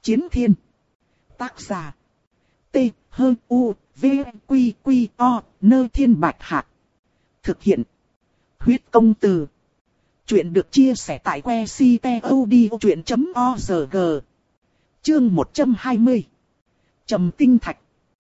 Chiến thiên. Tác giả. T-H-U-V-Q-Q-O, Nơ Thiên Bạch Hạc. Thực hiện. Huyết công từ. Chuyện được chia sẻ tại que ctod.org. Chương 120. Trầm tinh thạch.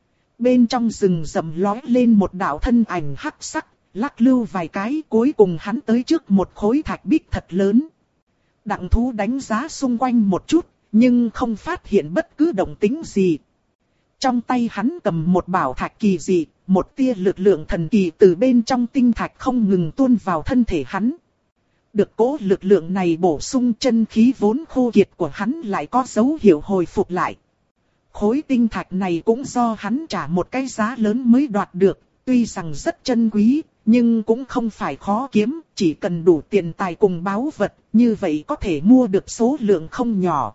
Bên trong rừng rậm lói lên một đạo thân ảnh hắc sắc, lắc lư vài cái, cuối cùng hắn tới trước một khối thạch bích thật lớn. Đặng thú đánh giá xung quanh một chút, nhưng không phát hiện bất cứ động tĩnh gì. Trong tay hắn cầm một bảo thạch kỳ dị, một tia lực lượng thần kỳ từ bên trong tinh thạch không ngừng tuôn vào thân thể hắn. Được cố lực lượng này bổ sung, chân khí vốn khô kiệt của hắn lại có dấu hiệu hồi phục lại. Khối tinh thạch này cũng do hắn trả một cái giá lớn mới đoạt được, tuy rằng rất chân quý, nhưng cũng không phải khó kiếm, chỉ cần đủ tiền tài cùng báu vật, như vậy có thể mua được số lượng không nhỏ.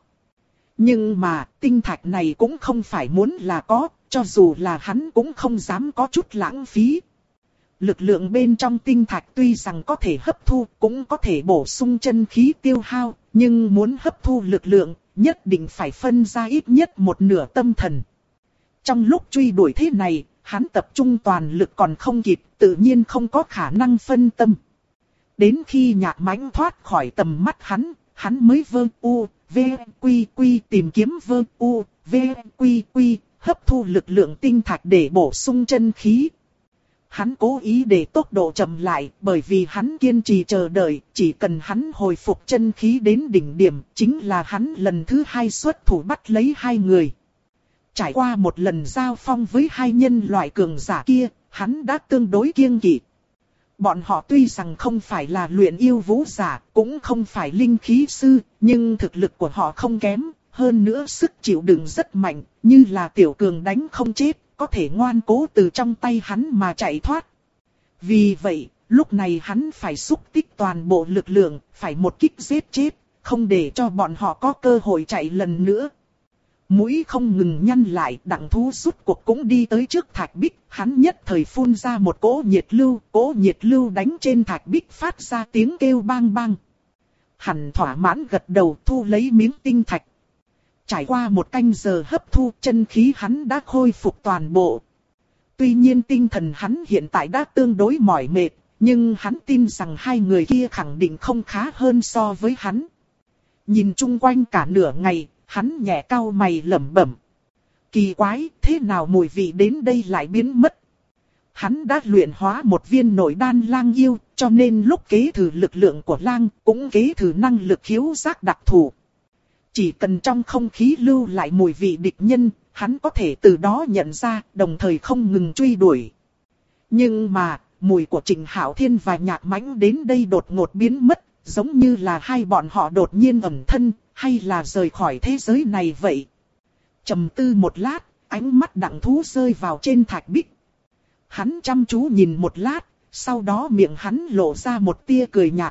Nhưng mà, tinh thạch này cũng không phải muốn là có, cho dù là hắn cũng không dám có chút lãng phí. Lực lượng bên trong tinh thạch tuy rằng có thể hấp thu, cũng có thể bổ sung chân khí tiêu hao, nhưng muốn hấp thu lực lượng, nhất định phải phân ra ít nhất một nửa tâm thần. Trong lúc truy đuổi thế này, hắn tập trung toàn lực còn không kịp, tự nhiên không có khả năng phân tâm. Đến khi Nhạc Mãnh thoát khỏi tầm mắt hắn mới vơ u, v, quy quy tìm kiếm vơ u, v, quy quy, hấp thu lực lượng tinh thạch để bổ sung chân khí. Hắn cố ý để tốc độ chậm lại, bởi vì hắn kiên trì chờ đợi, chỉ cần hắn hồi phục chân khí đến đỉnh điểm, chính là hắn lần thứ hai xuất thủ bắt lấy hai người. Trải qua một lần giao phong với hai nhân loại cường giả kia, hắn đã tương đối kiêng kỵ. Bọn họ tuy rằng không phải là luyện yêu vũ giả, cũng không phải linh khí sư, nhưng thực lực của họ không kém, hơn nữa sức chịu đựng rất mạnh, như là tiểu cường đánh không chết, có thể ngoan cố từ trong tay hắn mà chạy thoát. Vì vậy, lúc này hắn phải xúc tích toàn bộ lực lượng, phải một kích giết chết, không để cho bọn họ có cơ hội chạy lần nữa. Mũi không ngừng nhăn lại, Đặng thú rút cuộc cũng đi tới trước thạch bích, hắn nhất thời phun ra một cỗ nhiệt lưu đánh trên thạch bích phát ra tiếng kêu bang bang. Hắn thỏa mãn gật đầu thu lấy miếng tinh thạch. Trải qua một canh giờ hấp thu, chân khí hắn đã khôi phục toàn bộ. Tuy nhiên tinh thần hắn hiện tại đã tương đối mỏi mệt, nhưng hắn tin rằng hai người kia khẳng định không khá hơn so với hắn. Nhìn chung quanh cả nửa ngày, hắn nhẹ cau mày lẩm bẩm. Kỳ quái, thế nào mùi vị đến đây lại biến mất? Hắn đã luyện hóa một viên nội đan lang yêu, cho nên lúc kế thử lực lượng của lang, cũng kế thử năng lực khiếu giác đặc thù. Chỉ cần trong không khí lưu lại mùi vị địch nhân, hắn có thể từ đó nhận ra, đồng thời không ngừng truy đuổi. Nhưng mà, mùi của Trịnh Hạo Thiên và Nhạc Mãnh đến đây đột ngột biến mất, giống như là hai bọn họ đột nhiên ẩn thân, hay là rời khỏi thế giới này vậy. Trầm tư một lát, ánh mắt Đặng thú rơi vào trên thạch bích. Hắn chăm chú nhìn một lát, sau đó miệng hắn lộ ra một tia cười nhạt.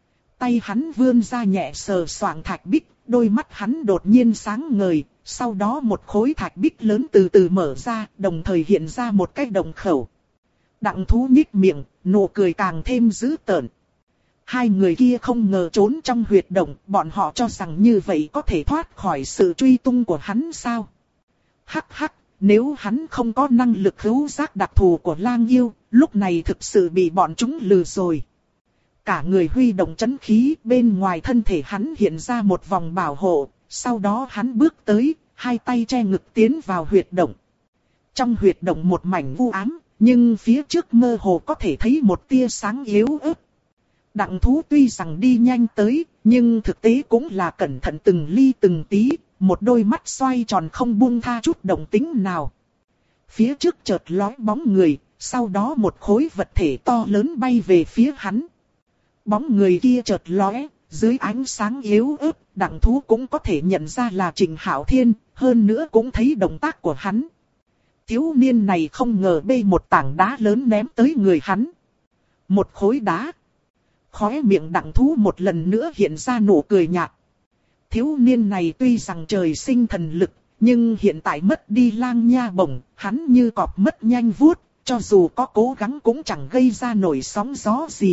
Tay hắn vươn ra nhẹ sờ soạng thạch bích, đôi mắt hắn đột nhiên sáng ngời, sau đó một khối thạch bích lớn từ từ mở ra, đồng thời hiện ra một cái động khẩu. Đặng thú nhích miệng, nụ cười càng thêm dữ tợn. Hai người kia không ngờ trốn trong huyệt động, bọn họ cho rằng như vậy có thể thoát khỏi sự truy tung của hắn sao? Hắc hắc, nếu hắn không có năng lực khứu giác đặc thù của lang yêu, lúc này thực sự bị bọn chúng lừa rồi. Cả người huy động chấn khí, bên ngoài thân thể hắn hiện ra một vòng bảo hộ, sau đó hắn bước tới, hai tay che ngực tiến vào huyệt động. Trong huyệt động một mảnh u ám, nhưng phía trước mơ hồ có thể thấy một tia sáng yếu ớt. Đặng thú tuy rằng đi nhanh tới, nhưng thực tế cũng là cẩn thận từng ly từng tí, một đôi mắt xoay tròn không buông tha chút động tĩnh nào. Phía trước chợt lóe bóng người, sau đó một khối vật thể to lớn bay về phía hắn. Bóng người kia chợt lóe, dưới ánh sáng yếu ớt, Đặng thú cũng có thể nhận ra là Trịnh Hạo Thiên, hơn nữa cũng thấy động tác của hắn. Thiếu niên này không ngờ bê một tảng đá lớn ném tới người hắn. Một khối đá. Khóe miệng Đặng thú một lần nữa hiện ra nụ cười nhạt. Thiếu niên này tuy rằng trời sinh thần lực, nhưng hiện tại mất đi lang nha bổng, hắn như cọp mất nhanh vuốt, cho dù có cố gắng cũng chẳng gây ra nổi sóng gió gì.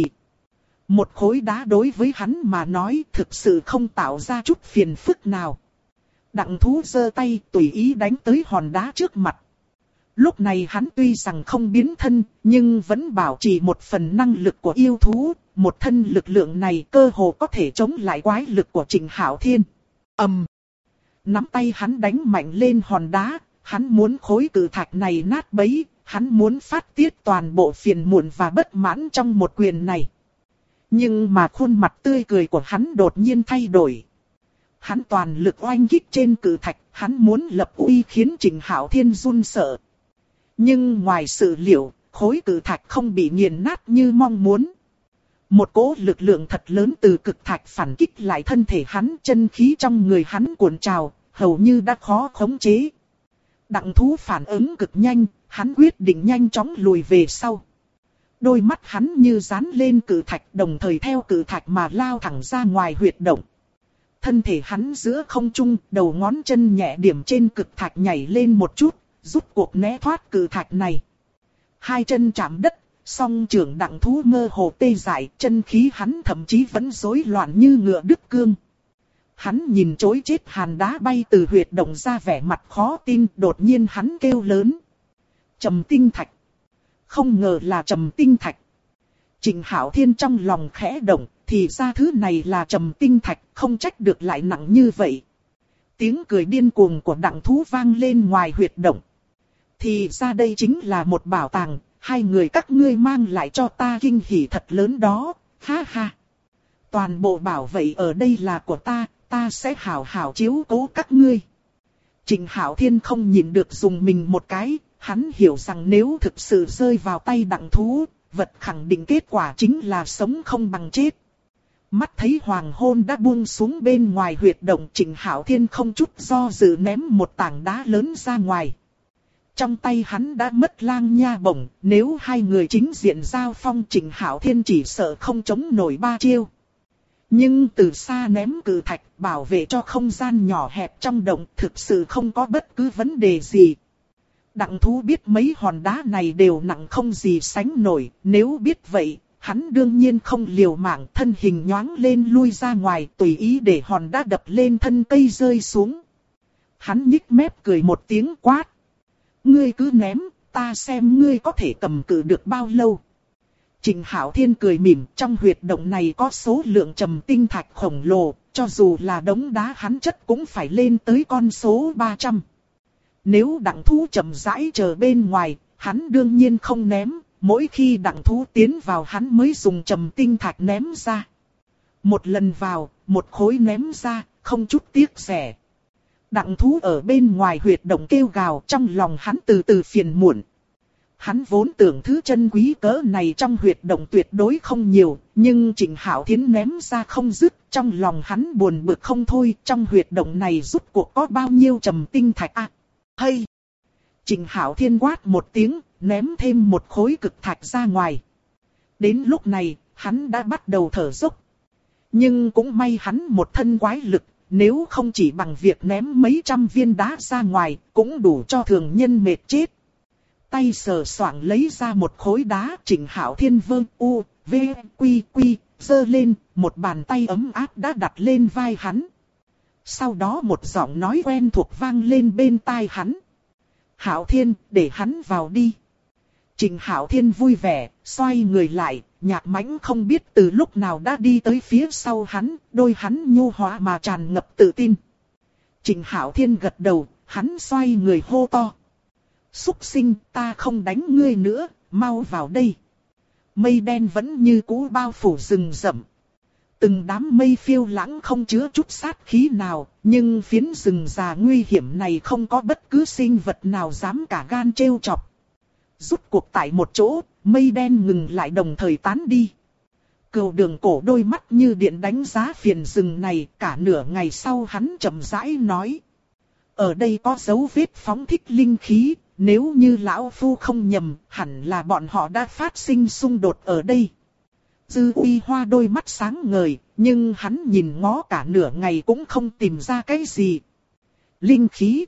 Một khối đá đối với hắn mà nói thực sự không tạo ra chút phiền phức nào. Đặng thú giơ tay tùy ý đánh tới hòn đá trước mặt. Lúc này hắn tuy rằng không biến thân, nhưng vẫn bảo trì một phần năng lực của yêu thú. Một thân lực lượng này cơ hồ có thể chống lại quái lực của Trịnh Hạo Thiên. Nắm tay hắn đánh mạnh lên hòn đá, hắn muốn khối cự thạch này nát bấy, hắn muốn phát tiết toàn bộ phiền muộn và bất mãn trong một quyền này. Nhưng mà khuôn mặt tươi cười của hắn đột nhiên thay đổi. Hắn toàn lực oanh kích trên cự thạch, hắn muốn lập uy khiến Trịnh Hạo Thiên run sợ. Nhưng ngoài sự liệu, khối cự thạch không bị nghiền nát như mong muốn. Một cỗ lực lượng thật lớn từ cực thạch phản kích lại thân thể hắn, chân khí trong người hắn cuộn trào, hầu như đã khó khống chế. Đặng thú phản ứng cực nhanh, hắn quyết định nhanh chóng lùi về sau. Đôi mắt hắn như dán lên cự thạch, đồng thời theo cự thạch mà lao thẳng ra ngoài huyệt động. Thân thể hắn giữa không trung, đầu ngón chân nhẹ điểm trên cực thạch nhảy lên một chút, rút cuộc né thoát cự thạch này. Hai chân chạm đất, song trưởng đặng thú mơ hồ tê dại, chân khí hắn thậm chí vẫn rối loạn như ngựa đứt cương. Hắn nhìn chối chết hàn đá bay từ huyệt động ra vẻ mặt khó tin, đột nhiên hắn kêu lớn. Trầm tinh thạch. Không ngờ là trầm tinh thạch. Trịnh Hạo Thiên trong lòng khẽ động, thì ra thứ này là trầm tinh thạch, không trách được lại nặng như vậy. Tiếng cười điên cuồng của đặng thú vang lên ngoài huyệt động. Thì ra đây chính là một bảo tàng, hai người các ngươi mang lại cho ta kinh hỉ thật lớn đó, ha ha. Toàn bộ bảo vệ ở đây là của ta, ta sẽ hảo hảo chiếu cố các ngươi. Trịnh Hạo Thiên không nhìn được dùng mình một cái, hắn hiểu rằng nếu thực sự rơi vào tay đặng thú, vật khẳng định kết quả chính là sống không bằng chết. Mắt thấy hoàng hôn đã buông xuống bên ngoài huyệt động, Trịnh Hạo Thiên không chút do dự ném một tảng đá lớn ra ngoài. Trong tay hắn đã mất lang nha bổng, nếu hai người chính diện giao phong Trịnh Hạo Thiên chỉ sợ không chống nổi ba chiêu. Nhưng từ xa ném cự thạch bảo vệ cho không gian nhỏ hẹp trong động thực sự không có bất cứ vấn đề gì. Đặng thú biết mấy hòn đá này đều nặng không gì sánh nổi, nếu biết vậy, hắn đương nhiên không liều mạng, thân hình nhoáng lên lui ra ngoài tùy ý để hòn đá đập lên thân cây rơi xuống. Hắn nhích mép cười một tiếng quát. Ngươi cứ ném, ta xem ngươi có thể cầm cự được bao lâu. Trịnh Hạo Thiên cười mỉm, trong huyệt động này có số lượng trầm tinh thạch khổng lồ, cho dù là đống đá hắn chất cũng phải lên tới con số 300. Nếu đặng thú chậm rãi chờ bên ngoài, hắn đương nhiên không ném, mỗi khi đặng thú tiến vào hắn mới dùng trầm tinh thạch ném ra. Một lần vào, một khối ném ra, không chút tiếc rẻ. Đặng thú ở bên ngoài huyệt động kêu gào, trong lòng hắn từ từ phiền muộn. Hắn vốn tưởng thứ chân quý cỡ này trong huyệt động tuyệt đối không nhiều, nhưng Trịnh Hạo Thiên ném ra không dứt, trong lòng hắn buồn bực không thôi, trong huyệt động này rút cuộc có bao nhiêu trầm tinh thạch à? Hay! Trịnh Hạo Thiên quát một tiếng, ném thêm một khối cực thạch ra ngoài. Đến lúc này, hắn đã bắt đầu thở dốc. Nhưng cũng may hắn một thân quái lực, nếu không chỉ bằng việc ném mấy trăm viên đá ra ngoài, cũng đủ cho thường nhân mệt chết. Tay sờ soạng lấy ra một khối đá, Trịnh Hạo Thiên vơ u, v, quy, giơ lên, một bàn tay ấm áp đã đặt lên vai hắn. Sau đó một giọng nói quen thuộc vang lên bên tai hắn. Hạo Thiên, để hắn vào đi. Trịnh Hạo Thiên vui vẻ, xoay người lại, Nhạc Mãnh không biết từ lúc nào đã đi tới phía sau hắn, đôi hắn nhu hòa mà tràn ngập tự tin. Trịnh Hạo Thiên gật đầu, hắn xoay người hô to. Súc sinh, ta không đánh ngươi nữa, mau vào đây. Mây đen vẫn như cũ bao phủ rừng rậm. Từng đám mây phiêu lãng không chứa chút sát khí nào, nhưng phiến rừng già nguy hiểm này không có bất cứ sinh vật nào dám cả gan trêu chọc. Rút cuộc tại một chỗ, mây đen ngừng lại đồng thời tán đi. Cừu Đường Cổ đôi mắt như điện đánh giá phiền rừng này, cả nửa ngày sau hắn chậm rãi nói. Ở đây có dấu vết phóng thích linh khí, nếu như lão phu không nhầm, hẳn là bọn họ đã phát sinh xung đột ở đây. Dư Uy Hoa đôi mắt sáng ngời, nhưng hắn nhìn ngó cả nửa ngày cũng không tìm ra cái gì. Linh khí?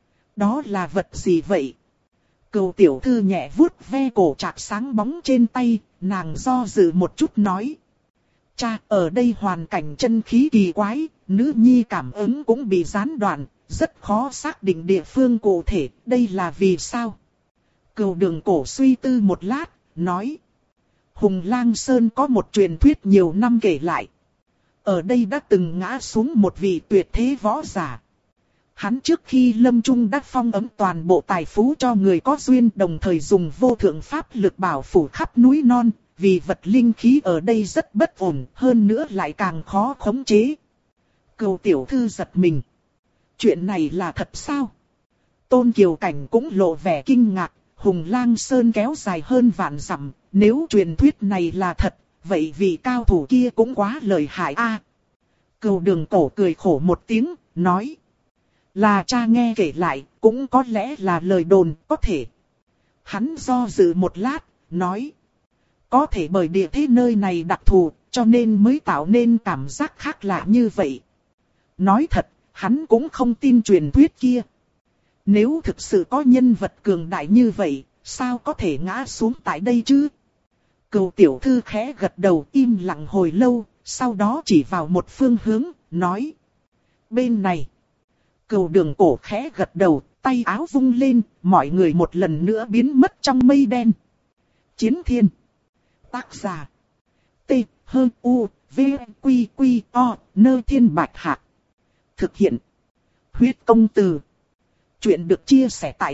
Đó là vật gì vậy? Cừu tiểu thư nhẹ vuốt ve cổ trạc sáng bóng trên tay, nàng do dự một chút nói. Cha, ở đây hoàn cảnh chân khí kỳ quái, nữ nhi cảm ứng cũng bị gián đoạn, rất khó xác định địa phương cụ thể, đây là vì sao? Cửu Đường Cổ suy tư một lát, nói. Hùng Lang Sơn có một truyền thuyết nhiều năm kể lại. Ở đây đã từng ngã xuống một vị tuyệt thế võ giả. Hắn trước khi lâm chung đã phong ấm toàn bộ tài phú cho người có duyên, đồng thời dùng vô thượng pháp lực bảo phủ khắp núi non, vì vật linh khí ở đây rất bất ổn, hơn nữa lại càng khó khống chế. Cửu tiểu thư giật mình. Chuyện này là thật sao? Tôn Kiều Cảnh cũng lộ vẻ kinh ngạc. Hùng Lang Sơn kéo dài hơn vạn dặm, nếu truyền thuyết này là thật, vậy vị cao thủ kia cũng quá lợi hại a. Cửu Đường Cổ cười khổ một tiếng, nói. Là cha nghe kể lại, cũng có lẽ là lời đồn, có thể. Hắn do dự một lát, nói. Có thể bởi địa thế nơi này đặc thù, cho nên mới tạo nên cảm giác khác lạ như vậy. Nói thật, hắn cũng không tin truyền thuyết kia. Nếu thực sự có nhân vật cường đại như vậy, sao có thể ngã xuống tại đây chứ? Cửu tiểu thư khẽ gật đầu im lặng hồi lâu, sau đó chỉ vào một phương hướng, nói. Bên này. Cửu Đường Cổ khẽ gật đầu, tay áo vung lên, mọi người một lần nữa biến mất trong mây đen. Chiến Thiên. Tác giả. T, H, U, V, Quy, Quy, O, Nơ Thiên Bạch Hạc. Thực hiện. Huyết Công Từ. Chuyện được chia sẻ tại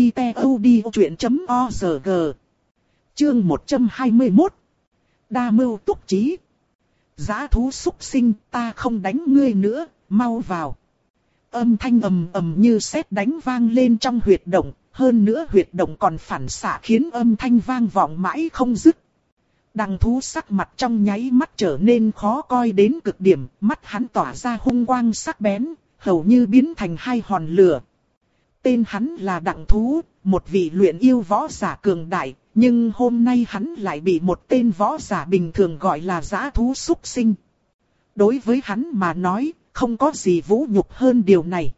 website.odchuyện.org. Chương 121. Đa mưu túc trí. Dã thú súc sinh, ta không đánh ngươi nữa, mau vào. Âm thanh ầm ầm như sét đánh vang lên trong huyệt động, hơn nữa huyệt động còn phản xạ khiến âm thanh vang vọng mãi không dứt. Đằng thú sắc mặt trong nháy mắt trở nên khó coi đến cực điểm, mắt hắn tỏa ra hung quang sắc bén, hầu như biến thành hai hòn lửa. Tên hắn là Đặng Thú, một vị luyện yêu võ giả cường đại, nhưng hôm nay hắn lại bị một tên võ giả bình thường gọi là dã thú súc sinh. Đối với hắn mà nói, không có gì vũ nhục hơn điều này.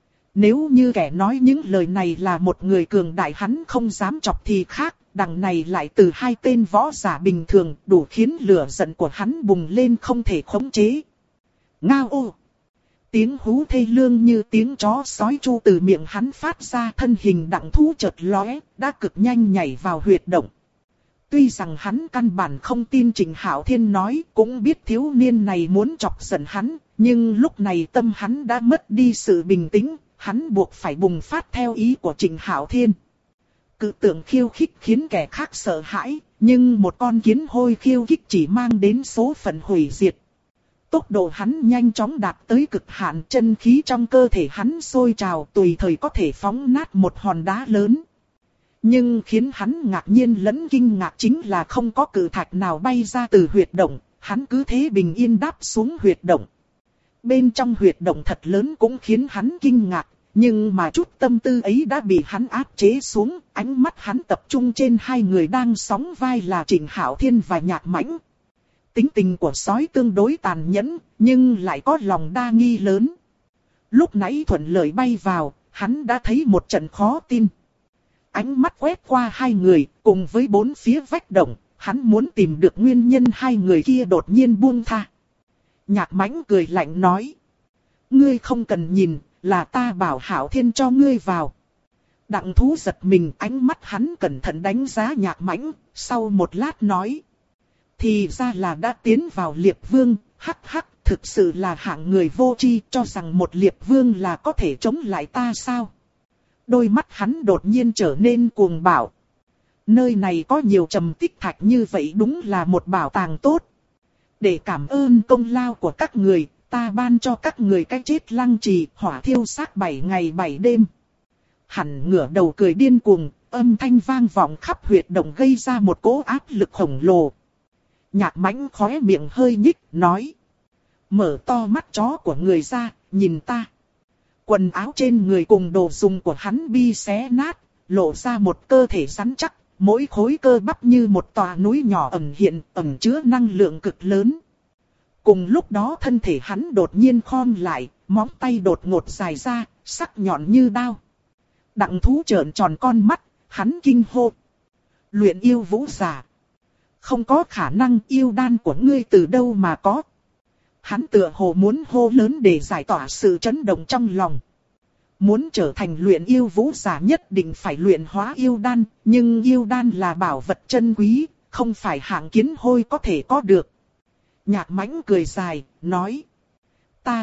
Nếu như kẻ nói những lời này là một người cường đại hắn không dám chọc thì khác, đằng này lại từ hai tên võ giả bình thường, đủ khiến lửa giận của hắn bùng lên không thể khống chế. Ngao ô! Tiếng hú thê lương như tiếng chó sói chu từ miệng hắn phát ra, thân hình Đặng Thú chợt lóe, đã cực nhanh nhảy vào huyệt động. Tuy rằng hắn căn bản không tin Trịnh Hạo Thiên nói, cũng biết thiếu niên này muốn chọc giận hắn, nhưng lúc này tâm hắn đã mất đi sự bình tĩnh, hắn buộc phải bùng phát theo ý của Trịnh Hạo Thiên. Cự tượng khiêu khích khiến kẻ khác sợ hãi, nhưng một con kiến hôi khiêu khích chỉ mang đến số phận hủy diệt. Tốc độ hắn nhanh chóng đạt tới cực hạn, chân khí trong cơ thể hắn sôi trào, tùy thời có thể phóng nát một hòn đá lớn. Nhưng khiến hắn ngạc nhiên lẫn kinh ngạc chính là không có cự thạch nào bay ra từ huyệt động, hắn cứ thế bình yên đáp xuống huyệt động. Bên trong huyệt động thật lớn cũng khiến hắn kinh ngạc, nhưng mà chút tâm tư ấy đã bị hắn áp chế xuống, ánh mắt hắn tập trung trên hai người đang sóng vai là Trịnh Hạo Thiên và Nhạc Mãnh. Tính tình của sói tương đối tàn nhẫn, nhưng lại có lòng đa nghi lớn. Lúc nãy thuận lợi bay vào, hắn đã thấy một trận khó tin. Ánh mắt quét qua hai người, cùng với bốn phía vách động, hắn muốn tìm được nguyên nhân hai người kia đột nhiên buông tha. Nhạc Mãnh cười lạnh nói. Ngươi không cần nhìn, là ta bảo Hạo Thiên cho ngươi vào. Đặng Thú giật mình, ánh mắt hắn cẩn thận đánh giá Nhạc Mãnh, sau một lát nói. Thì ra là đã tiến vào Liệp Vương, hắc hắc, thực sự là hạng người vô tri, cho rằng một Liệp Vương là có thể chống lại ta sao? Đôi mắt hắn đột nhiên trở nên cuồng bạo. Nơi này có nhiều trầm tích thạch như vậy đúng là một bảo tàng tốt. Để cảm ơn công lao của các người, ta ban cho các người cái chết lăng trì, hỏa thiêu xác 7 ngày 7 đêm. Hắn ngửa đầu cười điên cuồng, âm thanh vang vọng khắp huyệt động gây ra một cỗ áp lực khổng lồ. Nhạc Mãnh khóe miệng hơi nhích, nói. Mở to mắt chó của người ra, nhìn ta. Quần áo trên người cùng đồ dùng của hắn bi xé nát, lộ ra một cơ thể rắn chắc, mỗi khối cơ bắp như một tòa núi nhỏ ẩn hiện, ẩn chứa năng lượng cực lớn. Cùng lúc đó thân thể hắn đột nhiên khom lại, móng tay đột ngột dài ra, sắc nhọn như đao. Đặng Thú trợn tròn con mắt, hắn kinh hô. Luyện yêu vũ giả. Không có khả năng, yêu đan của ngươi từ đâu mà có. Hắn tựa hồ muốn hô lớn để giải tỏa sự chấn động trong lòng. Muốn trở thành luyện yêu vũ giả nhất định phải luyện hóa yêu đan, nhưng yêu đan là bảo vật chân quý, không phải hạng kiến hôi có thể có được. Nhạc Mãnh cười dài, nói. Ta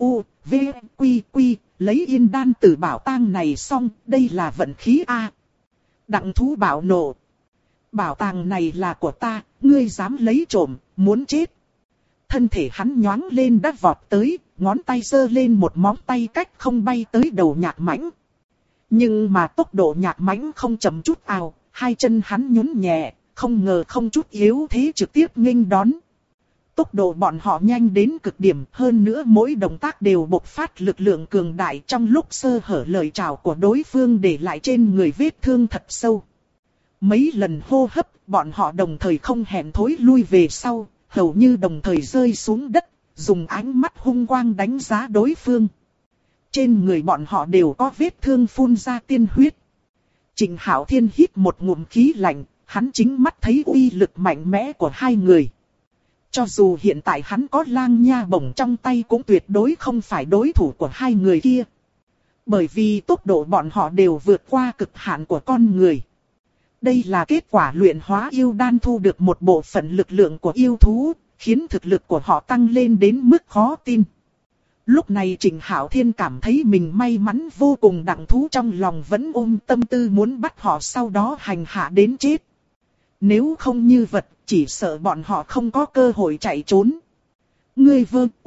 lấy yên đan từ bảo tàng này xong, đây là vận khí A. Đặng thú bảo nộ. Bảo tàng này là của ta, ngươi dám lấy trộm, muốn chết. Thân thể hắn nhoáng lên đã vọt tới, ngón tay giơ lên một móng tay cách không bay tới đầu Nhạc Mãnh. Nhưng mà tốc độ Nhạc Mãnh không chậm chút nào, hai chân hắn nhún nhẹ, không ngờ không chút yếu thế trực tiếp nghênh đón. Tốc độ bọn họ nhanh đến cực điểm, hơn nữa mỗi động tác đều bộc phát lực lượng cường đại, trong lúc sơ hở lời chào của đối phương để lại trên người vết thương thật sâu. Mấy lần hô hấp, bọn họ đồng thời không hẹn thối lui về sau, hầu như đồng thời rơi xuống đất, dùng ánh mắt hung quang đánh giá đối phương. Trên người bọn họ đều có vết thương phun ra tiên huyết. Trịnh Hạo Thiên hít một ngụm khí lạnh, hắn chính mắt thấy uy lực mạnh mẽ của hai người. Cho dù hiện tại hắn có lang nha bổng trong tay cũng tuyệt đối không phải đối thủ của hai người kia. Bởi vì tốc độ bọn họ đều vượt qua cực hạn của con người. Đây là kết quả luyện hóa yêu đan thu được một bộ phận lực lượng của yêu thú, khiến thực lực của họ tăng lên đến mức khó tin. Lúc này Trịnh Hạo Thiên cảm thấy mình may mắn vô cùng, đặng thú trong lòng vẫn ôm tâm tư muốn bắt họ sau đó hành hạ đến chết. Nếu không như vật, chỉ sợ bọn họ không có cơ hội chạy trốn. Ngươi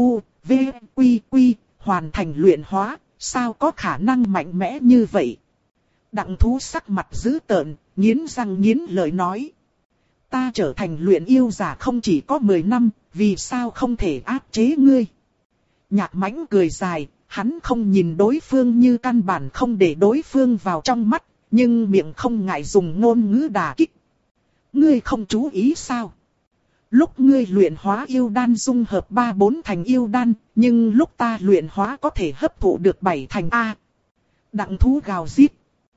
hoàn thành luyện hóa, sao có khả năng mạnh mẽ như vậy? Đặng thú sắc mặt dữ tợn, nghiến răng nghiến lợi nói. Ta trở thành luyện yêu giả không chỉ có 10 năm, vì sao không thể áp chế ngươi? Nhạc Mãnh cười dài, hắn không nhìn đối phương như căn bản không để đối phương vào trong mắt, nhưng miệng không ngại dùng ngôn ngữ đả kích. Ngươi không chú ý sao? Lúc ngươi luyện hóa yêu đan dung hợp 3-4 thành yêu đan, nhưng lúc ta luyện hóa có thể hấp thụ được 7 thành A. Đặng thú gào rít.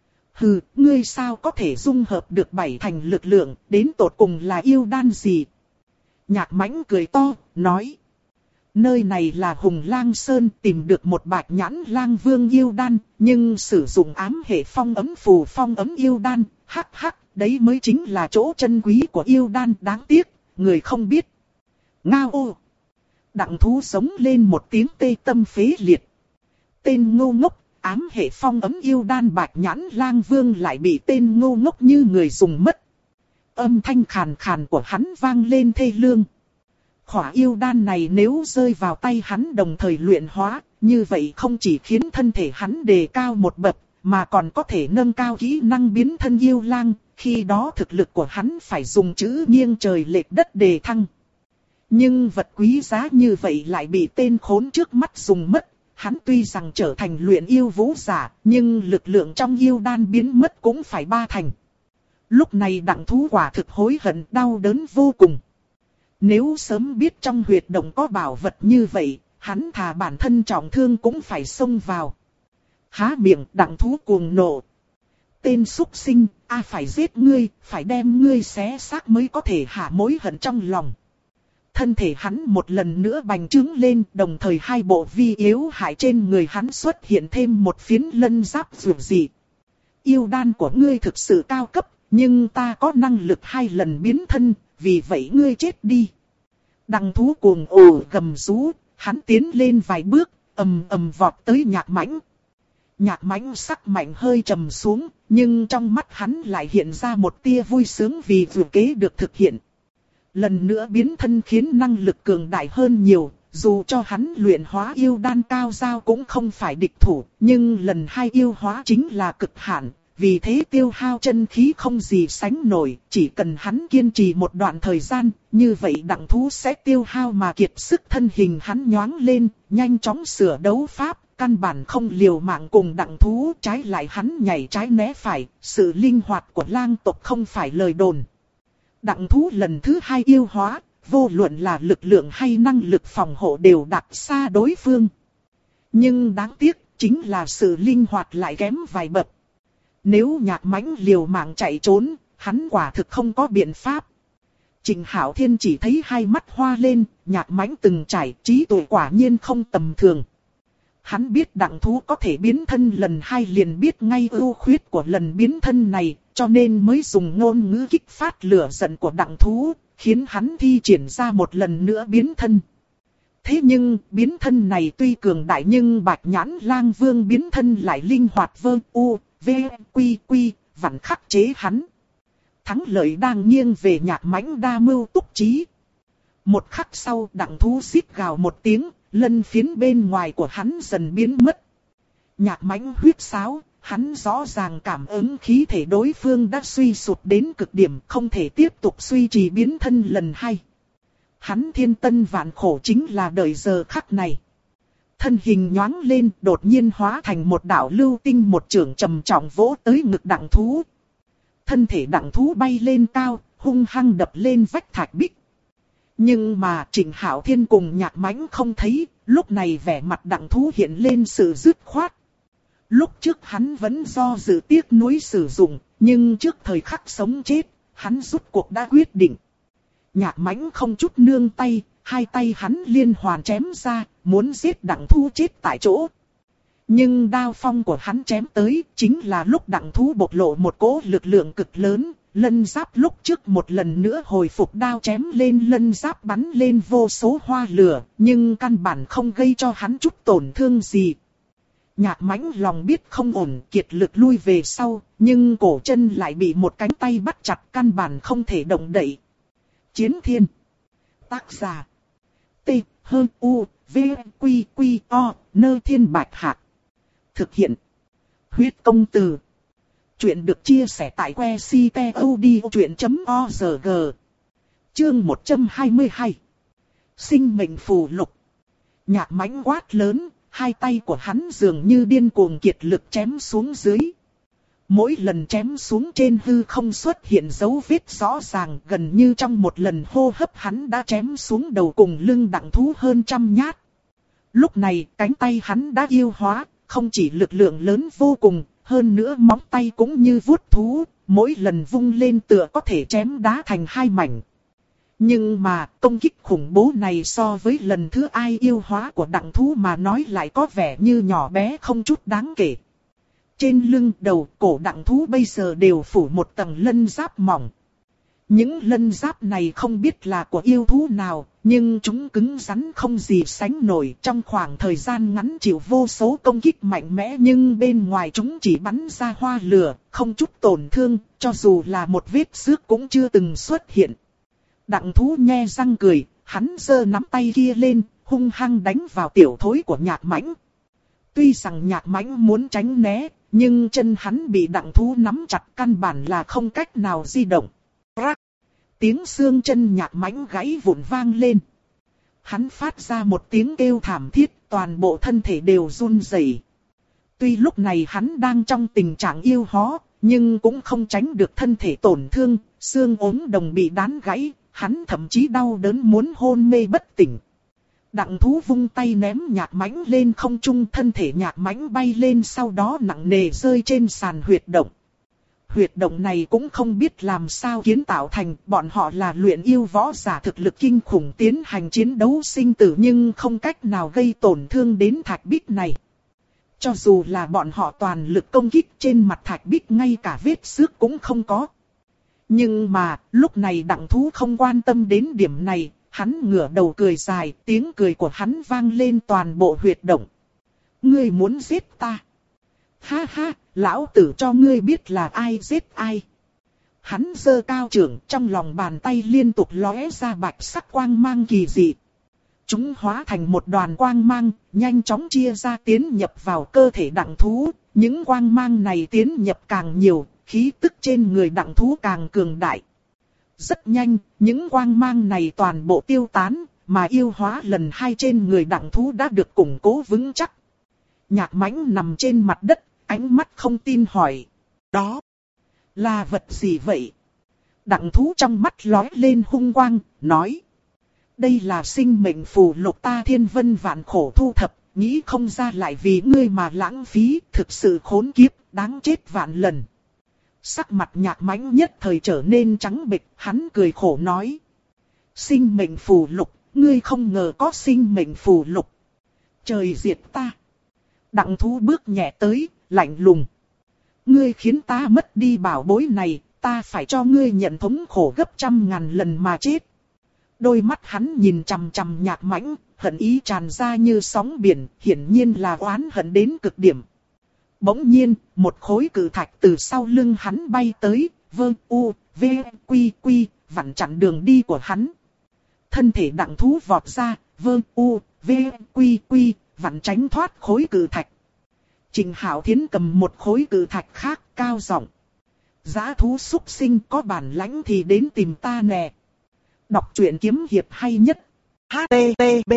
Hừ, ngươi sao có thể dung hợp được 7 thành lực lượng, đến tột cùng là yêu đan gì? Nhạc Mãnh cười to, nói. Nơi này là Hùng Lang Sơn, tìm được một bạch nhãn lang vương yêu đan, nhưng sử dụng ám hệ phong ấm phù phong ấm yêu đan, hắc hắc, đấy mới chính là chỗ chân quý của yêu đan, đáng tiếc, người không biết. Ngao ô! Đặng thú sống lên một tiếng tê tâm phế liệt. Tên ngô ngốc, ám hệ phong ấm yêu đan bạch nhãn lang vương lại bị tên ngô ngốc như người dùng mất. Âm thanh khàn khàn của hắn vang lên thê lương. Khỏa yêu đan này nếu rơi vào tay hắn đồng thời luyện hóa, như vậy không chỉ khiến thân thể hắn đề cao một bậc, mà còn có thể nâng cao kỹ năng biến thân yêu lang, khi đó thực lực của hắn phải dùng chữ nghiêng trời lệch đất đề thăng. Nhưng vật quý giá như vậy lại bị tên khốn trước mắt dùng mất, hắn tuy rằng trở thành luyện yêu vũ giả, nhưng lực lượng trong yêu đan biến mất cũng phải 3 thành. Lúc này đặng thú quả thực hối hận đau đớn vô cùng. Nếu sớm biết trong huyệt động có bảo vật như vậy, hắn thà bản thân trọng thương cũng phải xông vào. Há miệng đặng thú cuồng nộ. Tên súc sinh, phải giết ngươi, phải đem ngươi xé xác mới có thể hạ mối hận trong lòng. Thân thể hắn một lần nữa bành trướng lên, đồng thời hai bộ vi yếu hại trên người hắn xuất hiện thêm một phiến lân giáp dữ dị. Yêu đan của ngươi thực sự cao cấp, nhưng ta có năng lực 2 lần biến thân, vì vậy ngươi chết đi. Đặng thú cuồng ồ gầm rú, hắn tiến lên vài bước, ầm ầm vọt tới Nhạc Mãnh. Nhạc Mãnh sắc mạnh hơi trầm xuống, nhưng trong mắt hắn lại hiện ra một tia vui sướng vì dự kế được thực hiện. Lần nữa biến thân khiến năng lực cường đại hơn nhiều, dù cho hắn luyện hóa yêu đan cao giao cũng không phải địch thủ, nhưng lần 2 yêu hóa chính là cực hạn, vì thế tiêu hao chân khí không gì sánh nổi, chỉ cần hắn kiên trì một đoạn thời gian, như vậy đặng thú sẽ tiêu hao mà kiệt sức, thân hình hắn nhoáng lên, nhanh chóng sửa đấu pháp. Căn bản không liều mạng cùng đặng thú, trái lại hắn nhảy trái né phải, sự linh hoạt của lang tộc không phải lời đồn. Đặng thú lần thứ 2 yêu hóa, vô luận là lực lượng hay năng lực phòng hộ đều đạt xa đối phương. Nhưng đáng tiếc, chính là sự linh hoạt lại kém vài bậc. Nếu Nhạc Mãnh liều mạng chạy trốn, hắn quả thực không có biện pháp. Trịnh Hạo Thiên chỉ thấy hai mắt hoa lên, Nhạc Mãnh từng trải, trí tuệ quả nhiên không tầm thường. Hắn biết đặng thú có thể biến thân lần 2 liền biết ngay ưu khuyết của lần biến thân này, cho nên mới dùng ngôn ngữ kích phát lửa giận của đặng thú, khiến hắn thi triển ra một lần nữa biến thân. Thế nhưng, biến thân này tuy cường đại nhưng Bạch Nhãn Lang Vương biến thân lại linh hoạt vơ u, v, quy quy, vặn khắc chế hắn. Thắng lợi đang nghiêng về Nhạc Mãnh đa mưu túc trí. Một khắc sau đặng thú xít gào một tiếng, lân phiến bên ngoài của hắn dần biến mất. Nhạc Mãnh huýt sáo, hắn rõ ràng cảm ứng khí thể đối phương đã suy sụt đến cực điểm, không thể tiếp tục duy trì biến thân lần 2. Hắn thiên tân vạn khổ chính là đợi giờ khắc này. Thân hình nhoáng lên, đột nhiên hóa thành một đạo lưu tinh, một chưởng trầm trọng vỗ tới ngực đặng thú. Thân thể đặng thú bay lên cao, hung hăng đập lên vách thạch bích. Nhưng mà Trịnh Hạo Thiên cùng Nhạc Mãnh không thấy, lúc này vẻ mặt đặng thú hiện lên sự dứt khoát. Lúc trước hắn vẫn do dự tiếc nuối sử dụng, nhưng trước thời khắc sống chết, hắn rút cuộc đã quyết định. Nhạc Mãnh không chút nương tay, 2 tay hắn liên hoàn chém ra, muốn giết đặng thú chết tại chỗ. Nhưng đao phong của hắn chém tới, chính là lúc đặng thú bộc lộ một cỗ lực lượng cực lớn, lân giáp lúc trước một lần nữa hồi phục, đao chém lên lân giáp bắn lên vô số hoa lửa, nhưng căn bản không gây cho hắn chút tổn thương gì. Nhạc Mãnh lòng biết không ổn, kiệt lực lui về sau, nhưng cổ chân lại bị một cánh tay bắt chặt, căn bản không thể động đậy. Chiến Thiên. Tác giả. T, H, U, V, Quy, Quy, O, Nơ Thiên Bạch Hạc. Thực hiện. Huyết công từ. Chuyện được chia sẻ tại que ctod.org. Chương 122. Sinh mệnh phù lục. Nhạc Mãnh quát lớn, 2 tay của hắn dường như điên cuồng kiệt lực chém xuống dưới. Mỗi lần chém xuống trên hư không xuất hiện dấu vết rõ ràng, gần như trong một lần hô hấp hắn đã chém xuống đầu cùng lưng đặng thú hơn 100 nhát. Lúc này cánh tay hắn đã yêu hóa, không chỉ lực lượng lớn vô cùng, hơn nữa móng tay cũng như vuốt thú, mỗi lần vung lên tựa có thể chém đá thành 2 mảnh. Nhưng mà công kích khủng bố này so với lần thứ ai yêu hóa của đặng thú mà nói lại có vẻ như nhỏ bé không chút đáng kể. Trên lưng, đầu, cổ đặng thú bây giờ đều phủ một tầng lân giáp mỏng. Những lân giáp này không biết là của yêu thú nào, nhưng chúng cứng rắn không gì sánh nổi, trong khoảng thời gian ngắn chịu vô số công kích mạnh mẽ, nhưng bên ngoài chúng chỉ bắn ra hoa lửa, không chút tổn thương, cho dù là một vết xước cũng chưa từng xuất hiện. Đặng thú nhe răng cười, hắn giơ nắm tay kia lên, hung hăng đánh vào tiểu thối của Nhạc Mãnh. Tuy rằng Nhạc Mãnh muốn tránh né, nhưng chân hắn bị đặng thú nắm chặt, căn bản là không cách nào di động. Rắc! Tiếng xương chân Nhạc Mãnh gãy vụn vang lên. Hắn phát ra một tiếng kêu thảm thiết, toàn bộ thân thể đều run rẩy. Tuy lúc này hắn đang trong tình trạng yêu hó, nhưng cũng không tránh được thân thể tổn thương, xương ốm đồng bị đán gãy, hắn thậm chí đau đớn muốn hôn mê bất tỉnh. Đặng thú vung tay ném Nhạc Mãnh lên không trung, thân thể Nhạc Mãnh bay lên, sau đó nặng nề rơi trên sàn huyệt động. Huyệt động này cũng không biết làm sao kiến tạo thành, bọn họ là luyện yêu võ giả thực lực kinh khủng tiến hành chiến đấu sinh tử nhưng không cách nào gây tổn thương đến thạch bích này. Cho dù là bọn họ toàn lực công kích, trên mặt thạch bích ngay cả vết xước cũng không có. Nhưng mà, lúc này đặng thú không quan tâm đến điểm này, hắn ngửa đầu cười dài, tiếng cười của hắn vang lên toàn bộ huyệt động. Ngươi muốn giết ta? Ha ha, lão tử cho ngươi biết là ai giết ai. Hắn giơ cao chưởng, trong lòng bàn tay liên tục lóe ra bạch sắc quang mang kỳ dị. Chúng hóa thành một đoàn quang mang, nhanh chóng chia ra tiến nhập vào cơ thể đặng thú. Những quang mang này tiến nhập càng nhiều, khí tức trên người đặng thú càng cường đại. Rất nhanh, những quang mang này toàn bộ tiêu tán, mà yêu hóa lần 2 trên người đặng thú đã được củng cố vững chắc. Nhạc Mãnh nằm trên mặt đất, ánh mắt không tin hỏi. Đó là vật gì vậy? Đặng thú trong mắt lóe lên hung quang, nói. Đây là sinh mệnh phù lục ta thiên vân vạn khổ thu thập, nghĩ không ra lại vì ngươi mà lãng phí, thực sự khốn kiếp, đáng chết vạn lần. Sắc mặt Nhạc Mãnh nhất thời trở nên trắng bệch, hắn cười khổ nói. Sinh mệnh phù lục, ngươi không ngờ có sinh mệnh phù lục. Trời diệt ta. Đặng thú bước nhẹ tới, lạnh lùng. Ngươi khiến ta mất đi bảo bối này, ta phải cho ngươi nhận thống khổ gấp 100.000 lần mà chết. Đôi mắt hắn nhìn chằm chằm Nhạc Mãnh, hận ý tràn ra như sóng biển, hiển nhiên là oán hận đến cực điểm. Bỗng nhiên, một khối cự thạch từ sau lưng hắn bay tới, vặn chặn đường đi của hắn. Thân thể Đặng thú vọt ra, vặn tránh thoát khối cự thạch. Trình Hạo Thiến cầm một khối cự thạch khác, cao giọng: Dã thú súc sinh, có bản lãnh thì đến tìm ta nè. Đọc truyện kiếm hiệp hay nhất. HTTP.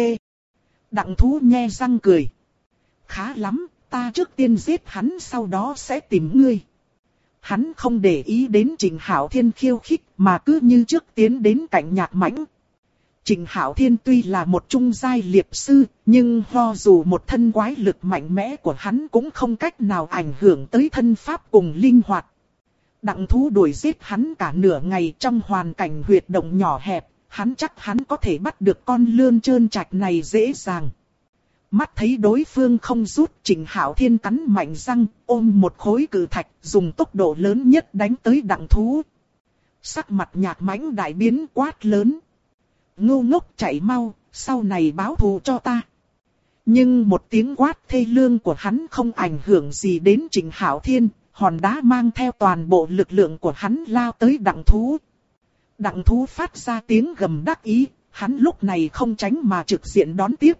Đặng thú nhe răng cười. Khá lắm, ta trước tiên giết hắn, sau đó sẽ tìm ngươi. Hắn không để ý đến Trình Hạo Thiên khiêu khích, mà cứ như trước tiến đến cạnh Nhạc Mãnh. Trình Hạo Thiên tuy là một trung giai liệp sư, nhưng ho dù một thân quái lực mạnh mẽ của hắn cũng không cách nào ảnh hưởng tới thân pháp cùng linh hoạt. Đặng thú đuổi giết hắn cả nửa ngày trong hoàn cảnh huyệt động nhỏ hẹp, hắn chắc hắn có thể bắt được con lươn trơn trạch này dễ dàng. Mắt thấy đối phương không rút, Trình Hạo Thiên cắn mạnh răng, ôm một khối cự thạch, dùng tốc độ lớn nhất đánh tới Đặng thú. Sắc mặt Nhạc Mãnh đại biến, quát lớn: Ngu ngốc, chạy mau, sau này báo thù cho ta. Nhưng một tiếng quát thê lương của hắn không ảnh hưởng gì đến Trình Hạo Thiên, hòn đá mang theo toàn bộ lực lượng của hắn lao tới Đặng thú. Đặng thú phát ra tiếng gầm đắc ý, hắn lúc này không tránh mà trực diện đón tiếp.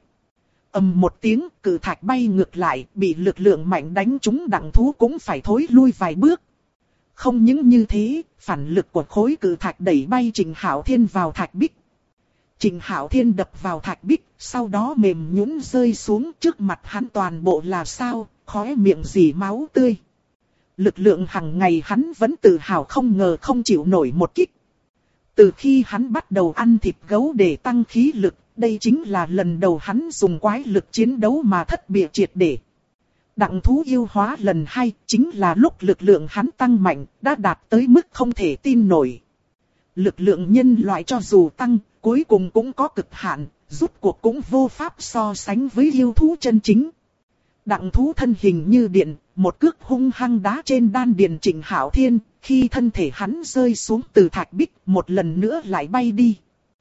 Ầm một tiếng, cự thạch bay ngược lại, bị lực lượng mạnh đánh trúng, Đặng thú cũng phải thối lui vài bước. Không những như thế, phản lực của khối cự thạch đẩy bay Trình Hạo Thiên vào thạch bích. Trình Hạo Thiên đập vào thạch bích, sau đó mềm nhũn rơi xuống, trước mặt hắn toàn bộ là sao, khóe miệng rỉ máu tươi. Lực lượng hàng ngày hắn vẫn tự hào không ngờ không chịu nổi một kích. Từ khi hắn bắt đầu ăn thịt gấu để tăng khí lực, đây chính là lần đầu hắn dùng quái lực chiến đấu mà thất bại triệt để. Đặng thú yêu hóa lần 2, chính là lúc lực lượng hắn tăng mạnh, đã đạt tới mức không thể tin nổi. Lực lượng nhân loại cho dù tăng, cuối cùng cũng có cực hạn, rút cuộc cũng vô pháp so sánh với yêu thú chân chính. Đặng thú thân hình như điện, một cước hung hăng đá trên đan điền Trình Hạo Thiên, khi thân thể hắn rơi xuống từ thạch bích, một lần nữa lại bay đi.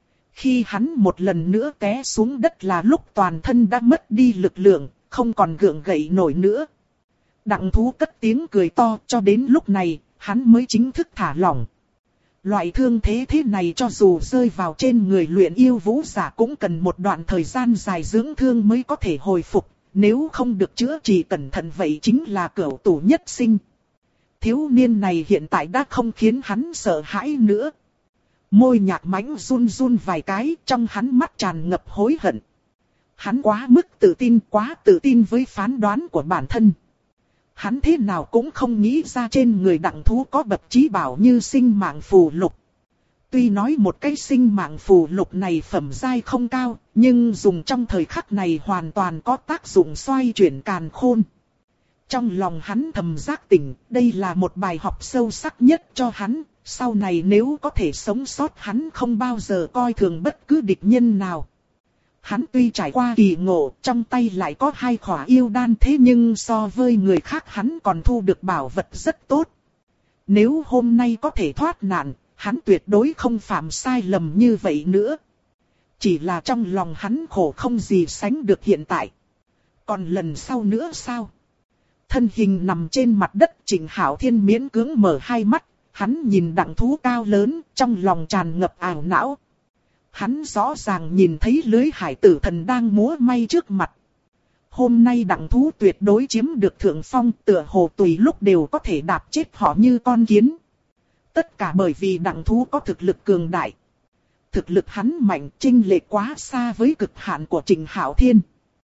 Khi hắn một lần nữa té xuống đất là lúc toàn thân đã mất đi lực lượng, không còn gượng gậy nổi nữa. Đặng thú cất tiếng cười to, cho đến lúc này, hắn mới chính thức thả lỏng. Loại thương thế này cho dù rơi vào trên người luyện yêu vũ giả cũng cần một đoạn thời gian dài dưỡng thương mới có thể hồi phục, nếu không được chữa trị cẩn thận vậy chính là cửu tủ nhất sinh. Thiếu niên này hiện tại đã không khiến hắn sợ hãi nữa. Môi Nhạc Mãnh run run vài cái, trong hắn mắt tràn ngập hối hận. Hắn quá mức quá tự tin với phán đoán của bản thân. Hắn thế nào cũng không nghĩ ra trên người Đặng thú có bậc trí bảo như sinh mạng phù lục. Tuy nói một cái sinh mạng phù lục này phẩm giai không cao, nhưng dùng trong thời khắc này hoàn toàn có tác dụng xoay chuyển càn khôn. Trong lòng hắn thầm giác tỉnh, đây là một bài học sâu sắc nhất cho hắn, sau này nếu có thể sống sót hắn không bao giờ coi thường bất cứ địch nhân nào. Hắn tuy trải qua kỳ ngộ, trong tay lại có 2 khỏa yêu đan, thế nhưng so với người khác hắn còn thu được bảo vật rất tốt. Nếu hôm nay có thể thoát nạn, hắn tuyệt đối không phạm sai lầm như vậy nữa. Chỉ là trong lòng hắn khổ không gì sánh được hiện tại. Còn lần sau nữa sao? Thân hình nằm trên mặt đất, Trình Hạo Thiên miễn cưỡng mở 2 mắt, hắn nhìn Đặng thú cao lớn, trong lòng tràn ngập ảo não. Hắn rõ ràng nhìn thấy lưới hải tử thần đang múa may trước mặt. Hôm nay Đặng thú tuyệt đối chiếm được thượng phong, tựa hồ tùy lúc đều có thể đạp chết họ như con kiến. Tất cả bởi vì Đặng thú có thực lực cường đại. Thực lực hắn mạnh, chênh lệch quá xa với cực hạn của Trình Hạo Thiên.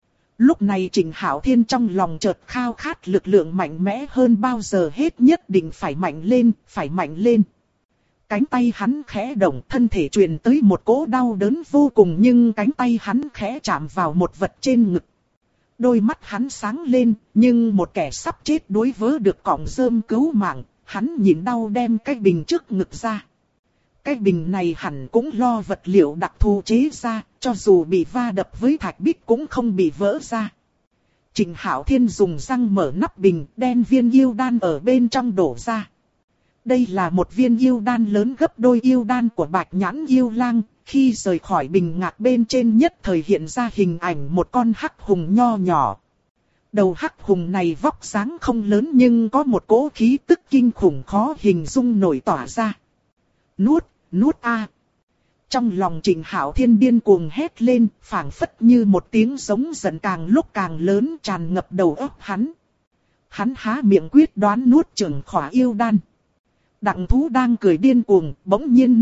Lúc này Trình Hạo Thiên trong lòng chợt khao khát lực lượng mạnh mẽ hơn bao giờ hết, nhất định phải mạnh lên, phải mạnh lên. Cánh tay hắn khẽ động, thân thể truyền tới một cỗ đau đớn vô cùng, nhưng cánh tay hắn khẽ chạm vào một vật trên ngực. Đôi mắt hắn sáng lên, nhưng một kẻ sắp chết đuối vớ được cọng rơm cứu mạng, hắn nhịn đau đem cái bình trước ngực ra. Cái bình này hẳn cũng lo vật liệu đặc thù chế ra, cho dù bị va đập với thạch bích cũng không bị vỡ ra. Trịnh Hạo Thiên dùng răng mở nắp bình, đen viên yêu đan ở bên trong đổ ra. Đây là một viên yêu đan lớn gấp đôi yêu đan của Bạch Nhãn yêu lang, khi rời khỏi bình ngạc bên trên nhất thời hiện ra hình ảnh một con hắc hùng nho nhỏ. Đầu hắc hùng này vóc dáng không lớn nhưng có một cỗ khí tức kinh khủng khó hình dung nổi tỏa ra. Nuốt, nuốt a! Trong lòng Trịnh Hạo Thiên điên cuồng hét lên, phảng phất như một tiếng giống giận càng lúc càng lớn tràn ngập đầu óc hắn. Hắn há miệng quyết đoán nuốt chửng khỏa yêu đan. Đặng thú đang cười điên cuồng, bỗng nhiên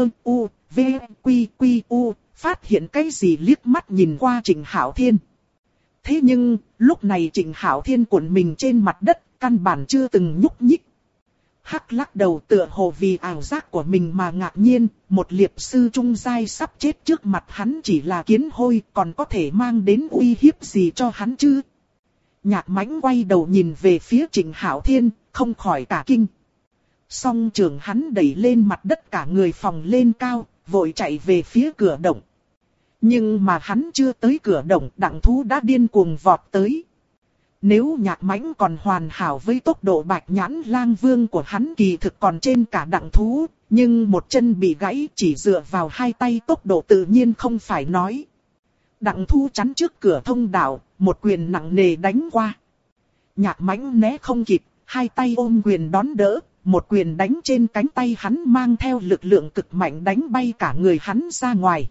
phát hiện cái gì liếc mắt nhìn qua Trịnh Hạo Thiên. Thế nhưng, lúc này Trịnh Hạo Thiên cuộn mình trên mặt đất, căn bản chưa từng nhúc nhích. Hắc lắc đầu tựa hồ vì ảo giác của mình mà ngạc nhiên, một liệp sư trung giai sắp chết trước mặt hắn chỉ là kiến hôi, còn có thể mang đến uy hiếp gì cho hắn chứ? Nhạc Mãnh quay đầu nhìn về phía Trịnh Hạo Thiên, không khỏi cả kinh. Song trường hắn đẩy lên mặt đất cả người phồng lên cao, vội chạy về phía cửa động. Nhưng mà hắn chưa tới cửa động, Đặng thú đã điên cuồng vọt tới. Nếu Nhạc Mãnh còn hoàn hảo với tốc độ Bạch Nhãn lang vương của hắn kỳ thực còn trên cả Đặng thú, nhưng một chân bị gãy chỉ dựa vào hai tay tốc độ tự nhiên không phải nói. Đặng thú chắn trước cửa thông đạo, một quyền nặng nề đánh qua. Nhạc Mãnh né không kịp, hai tay ôm quyền đón đỡ, một quyền đánh trên cánh tay hắn mang theo lực lượng cực mạnh đánh bay cả người hắn ra ngoài.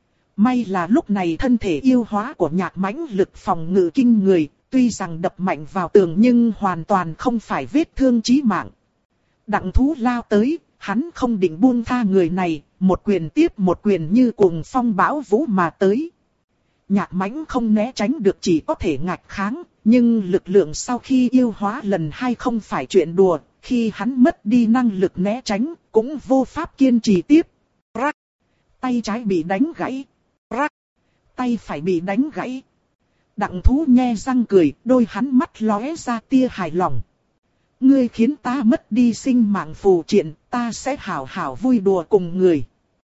May là lúc này thân thể yêu hóa của Nhạc Mãnh lực phòng ngự kinh người, tuy rằng đập mạnh vào tường nhưng hoàn toàn không phải vết thương chí mạng. Đặng thú lao tới, hắn không định buông tha người này, một quyền tiếp một quyền như cuồng phong bão vũ mà tới. Nhạc Mãnh không né tránh được chỉ có thể ngạch kháng, nhưng lực lượng sau khi yêu hóa lần hai không phải chuyện đùa, khi hắn mất đi năng lực né tránh, cũng vô pháp kiên trì tiếp. Rắc! Tay trái bị đánh gãy. Rắc! Tay phải bị đánh gãy. Đặng thú nhe răng cười, đôi hắn mắt lóe ra tia hài lòng. Ngươi khiến ta mất đi sinh mạng phù triện, ta sẽ hảo hảo vui đùa cùng người.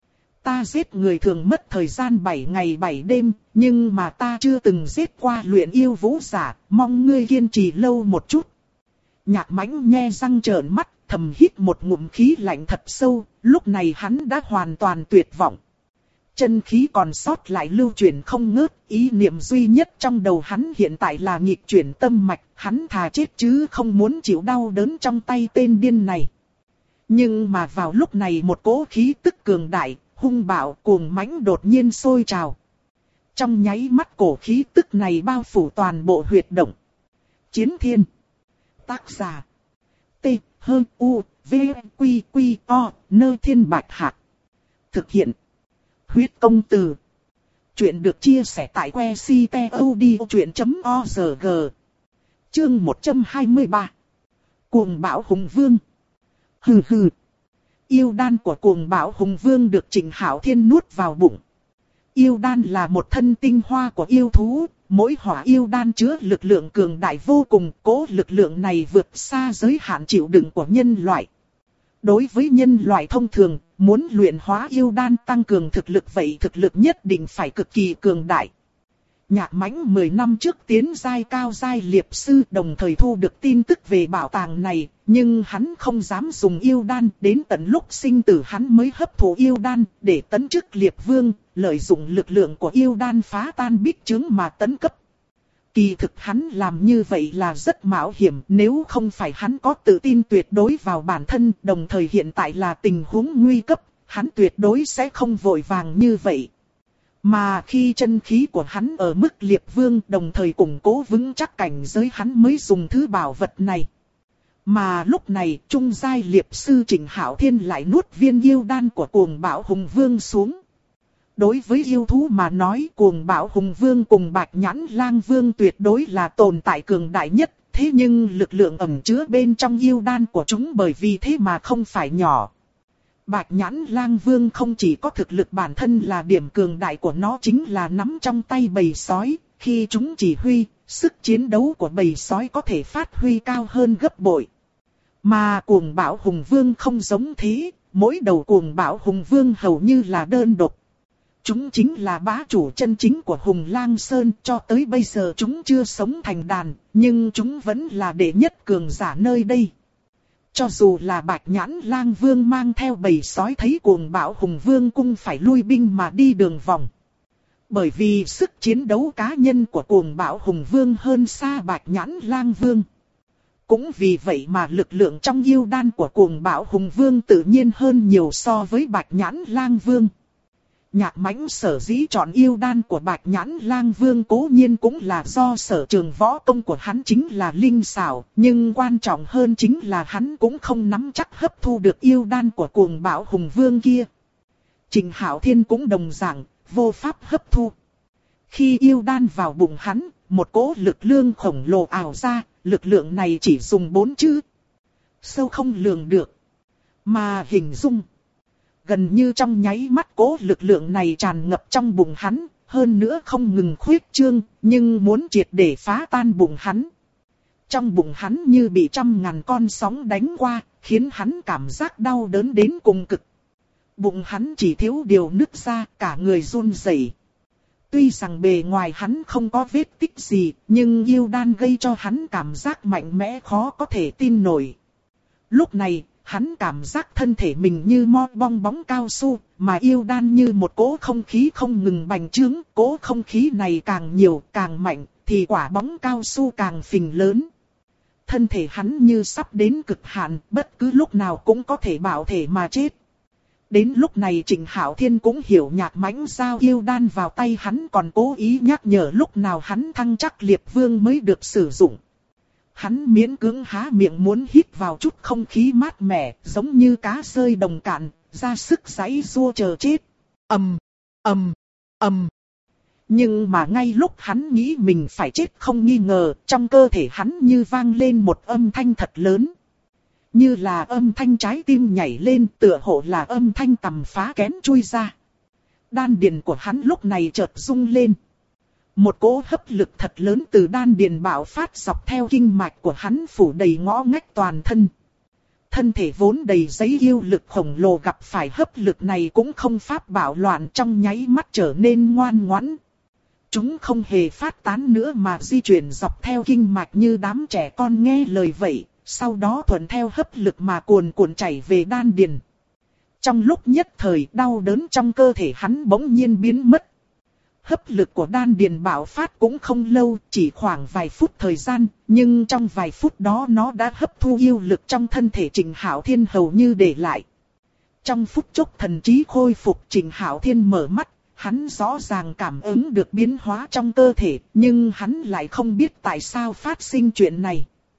Ta giết người thường mất thời gian 7 ngày 7 đêm, nhưng mà ta chưa từng giết qua luyện yêu vũ giả, mong ngươi kiên trì lâu một chút. Nhạc Mãnh nhe răng trợn mắt, thầm hít một ngụm khí lạnh thật sâu, lúc này hắn đã hoàn toàn tuyệt vọng. Chân khí còn sót lại lưu chuyển không ngớt, ý niệm duy nhất trong đầu hắn hiện tại là nghịch chuyển tâm mạch, hắn thà chết chứ không muốn chịu đau đớn trong tay tên điên này. Nhưng mà vào lúc này một cỗ khí tức cường đại, hung bạo cuồng mãnh đột nhiên sôi trào. Trong nháy mắt cổ khí tức này bao phủ toàn bộ huyệt động. Chiến Thiên. Tác giả. T-H-U-V-Q-Q-O, Nơi Thiên Bạch Hạc. Thực hiện. Huyết Công Từ. Chuyện được chia sẻ tại website.odchuyện.org. Chương 123. Cuồng Bão Hùng Vương. Hừ hừ. Yêu đan của Cuồng Bão Hùng Vương được Trịnh Hạo Thiên nuốt vào bụng. Yêu đan là một thân tinh hoa của yêu thú, mỗi hỏa yêu đan chứa lực lượng cường đại vô cùng, cố lực lượng này vượt xa giới hạn chịu đựng của nhân loại. Đối với nhân loại thông thường, muốn luyện hóa yêu đan tăng cường thực lực vậy thực lực nhất định phải cực kỳ cường đại. Nhạc Mãnh 10 năm trước tiến giai cao giai liệp sư đồng thời thu được tin tức về bảo tàng này, nhưng hắn không dám dùng yêu đan, đến tận lúc sinh tử hắn mới hấp thụ yêu đan để tấn chức liệp vương, lợi dụng lực lượng của yêu đan phá tan bích trướng mà tấn cấp. Kỳ thực hắn làm như vậy là rất mạo hiểm, nếu không phải hắn có tự tin tuyệt đối vào bản thân, đồng thời hiện tại là tình huống nguy cấp, hắn tuyệt đối sẽ không vội vàng như vậy. Mà khi chân khí của hắn ở mức liệp vương đồng thời củng cố vững chắc cảnh giới hắn mới dùng thứ bảo vật này. Mà lúc này trung giai liệp sư Trịnh Hạo Thiên lại nuốt viên yêu đan của Cuồng Bão Hùng Vương xuống. Đối với yêu thú mà nói Cuồng Bão Hùng Vương cùng Bạch Nhãn Lang Vương tuyệt đối là tồn tại cường đại nhất. Thế nhưng lực lượng ẩn chứa bên trong yêu đan của chúng bởi vì thế mà không phải nhỏ. Bạch Nhãn Lang Vương không chỉ có thực lực bản thân là điểm cường đại của nó chính là nắm trong tay bầy sói. Khi chúng chỉ huy, sức chiến đấu của bầy sói có thể phát huy cao hơn gấp bội. Mà Cuồng Bão Hùng Vương không giống thế, mỗi đầu Cuồng Bão Hùng Vương hầu như là đơn độc. Chúng chính là bá chủ chân chính của Hùng Lang Sơn, cho tới bây giờ chúng chưa sống thành đàn, nhưng chúng vẫn là đệ nhất cường giả nơi đây. Cho dù là Bạch Nhãn Lang Vương mang theo bầy sói thấy cuồng bạo Hùng Vương cung phải lui binh mà đi đường vòng. Bởi vì sức chiến đấu cá nhân của cuồng bạo Hùng Vương hơn xa Bạch Nhãn Lang Vương. Cũng vì vậy mà lực lượng trong yêu đan của cuồng bạo Hùng Vương tự nhiên hơn nhiều so với Bạch Nhãn Lang Vương. Nhạc Mãnh sở dĩ chọn yêu đan của Bạch Nhãn Lang Vương cố nhiên cũng là do sở trường võ công của hắn chính là linh xảo, nhưng quan trọng hơn chính là hắn cũng không nắm chắc hấp thu được yêu đan của cuồng bạo Hùng Vương kia. Trình Hạo Thiên cũng đồng dạng, vô pháp hấp thu. Khi yêu đan vào bụng hắn, một cỗ lực lượng khổng lồ ảo ra, lực lượng này chỉ dùng 4 chữ. Sâu không lường được. Mà hình dung. Gần như trong nháy mắt cỗ lực lượng này tràn ngập trong bụng hắn, hơn nữa không ngừng khuyết trương, nhưng muốn triệt để phá tan bụng hắn. Trong bụng hắn như bị 100.000 con sóng đánh qua, khiến hắn cảm giác đau đớn đến cùng cực. Bụng hắn chỉ thiếu điều nứt ra, cả người run rẩy. Tuy rằng bề ngoài hắn không có vết tích gì, nhưng yêu đan gây cho hắn cảm giác mạnh mẽ khó có thể tin nổi. Lúc này, hắn cảm giác thân thể mình như mo bong bóng cao su, mà yêu đan như một cỗ không khí không ngừng bành trướng, cỗ không khí này càng nhiều, càng mạnh, thì quả bóng cao su càng phình lớn. Thân thể hắn như sắp đến cực hạn, bất cứ lúc nào cũng có thể bạo thể mà chết. Đến lúc này Trịnh Hạo Thiên cũng hiểu Nhạc Mãnh giao yêu đan vào tay hắn còn cố ý nhắc nhở lúc nào hắn thăng chắc liệp vương mới được sử dụng. Hắn miễn cưỡng há miệng muốn hít vào chút không khí mát mẻ, giống như cá rơi đồng cạn, ra sức giãy giụa chờ chết. Ầm, ầm, ầm. Nhưng mà ngay lúc hắn nghĩ mình phải chết không nghi ngờ, trong cơ thể hắn như vang lên một âm thanh thật lớn. Như là âm thanh trái tim nhảy lên, tựa hồ là âm thanh tầm phá kén chui ra. Đan điền của hắn lúc này chợt rung lên. Một cỗ hấp lực thật lớn từ đan điền bạo phát dọc theo kinh mạch của hắn phủ đầy ngõ ngách toàn thân. Thân thể vốn đầy giấy yêu lực khổng lồ gặp phải hấp lực này cũng không pháp bạo loạn, trong nháy mắt trở nên ngoan ngoãn. Chúng không hề phát tán nữa mà di chuyển dọc theo kinh mạch như đám trẻ con nghe lời vậy, sau đó thuận theo hấp lực mà cuồn cuộn chảy về đan điền. Trong lúc nhất thời đau đớn trong cơ thể hắn bỗng nhiên biến mất. Hấp lực của đan điền bạo phát cũng không lâu, chỉ khoảng vài phút thời gian, nhưng trong vài phút đó nó đã hấp thu yêu lực trong thân thể Trịnh Hạo Thiên hầu như để lại. Trong phút chốc thần trí khôi phục, Trịnh Hạo Thiên mở mắt, hắn rõ ràng cảm ứng được biến hóa trong cơ thể, nhưng hắn lại không biết tại sao phát sinh chuyện này.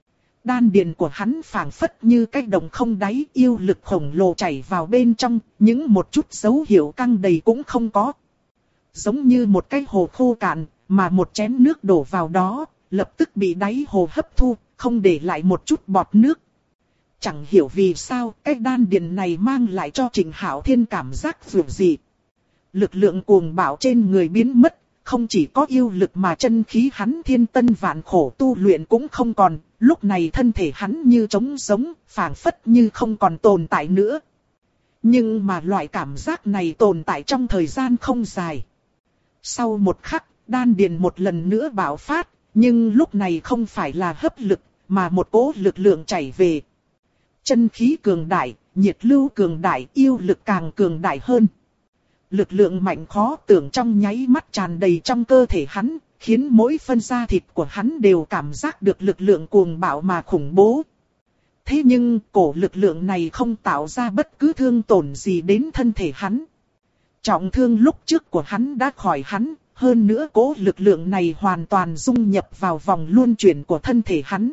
Đan điền của hắn phảng phất như cái đồng không đáy, yêu lực khổng lồ chảy vào bên trong, những một chút dấu hiệu căng đầy cũng không có. Giống như một cái hồ khô cạn, mà một chén nước đổ vào đó, lập tức bị đáy hồ hấp thu, không để lại một chút bọt nước. Chẳng hiểu vì sao, cái đan điền này mang lại cho Trịnh Hạo Thiên cảm giác vượt dị. Lực lượng cuồng bạo trên người biến mất, không chỉ có yêu lực mà chân khí hắn thiên tân vạn khổ tu luyện cũng không còn, lúc này thân thể hắn như trống sống, phảng phất như không còn tồn tại nữa. Nhưng mà loại cảm giác này tồn tại trong thời gian không dài. Sau một khắc, đan điền một lần nữa bạo phát, nhưng lúc này không phải là hấp lực, mà một cỗ lực lượng chảy về. Chân khí cường đại, nhiệt lưu cường đại, yêu lực càng cường đại hơn. Lực lượng mạnh khó tưởng trong nháy mắt tràn đầy trong cơ thể hắn, khiến mỗi phân da thịt của hắn đều cảm giác được lực lượng cuồng bạo mà khủng bố. Thế nhưng cổ lực lượng này không tạo ra bất cứ thương tổn gì đến thân thể hắn. Trọng thương lúc trước của hắn đã khỏi hắn, hơn nữa cổ lực lượng này hoàn toàn dung nhập vào vòng luân chuyển của thân thể hắn.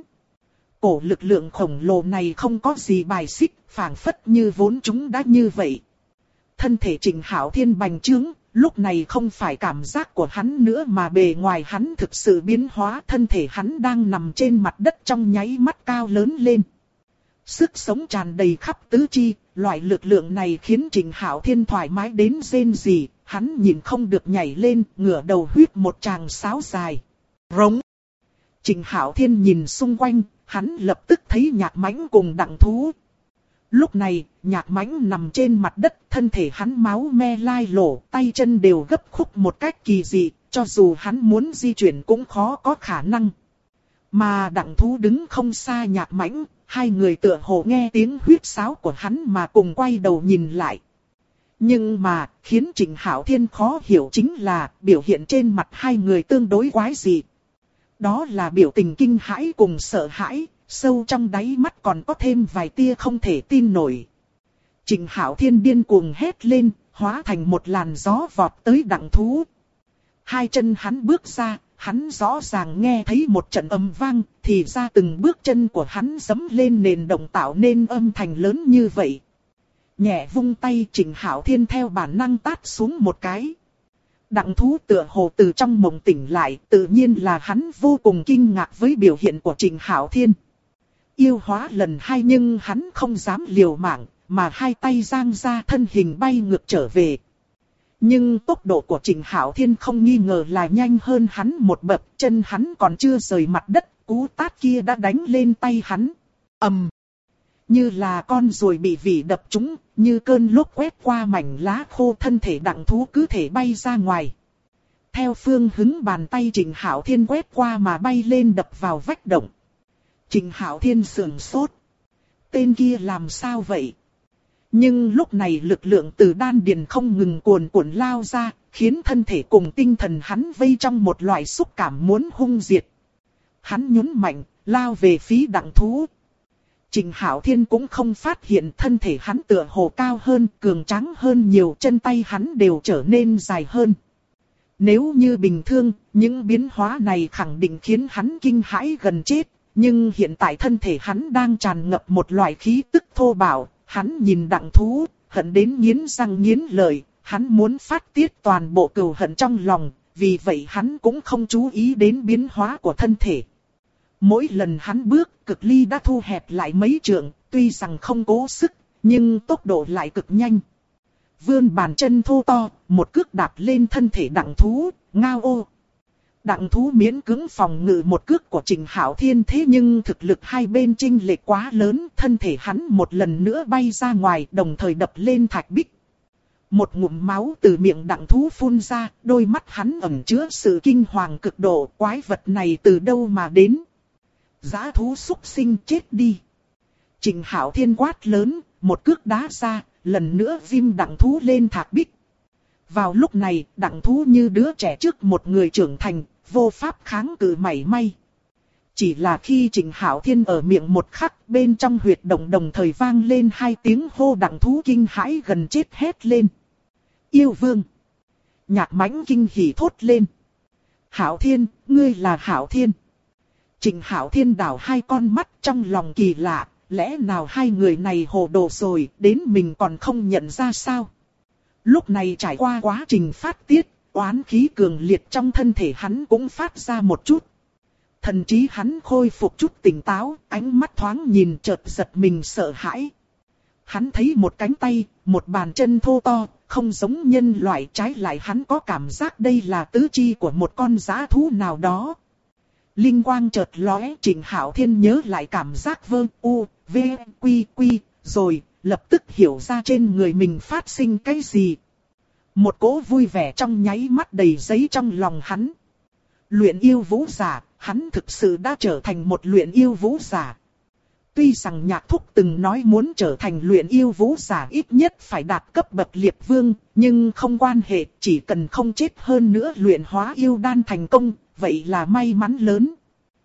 Cổ lực lượng khổng lồ này không có gì bài xích, phảng phất như vốn chúng đã như vậy. Thân thể Trịnh Hạo Thiên bành trướng, lúc này không phải cảm giác của hắn nữa mà bề ngoài hắn thực sự biến hóa, thân thể hắn đang nằm trên mặt đất trong nháy mắt cao lớn lên. Sức sống tràn đầy khắp tứ chi, loại lực lượng này khiến Trịnh Hạo Thiên thoải mái đến rên rỉ, hắn nhìn không được nhảy lên, ngửa đầu huýt một tràng sáo dài. Rống. Trịnh Hạo Thiên nhìn xung quanh, hắn lập tức thấy Nhạc Mãnh cùng Đặng Thú. Lúc này, Nhạc Mãnh nằm trên mặt đất, thân thể hắn máu me lai lổ, tay chân đều gấp khúc một cách kỳ dị, cho dù hắn muốn di chuyển cũng khó có khả năng. Mà Đặng Thú đứng không xa Nhạc Mãnh, hai người tựa hồ nghe tiếng huýt sáo của hắn mà cùng quay đầu nhìn lại. Nhưng mà, khiến Trịnh Hạo Thiên khó hiểu chính là biểu hiện trên mặt hai người tương đối quái dị. Đó là biểu tình kinh hãi cùng sợ hãi, sâu trong đáy mắt còn có thêm vài tia không thể tin nổi. Trịnh Hạo Thiên điên cuồng hét lên, hóa thành một làn gió vọt tới Đặng Thú. Hai chân hắn bước ra, hắn rõ ràng nghe thấy một trận âm vang, thì ra từng bước chân của hắn giẫm lên nền động tạo nên âm thanh lớn như vậy. Nhẹ vung tay, Trịnh Hạo Thiên theo bản năng tát xuống một cái. Đặng Thú tựa hồ từ trong mộng tỉnh lại, tự nhiên là hắn vô cùng kinh ngạc với biểu hiện của Trịnh Hạo Thiên. Yêu hóa lần hai nhưng hắn không dám liều mạng, mà hai tay giang ra thân hình bay ngược trở về. Nhưng tốc độ của Trịnh Hạo Thiên không nghi ngờ là nhanh hơn hắn một bậc, chân hắn còn chưa rời mặt đất, cú tát kia đã đánh lên tay hắn. ầm, như là con ruồi bị vỉ đập trúng, như cơn lốc quét qua mảnh lá khô, thân thể Đặng Thú cứ thể bay ra ngoài. Theo phương hướng bàn tay Trịnh Hạo Thiên quét qua mà bay lên đập vào vách động. Trịnh Hạo Thiên sườn sốt. Tên kia làm sao vậy? Nhưng lúc này lực lượng từ đan điền không ngừng cuồn cuộn lao ra, khiến thân thể cùng tinh thần hắn vây trong một loại xúc cảm muốn hung diệt. Hắn nhún mạnh, lao về phía Đặng Thú. Trịnh Hạo Thiên cũng không phát hiện thân thể hắn tựa hồ cao hơn, cường tráng hơn nhiều, chân tay hắn đều trở nên dài hơn. Nếu như bình thường, những biến hóa này khẳng định khiến hắn kinh hãi gần chết. Nhưng hiện tại thân thể hắn đang tràn ngập một loại khí tức thô bạo, hắn nhìn Đặng Thú, hận đến nghiến răng nghiến lợi, hắn muốn phát tiết toàn bộ cừu hận trong lòng, vì vậy hắn cũng không chú ý đến biến hóa của thân thể. Mỗi lần hắn bước, cực ly đã thu hẹp lại mấy trượng, tuy rằng không cố sức, nhưng tốc độ lại cực nhanh. Vươn bàn chân thô to, một cước đạp lên thân thể Đặng Thú, ngao ô. Đặng Thú miễn cưỡng phòng ngự một cước của Trịnh Hạo Thiên, thế nhưng thực lực hai bên chênh lệch quá lớn, thân thể hắn một lần nữa bay ra ngoài, đồng thời đập lên thạch bích. Một ngụm máu từ miệng Đặng Thú phun ra, đôi mắt hắn ẩn chứa sự kinh hoàng cực độ, quái vật này từ đâu mà đến? Dã thú xúc sinh, chết đi! Trịnh Hạo Thiên quát lớn, một cước đá ra, lần nữa ghim Đặng Thú lên thạch bích. Vào lúc này, Đặng Thú như đứa trẻ trước một người trưởng thành, vô pháp kháng cự mảy may. Chỉ là khi Trịnh Hạo Thiên ở miệng một khắc, bên trong huyệt động đồng thời vang lên hai tiếng hô. Đặng Thú kinh hãi gần chết hét lên. Yêu vương! Nhạc Mãnh kinh hỉ thốt lên. Hạo Thiên, ngươi là Hạo Thiên! Trịnh Hạo Thiên đảo hai con mắt trong lòng kỳ lạ, lẽ nào hai người này hồ đồ rồi, đến mình còn không nhận ra sao? Lúc này trải qua quá trình phát tiết, oán khí cường liệt trong thân thể hắn cũng phát ra một chút. Thần trí hắn khôi phục chút tỉnh táo, ánh mắt thoáng nhìn chợt giật mình sợ hãi. Hắn thấy một cánh tay, một bàn chân thô to, không giống nhân loại, trái lại hắn có cảm giác đây là tứ chi của một con dã thú nào đó. Linh quang chợt lóe, Trịnh Hạo Thiên nhớ lại cảm giác vơ u, v, quy quy, rồi lập tức hiểu ra trên người mình phát sinh cái gì. Một cỗ vui vẻ trong nháy mắt đầy giấy trong lòng hắn. Luyện yêu vũ giả, hắn thực sự đã trở thành một luyện yêu vũ giả. Tuy rằng Nhạc Thúc từng nói muốn trở thành luyện yêu vũ giả ít nhất phải đạt cấp bậc liệt vương, nhưng không quan hệ, chỉ cần không chết hơn nữa luyện hóa yêu đan thành công, vậy là may mắn lớn.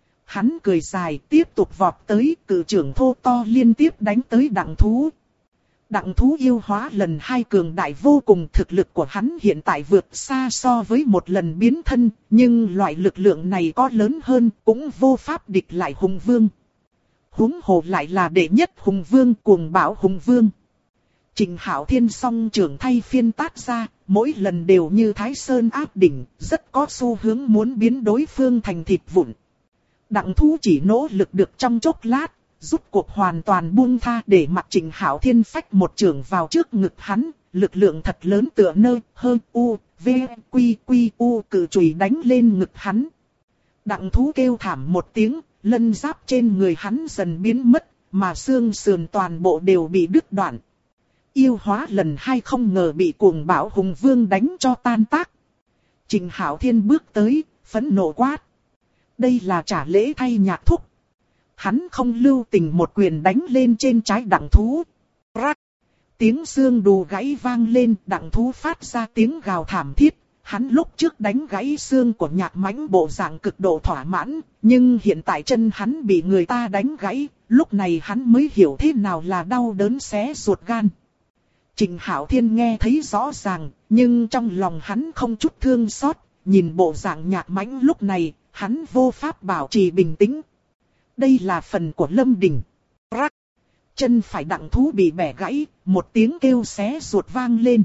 Hắn cười dài tiếp tục vọt tới, cự trưởng thô to liên tiếp đánh tới Đặng Thú. Đặng Thú yêu hóa lần hai cường đại vô cùng, thực lực của hắn hiện tại vượt xa so với một lần biến thân, nhưng loại lực lượng này có lớn hơn cũng vô pháp địch lại hùng vương. Huống hồ lại là đệ nhất hùng vương, cuồng bạo hùng vương. Trịnh Hạo Thiên song trưởng thay phiên tát ra, mỗi lần đều như Thái Sơn áp đỉnh, rất có xu hướng muốn biến đối phương thành thịt vụn. Đặng Thú chỉ nỗ lực được trong chốc lát, rút cuộc hoàn toàn buông tha để mặc Trịnh Hạo Thiên phách một chưởng vào trước ngực hắn, lực lượng thật lớn tựa nơi hơn u, v, quy quy u cự chùy đánh lên ngực hắn. Đặng Thú kêu thảm một tiếng, lân giáp trên người hắn dần biến mất, mà xương sườn toàn bộ đều bị đứt đoạn. Yêu hóa lần 2 không ngờ bị cuồng bạo hùng vương đánh cho tan tác. Trình Hạo Thiên bước tới, phẫn nộ quát. Đây là trả lễ thay Nhạc Thúc. Hắn không lưu tình một quyền đánh lên trên trái Đặng thú. Rắc! Tiếng xương đù gãy vang lên, Đặng thú phát ra tiếng gào thảm thiết. Hắn lúc trước đánh gãy xương của Nhạc Mãnh bộ dạng cực độ thỏa mãn, nhưng hiện tại chân hắn bị người ta đánh gãy, lúc này hắn mới hiểu thế nào là đau đớn xé ruột gan. Trình Hạo Thiên nghe thấy rõ ràng, nhưng trong lòng hắn không chút thương xót, nhìn bộ dạng Nhạc Mãnh lúc này, hắn vô pháp bảo trì bình tĩnh. Đây là phần của Lâm Đình. Rắc! Chân phải Đặng thú bị bẻ gãy, một tiếng kêu xé ruột vang lên.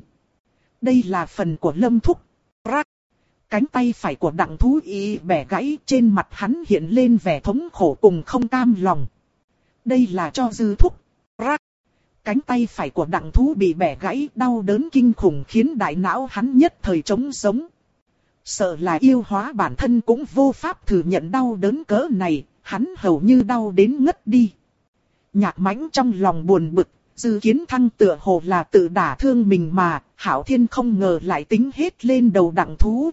Đây là phần của Lâm Thúc. Rắc! Cánh tay phải của Đặng thú y bẻ gãy, trên mặt hắn hiện lên vẻ thống khổ cùng không cam lòng. Đây là cho Dư Thúc. Rắc! Cánh tay phải của Đặng thú bị bẻ gãy, đau đớn kinh khủng khiến đại não hắn nhất thời trống sống. Sợ là yêu hóa bản thân cũng vô pháp thừa nhận đau đớn cỡ này, hắn hầu như đau đến ngất đi. Nhạc Mãnh trong lòng buồn bực, Dư Kiến Thăng tựa hồ là tự đả thương mình mà, Hạo Thiên không ngờ lại tính hết lên đầu Đặng thú.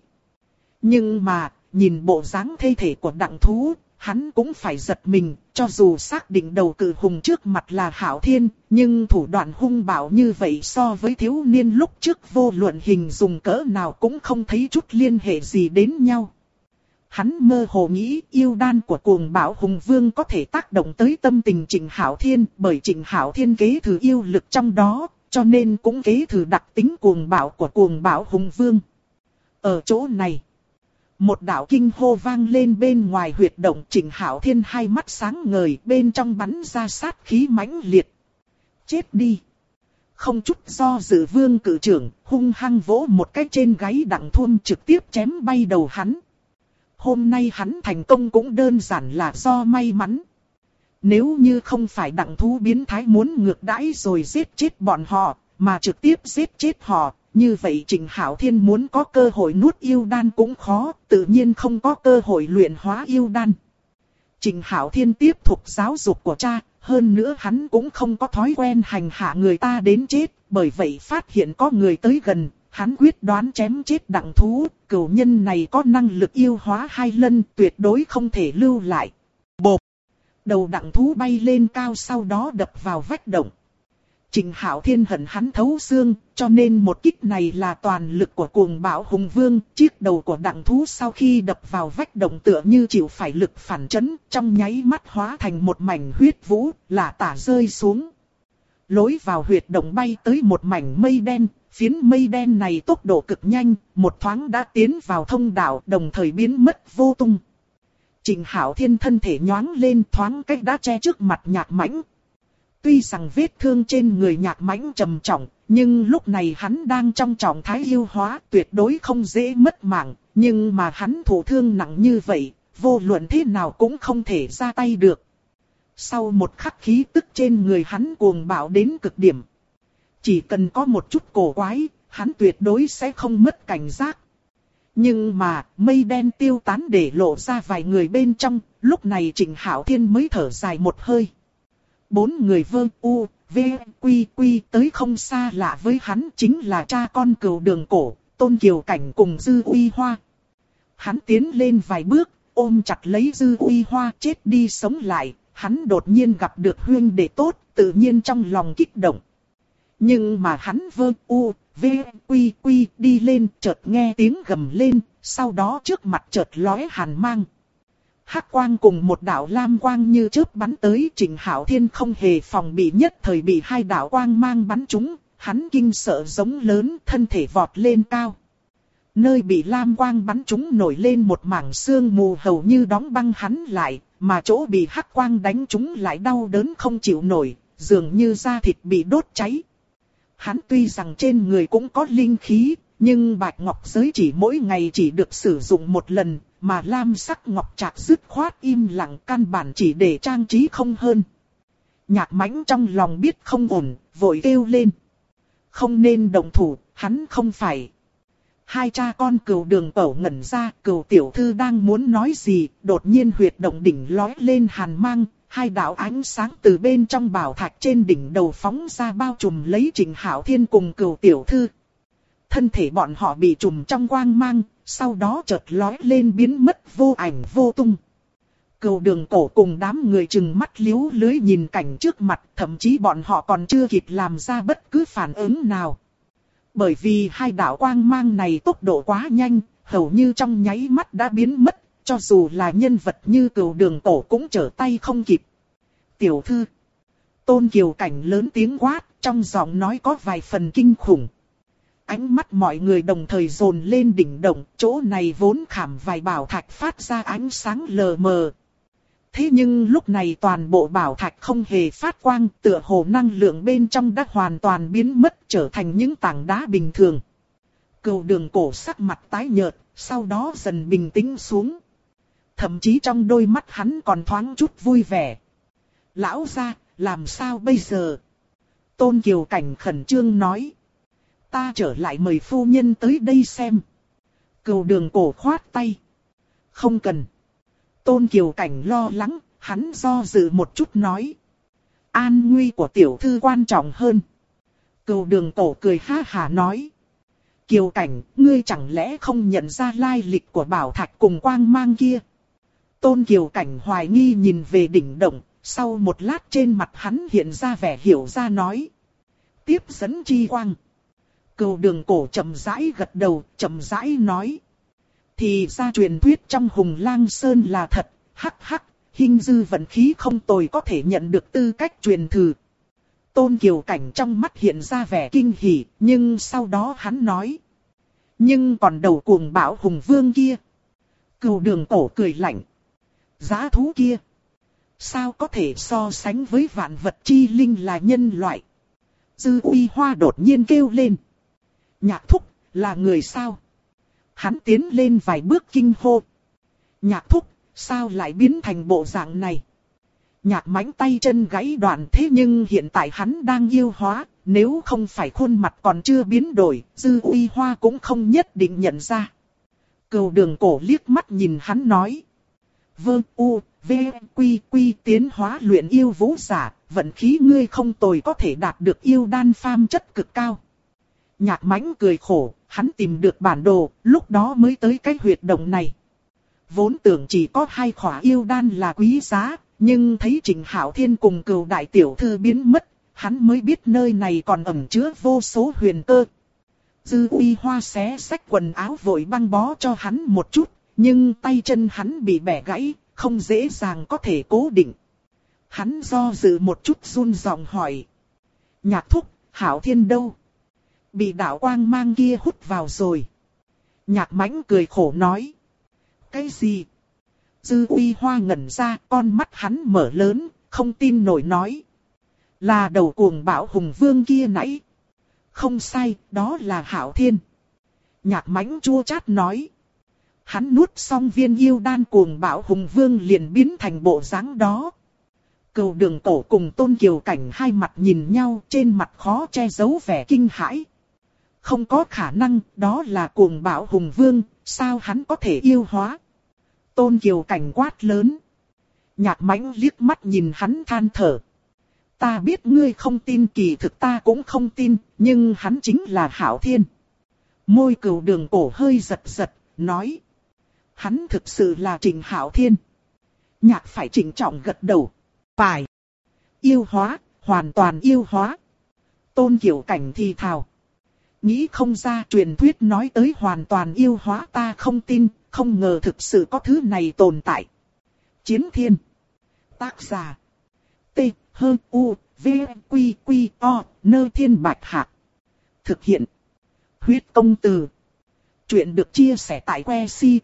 Nhưng mà, nhìn bộ dáng thê thể của Đặng thú, hắn cũng phải giật mình, cho dù xác định đầu cự hùng trước mặt là Hạo Thiên, nhưng thủ đoạn hung bạo như vậy so với thiếu niên lúc trước vô luận hình dùng cỡ nào cũng không thấy chút liên hệ gì đến nhau. Hắn mơ hồ nghĩ yêu đan của cuồng bạo hùng vương có thể tác động tới tâm tình Trình Hạo Thiên, bởi Trình Hạo Thiên kế thừa yêu lực trong đó, cho nên cũng kế thừa đặc tính cuồng bạo của cuồng bạo hùng vương. Ở chỗ này, một đạo kinh hô vang lên bên ngoài huyệt động. Trình Hạo Thiên hai mắt sáng ngời, bên trong bắn ra sát khí mãnh liệt. Chết đi! Không chút do dự, vương cử trưởng hung hăng vỗ một cái trên gáy Đặng Thuâm, trực tiếp chém bay đầu hắn. Hôm nay hắn thành công cũng đơn giản là do may mắn. Nếu như không phải Đặng thú biến thái muốn ngược đãi rồi giết chết bọn họ, mà trực tiếp giết chết họ, như vậy Trình Hạo Thiên muốn có cơ hội nuốt yêu đan cũng khó, tự nhiên không có cơ hội luyện hóa yêu đan. Trình Hạo Thiên tiếp tục giáo dục của cha, hơn nữa hắn cũng không có thói quen hành hạ người ta đến chết, bởi vậy phát hiện có người tới gần, hắn quyết đoán chém chết Đặng thú, cửu nhân này có năng lực yêu hóa 2 lần, tuyệt đối không thể lưu lại. Bộp! Đầu Đặng thú bay lên cao, sau đó đập vào vách động. Trình Hạo Thiên hận hắn thấu xương, cho nên một kích này là toàn lực của cuồng bạo hùng vương. Chiếc đầu của Đặng thú sau khi đập vào vách động tựa như chịu phải lực phản chấn, trong nháy mắt hóa thành một mảnh huyết vũ, lả tả rơi xuống. Lối vào huyệt động bay tới một mảnh mây đen, phiến mây đen này tốc độ cực nhanh, một thoáng đã tiến vào thông đạo, đồng thời biến mất vô tung. Trình Hạo Thiên thân thể nhoáng lên, thoáng cách đã che trước mặt Nhạc Mãnh. Tuy rằng vết thương trên người Nhạc Mãnh trầm trọng, nhưng lúc này hắn đang trong trạng thái yêu hóa, tuyệt đối không dễ mất mạng, nhưng mà hắn thụ thương nặng như vậy, vô luận thế nào cũng không thể ra tay được. Sau một khắc khí tức trên người hắn cuồng bạo đến cực điểm. Chỉ cần có một chút cổ quái, hắn tuyệt đối sẽ không mất cảnh giác. Nhưng mà, mây đen tiêu tán để lộ ra vài người bên trong, lúc này Trình Hạo Thiên mới thở dài một hơi. 4 người Vương U, V, Quy Quy tới không xa lạ với hắn, chính là cha con Cửu Đường Cổ, Tôn Kiều Cảnh cùng Dư Uy Hoa. Hắn tiến lên vài bước, ôm chặt lấy Dư Uy Hoa, chết đi sống lại, hắn đột nhiên gặp được huynh đệ tốt, tự nhiên trong lòng kích động. Nhưng mà hắn Vương U, V, Quy Quy đi lên, chợt nghe tiếng gầm lên, sau đó trước mặt chợt lóe hàn mang. Hắc quang cùng một đạo lam quang như chớp bắn tới, Trình Hạo Thiên không hề phòng bị, nhất thời bị 2 đạo quang mang bắn trúng, hắn kinh sợ giống lớn, thân thể vọt lên cao. Nơi bị lam quang bắn trúng nổi lên một mảng sương mù hầu như đóng băng hắn lại, mà chỗ bị hắc quang đánh trúng lại đau đớn không chịu nổi, dường như da thịt bị đốt cháy. Hắn tuy rằng trên người cũng có linh khí, nhưng bạch ngọc giới chỉ mỗi ngày chỉ được sử dụng một lần, mà lam sắc ngọc trạc dứt khoát im lặng, căn bản chỉ để trang trí không hơn. Nhạc Mãnh trong lòng biết không ổn, vội kêu lên. Không nên động thủ, hắn không phải. 2 cha con Cửu Đường Cổ ngẩn ra, Cửu tiểu thư đang muốn nói gì, đột nhiên huyệt động đỉnh lói lên hàn mang, hai đạo ánh sáng từ bên trong bảo thạch trên đỉnh đầu phóng ra bao trùm lấy Trịnh Hạo Thiên cùng Cửu tiểu thư. Thân thể bọn họ bị trùm trong quang mang, sau đó chợt lóe lên biến mất vô ảnh vô tung. Cửu Đường Cổ cùng đám người trừng mắt liếu lưới nhìn cảnh trước mặt, thậm chí bọn họ còn chưa kịp làm ra bất cứ phản ứng nào. Bởi vì hai đạo quang mang này tốc độ quá nhanh, hầu như trong nháy mắt đã biến mất, cho dù là nhân vật như Cửu Đường Cổ cũng trở tay không kịp. Tiểu thư. Tôn Kiều Cảnh lớn tiếng quát, trong giọng nói có vài phần kinh khủng. Ánh mắt mọi người đồng thời dồn lên đỉnh động, chỗ này vốn khảm vài bảo thạch phát ra ánh sáng lờ mờ. Thế nhưng lúc này toàn bộ bảo thạch không hề phát quang, tựa hồ năng lượng bên trong đã hoàn toàn biến mất, trở thành những tảng đá bình thường. Cửu Đường Cổ sắc mặt tái nhợt, sau đó dần bình tĩnh xuống. Thậm chí trong đôi mắt hắn còn thoáng chút vui vẻ. Lão gia, làm sao bây giờ? Tôn Kiều Cảnh khẩn trương nói. Ta trở lại mời phu nhân tới đây xem. Cửu Đường Cổ khoát tay. Không cần. Tôn Kiều Cảnh lo lắng, hắn do dự một chút nói. An nguy của tiểu thư quan trọng hơn. Cửu Đường Cổ cười ha hả nói. Kiều Cảnh, ngươi chẳng lẽ không nhận ra lai lịch của bảo thạch cùng quang mang kia? Tôn Kiều Cảnh hoài nghi nhìn về đỉnh động, sau một lát trên mặt hắn hiện ra vẻ hiểu ra nói. Tiếp dẫn chi quang. Cửu Đường Cổ chậm rãi gật đầu, chậm rãi nói. Thì ra truyền thuyết trong Hùng Lang Sơn là thật, hắc hắc, hình dư vận khí không tồi có thể nhận được tư cách truyền thừa. Tôn Kiều Cảnh trong mắt hiện ra vẻ kinh hỉ, nhưng sau đó hắn nói. Nhưng còn đầu cuồng bão Hùng Vương kia. Cửu Đường Cổ cười lạnh. Giá thú kia. Sao có thể so sánh với vạn vật chi linh là nhân loại? Dư Uy Hoa đột nhiên kêu lên. Nhạc thúc, là người sao? Hắn tiến lên vài bước kinh hô. Nhạc thúc, sao lại biến thành bộ dạng này? Nhạc Mãnh tay chân gãy đoạn, thế nhưng hiện tại hắn đang yêu hóa, nếu không phải khuôn mặt còn chưa biến đổi, Dư Uy Hoa cũng không nhất định nhận ra. Cửu Đường Cổ liếc mắt nhìn hắn nói. Vâng, u, v, quy, quy tiến hóa luyện yêu vũ giả, vận khí ngươi không tồi có thể đạt được yêu đan phàm chất cực cao. Nhạc Mãnh cười khổ, hắn tìm được bản đồ, lúc đó mới tới cái huyệt động này. Vốn tưởng chỉ có 2 khỏa yêu đan là quý giá, nhưng thấy Trịnh Hạo Thiên cùng Cửu đại tiểu thư biến mất, hắn mới biết nơi này còn ẩn chứa vô số huyền cơ. Dư Uy Hoa xé xách quần áo vội băng bó cho hắn một chút, nhưng tay chân hắn bị bẻ gãy, không dễ dàng có thể cố định. Hắn do dự một chút run giọng hỏi. Nhạc thúc, Hạo Thiên đâu? Bị đạo quang mang kia hút vào rồi. Nhạc Mãnh cười khổ nói. Cái gì? Dư Uy Hoa ngẩn ra, con mắt hắn mở lớn, không tin nổi nói. Là đầu cuồng bão Hùng Vương kia nãy. Không sai, đó là Hạo Thiên. Nhạc Mãnh chua chát nói. Hắn nuốt xong viên yêu đan cuồng bão Hùng Vương liền biến thành bộ dáng đó. Cửu Đường Cổ cùng Tôn Kiều Cảnh hai mặt nhìn nhau, trên mặt khó che giấu vẻ kinh hãi. Không có khả năng, đó là cuồng bão Hùng Vương, sao hắn có thể yêu hóa? Tôn Kiều Cảnh quát lớn. Nhạc Mãnh liếc mắt nhìn hắn than thở. Ta biết ngươi không tin, kỳ thực ta cũng không tin, nhưng hắn chính là Hạo Thiên. Môi Cửu Đường Cổ hơi giật giật, nói. Hắn thực sự là Trịnh Hạo Thiên. Nhạc phải trịnh trọng gật đầu. Phải. Yêu hóa, hoàn toàn yêu hóa. Tôn Kiều Cảnh thì thào. Nghĩ không ra truyền thuyết nói tới hoàn toàn yêu hóa, ta không tin, không ngờ thực sự có thứ này tồn tại. Chiến Thiên. Tác giả. T, H, U, V, Quy, Quy, O, Nơ Thiên Bạch Hạc. Thực hiện. Huyết Công Từ. Chuyện được chia sẻ tại que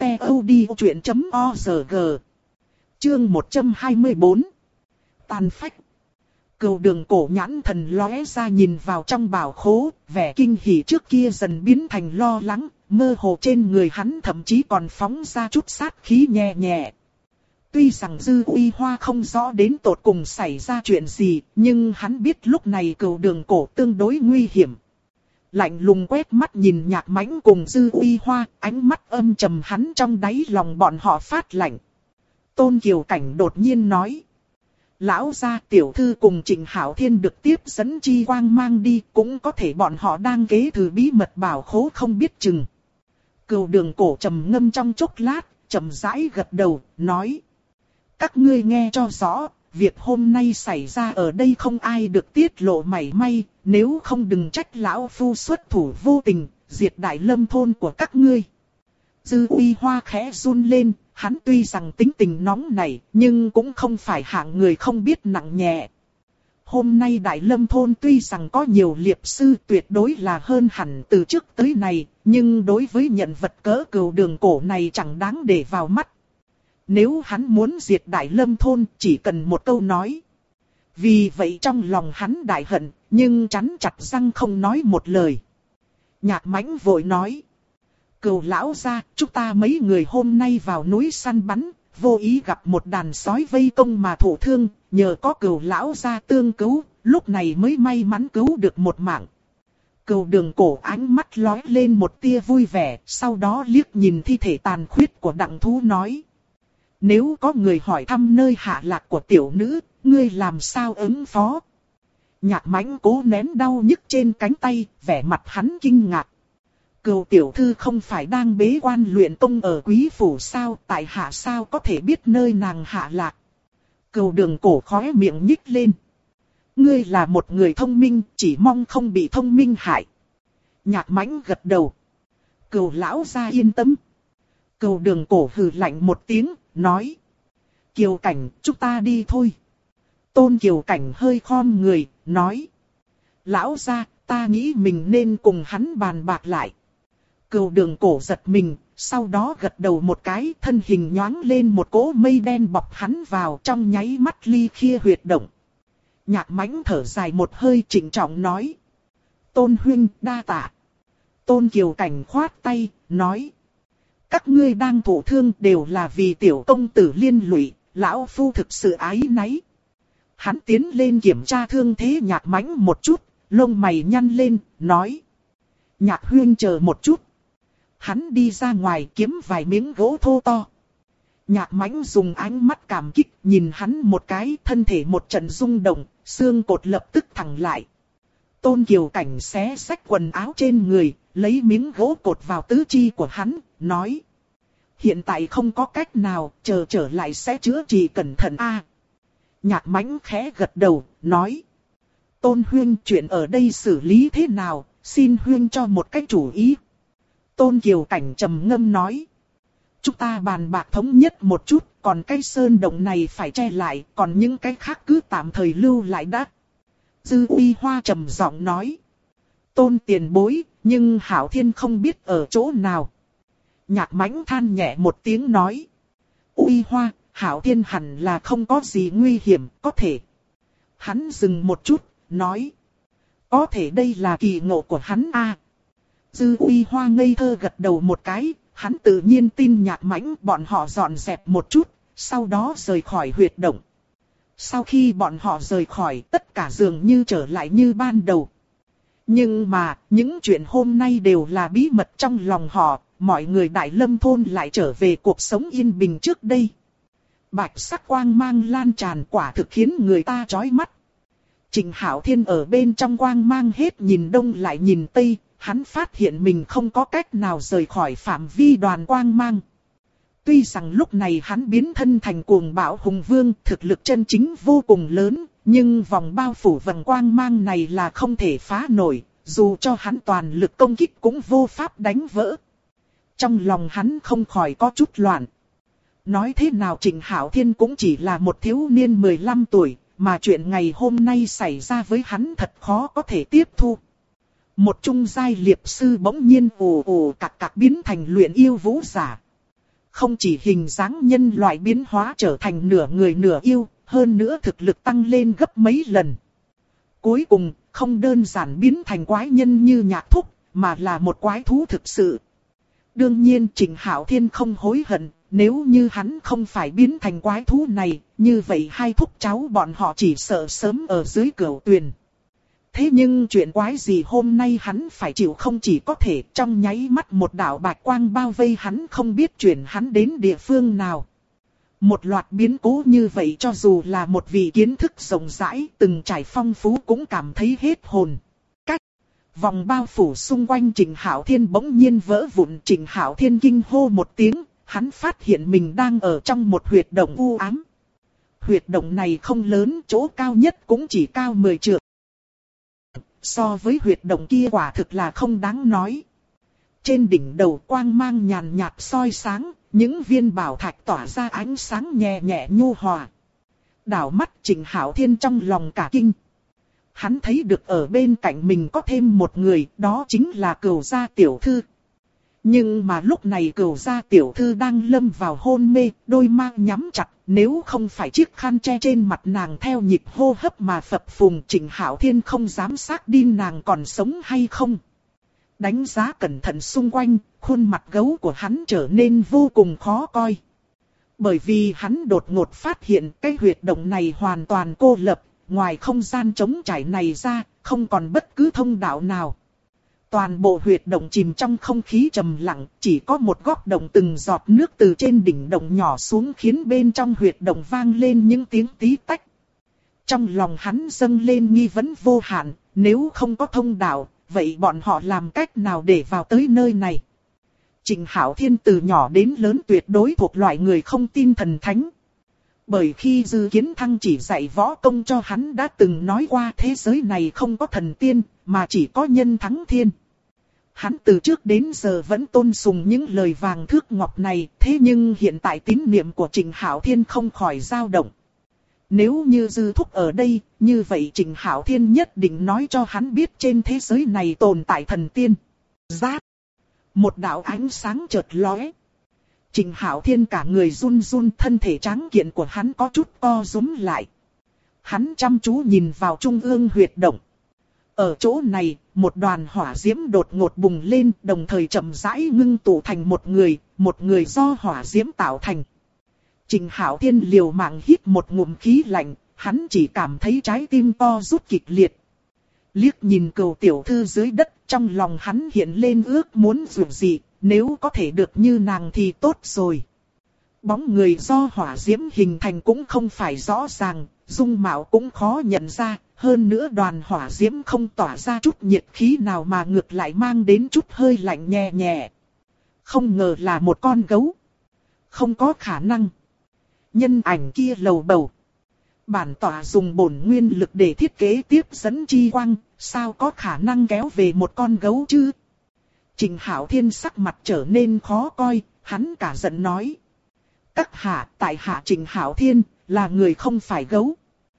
ctod.org. Chương 124. Tàn phách. Cửu Đường Cổ nhãn thần lóe ra nhìn vào trong bảo khố, vẻ kinh hỉ trước kia dần biến thành lo lắng, mơ hồ trên người hắn thậm chí còn phóng ra chút sát khí nhẹ nhẹ. Tuy rằng Dư Uy Hoa không rõ đến tột cùng xảy ra chuyện gì, nhưng hắn biết lúc này Cửu Đường Cổ tương đối nguy hiểm. Lạnh lùng quét mắt nhìn Nhạc Mãnh cùng Dư Uy Hoa, ánh mắt âm trầm hắn trong đáy lòng bọn họ phát lạnh. Tôn Kiều Cảnh đột nhiên nói. Lão gia tiểu thư cùng Trịnh Hạo Thiên được tiếp dẫn chi quang mang đi, cũng có thể bọn họ đang kế thừa bí mật bảo khố không biết chừng. Cửu Đường Cổ trầm ngâm trong chốc lát, chậm rãi gật đầu, nói. Các ngươi nghe cho rõ, việc hôm nay xảy ra ở đây không ai được tiết lộ mảy may, nếu không đừng trách lão phu xuất thủ vô tình, diệt Đại Lâm thôn của các ngươi. Dư Uy Hoa khẽ run lên, hắn tuy rằng tính tình nóng nảy, nhưng cũng không phải hạng người không biết nặng nhẹ. Hôm nay Đại Lâm thôn tuy rằng có nhiều liệp sư tuyệt đối là hơn hẳn từ trước tới nay, nhưng đối với nhân vật cỡ Cửu Đường Cổ này chẳng đáng để vào mắt. Nếu hắn muốn diệt Đại Lâm thôn chỉ cần một câu nói. Vì vậy trong lòng hắn đại hận, nhưng chắn chặt răng không nói một lời. Nhạc Mãnh vội nói. Cửu lão gia, chúng ta mấy người hôm nay vào núi săn bắn, vô ý gặp một đàn sói vây công mà thụ thương, nhờ có Cửu lão gia tương cứu, lúc này mới may mắn cứu được một mạng. Cửu Đường Cổ ánh mắt lóe lên một tia vui vẻ, sau đó liếc nhìn thi thể tàn khuyết của Đặng Thú nói. Nếu có người hỏi thăm nơi hạ lạc của tiểu nữ, ngươi làm sao ứng phó? Nhạc Mãnh cố nén đau nhức trên cánh tay, vẻ mặt hắn kinh ngạc. Cửu tiểu thư không phải đang bế quan luyện công ở Quý phủ sao, tại hạ sao có thể biết nơi nàng hạ lạc? Cửu Đường Cổ khóe miệng nhích lên. Ngươi là một người thông minh, chỉ mong không bị thông minh hại. Nhạc Mãnh gật đầu. Cửu lão gia yên tâm. Cửu Đường Cổ hừ lạnh một tiếng, nói. Kiều Cảnh, chúng ta đi thôi. Tôn Kiều Cảnh hơi khom người, nói. Lão gia, ta nghĩ mình nên cùng hắn bàn bạc lại. Cửu Đường Cổ giật mình, sau đó gật đầu một cái, thân hình nhoáng lên một cỗ mây đen bọc hắn vào, trong nháy mắt ly khia huyệt động. Nhạc Mãnh thở dài một hơi, trịnh trọng nói. Tôn huynh, đa tạ. Tôn Kiều Cảnh khoát tay, nói. Các ngươi đang thụ thương đều là vì tiểu công tử liên lụy, lão phu thực sự ái náy. Hắn tiến lên kiểm tra thương thế Nhạc Mãnh một chút, lông mày nhăn lên, nói. Nhạc huynh chờ một chút. Hắn đi ra ngoài kiếm vài miếng gỗ thô to. Nhạc Mãnh dùng ánh mắt cảm kích nhìn hắn một cái, thân thể một trận rung động, xương cột lập tức thẳng lại. Tôn Kiều Cảnh xé xách quần áo trên người, lấy miếng gỗ cột vào tứ chi của hắn, nói. Hiện tại không có cách nào, chờ trở lại sẽ chữa trị cẩn thận a. Nhạc Mãnh khẽ gật đầu, nói. Tôn huynh, chuyện ở đây xử lý thế nào, xin huynh cho một cách chủ ý. Tôn Kiều Cảnh trầm ngâm nói. Chúng ta bàn bạc thống nhất một chút, còn cái sơn động này phải che lại, còn những cái khác cứ tạm thời lưu lại đã. Dư Uy Hoa trầm giọng nói. Tôn tiền bối, nhưng Hạo Thiên không biết ở chỗ nào. Nhạc Mãnh than nhẹ một tiếng nói. Uy Hoa, Hạo Thiên hẳn là không có gì nguy hiểm, có thể. Hắn dừng một chút, nói. Có thể đây là kỳ ngộ của hắn a. Dư Uy Hoa ngây thơ gật đầu một cái, hắn tự nhiên tin Nhạc Mãnh. Bọn họ dọn dẹp một chút, sau đó rời khỏi huyệt động. Sau khi bọn họ rời khỏi, tất cả dường như trở lại như ban đầu. Nhưng mà, những chuyện hôm nay đều là bí mật trong lòng họ, mọi người Đại Lâm thôn lại trở về cuộc sống yên bình trước đây. Bạch sắc quang mang lan tràn quả thực khiến người ta chói mắt. Trịnh Hạo Thiên ở bên trong quang mang hết nhìn đông lại nhìn tây, hắn phát hiện mình không có cách nào rời khỏi phạm vi đoàn quang mang. Tuy rằng lúc này hắn biến thân thành cuồng bạo hùng vương, thực lực chân chính vô cùng lớn, nhưng vòng bao phủ vầng quang mang này là không thể phá nổi, dù cho hắn toàn lực công kích cũng vô pháp đánh vỡ. Trong lòng hắn không khỏi có chút loạn. Nói thế nào Trịnh Hạo Thiên cũng chỉ là một thiếu niên 15 tuổi, mà chuyện ngày hôm nay xảy ra với hắn thật khó có thể tiếp thu. Một trung giai liệp sư bỗng nhiên ồ ồ cặc cặc biến thành luyện yêu vũ giả. Không chỉ hình dáng nhân loại biến hóa trở thành nửa người nửa yêu, hơn nữa thực lực tăng lên gấp mấy lần. Cuối cùng, không đơn giản biến thành quái nhân như Nhạc Thúc, mà là một quái thú thực sự. Đương nhiên Trịnh Hạo Thiên không hối hận, nếu như hắn không phải biến thành quái thú này, như vậy hai thúc cháu bọn họ chỉ sợ sớm ở dưới cửu tuyền. Thế nhưng chuyện quái gì hôm nay hắn phải chịu không chỉ có thể trong nháy mắt một đạo bạch quang bao vây hắn không biết chuyển hắn đến địa phương nào. Một loạt biến cố như vậy cho dù là một vị kiến thức rộng rãi, từng trải phong phú cũng cảm thấy hết hồn. Cách vòng bao phủ xung quanh Trịnh Hạo Thiên bỗng nhiên vỡ vụn. Trịnh Hạo Thiên kinh hô một tiếng, hắn phát hiện mình đang ở trong một huyệt động u ám. Huyệt động này không lớn, chỗ cao nhất cũng chỉ cao 10 trượng. So với huyệt động kia quả thực là không đáng nói. Trên đỉnh đầu quang mang nhàn nhạt soi sáng, những viên bảo thạch tỏa ra ánh sáng nhẹ nhẹ nhu hòa. Đảo mắt Trịnh Hạo Thiên trong lòng cả kinh. Hắn thấy được ở bên cạnh mình có thêm một người, đó chính là Cửu gia tiểu thư. Nhưng mà lúc này Cửu gia tiểu thư đang lâm vào hôn mê, đôi mắt nhắm chặt, nếu không phải chiếc khăn che trên mặt nàng theo nhịp hô hấp mà phập phùng, Trịnh Hạo Thiên không dám xác định nàng còn sống hay không. Đánh giá cẩn thận xung quanh, khuôn mặt gấu của hắn trở nên vô cùng khó coi. Bởi vì hắn đột ngột phát hiện cái huyệt động này hoàn toàn cô lập, ngoài không gian trống trải này ra, không còn bất cứ thông đạo nào. Toàn bộ huyệt động chìm trong không khí trầm lặng, chỉ có một góc động từng giọt nước từ trên đỉnh động nhỏ xuống khiến bên trong huyệt động vang lên những tiếng tí tách. Trong lòng hắn dâng lên nghi vấn vô hạn, nếu không có thông đạo, vậy bọn họ làm cách nào để vào tới nơi này? Trịnh Hạo Thiên từ nhỏ đến lớn tuyệt đối thuộc loại người không tin thần thánh. Bởi khi Dư Kiến Thăng chỉ dạy võ công cho hắn đã từng nói qua thế giới này không có thần tiên, mà chỉ có nhân thắng thiên. Hắn từ trước đến giờ vẫn tôn sùng những lời vàng thước ngọc này, thế nhưng hiện tại tín niệm của Trịnh Hạo Thiên không khỏi dao động. Nếu như Dư Thúc ở đây, như vậy Trịnh Hạo Thiên nhất định nói cho hắn biết trên thế giới này tồn tại thần tiên. Giáp! Một đạo ánh sáng chợt lóe. Trịnh Hạo Thiên cả người run run, thân thể tráng kiện của hắn có chút co rúm lại. Hắn chăm chú nhìn vào trung ương huyệt động. Ở chỗ này, một đoàn hỏa diễm đột ngột bùng lên, đồng thời chậm rãi ngưng tụ thành một người do hỏa diễm tạo thành. Trịnh Hạo Thiên liều mạng hít một ngụm khí lạnh, hắn chỉ cảm thấy trái tim co rút kịch liệt. Liếc nhìn Cửu tiểu thư dưới đất, trong lòng hắn hiện lên ước muốn dù gì, nếu có thể được như nàng thì tốt rồi. Bóng người do hỏa diễm hình thành cũng không phải rõ ràng, dung mạo cũng khó nhận ra, hơn nữa đoàn hỏa diễm không tỏa ra chút nhiệt khí nào mà ngược lại mang đến chút hơi lạnh nhẹ nhẹ. Không ngờ là một con gấu. Không có khả năng. Nhân ảnh kia lầu bầu. Bản tỏa dùng bổn nguyên lực để thiết kế tiếp dẫn chi quang, sao có khả năng kéo về một con gấu chứ? Trịnh Hạo Thiên sắc mặt trở nên khó coi, hắn cả giận nói. Các hạ, tại hạ Trịnh Hạo Thiên, là người không phải gấu.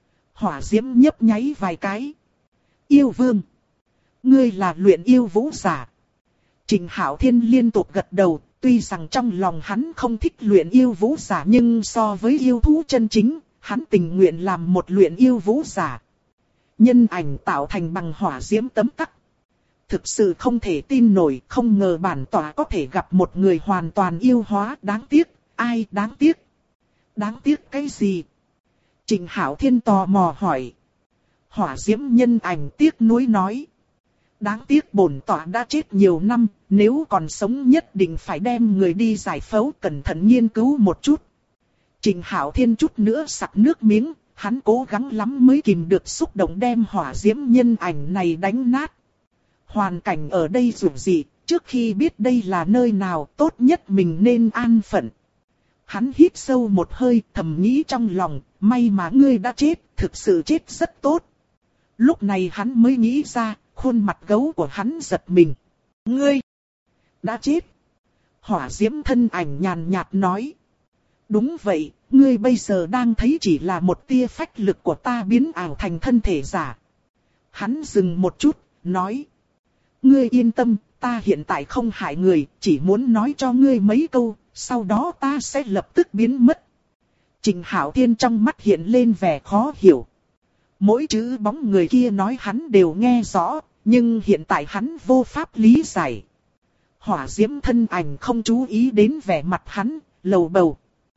Hỏa diễm nhấp nháy vài cái. Yêu vương. Ngươi là luyện yêu vũ giả. Trịnh Hạo Thiên liên tục gật đầu, tuy rằng trong lòng hắn không thích luyện yêu vũ giả nhưng so với yêu thú chân chính, hắn tình nguyện làm một luyện yêu vũ giả. Nhân ảnh tạo thành bằng hỏa diễm tấm tắc. Thực sự không thể tin nổi, không ngờ bản tỏa có thể gặp một người hoàn toàn yêu hóa, đáng tiếc, ai đáng tiếc? Đáng tiếc cái gì? Trịnh Hạo Thiên tò mò hỏi. Hỏa diễm nhân ảnh tiếc nuối nói. Đáng tiếc bổn tỏa đã chết nhiều năm, nếu còn sống nhất định phải đem người đi giải phẫu cẩn thận nghiên cứu một chút. Trịnh Hạo Thiên chút nữa sặc nước miếng, hắn cố gắng lắm mới kìm được xúc động đem hỏa diễm nhân ảnh này đánh nát. Hoàn cảnh ở đây dù gì, trước khi biết đây là nơi nào tốt nhất mình nên an phận. Hắn hít sâu một hơi, thầm nghĩ trong lòng, may mà ngươi đã chết, thực sự chết rất tốt. Lúc này hắn mới nghĩ ra, khuôn mặt gấu của hắn giật mình. Ngươi đã chết. Hỏa diễm thân ảnh nhàn nhạt nói. Đúng vậy, ngươi bây giờ đang thấy chỉ là một tia phách lực của ta biến ảo thành thân thể giả. Hắn dừng một chút, nói. Ngươi yên tâm, ta hiện tại không hại người, chỉ muốn nói cho ngươi mấy câu, sau đó ta sẽ lập tức biến mất. Trịnh Hạo Thiên trong mắt hiện lên vẻ khó hiểu. Mỗi chữ bóng người kia nói hắn đều nghe rõ, nhưng hiện tại hắn vô pháp lý giải. Hỏa diễm thân ảnh không chú ý đến vẻ mặt hắn, lầu bầu.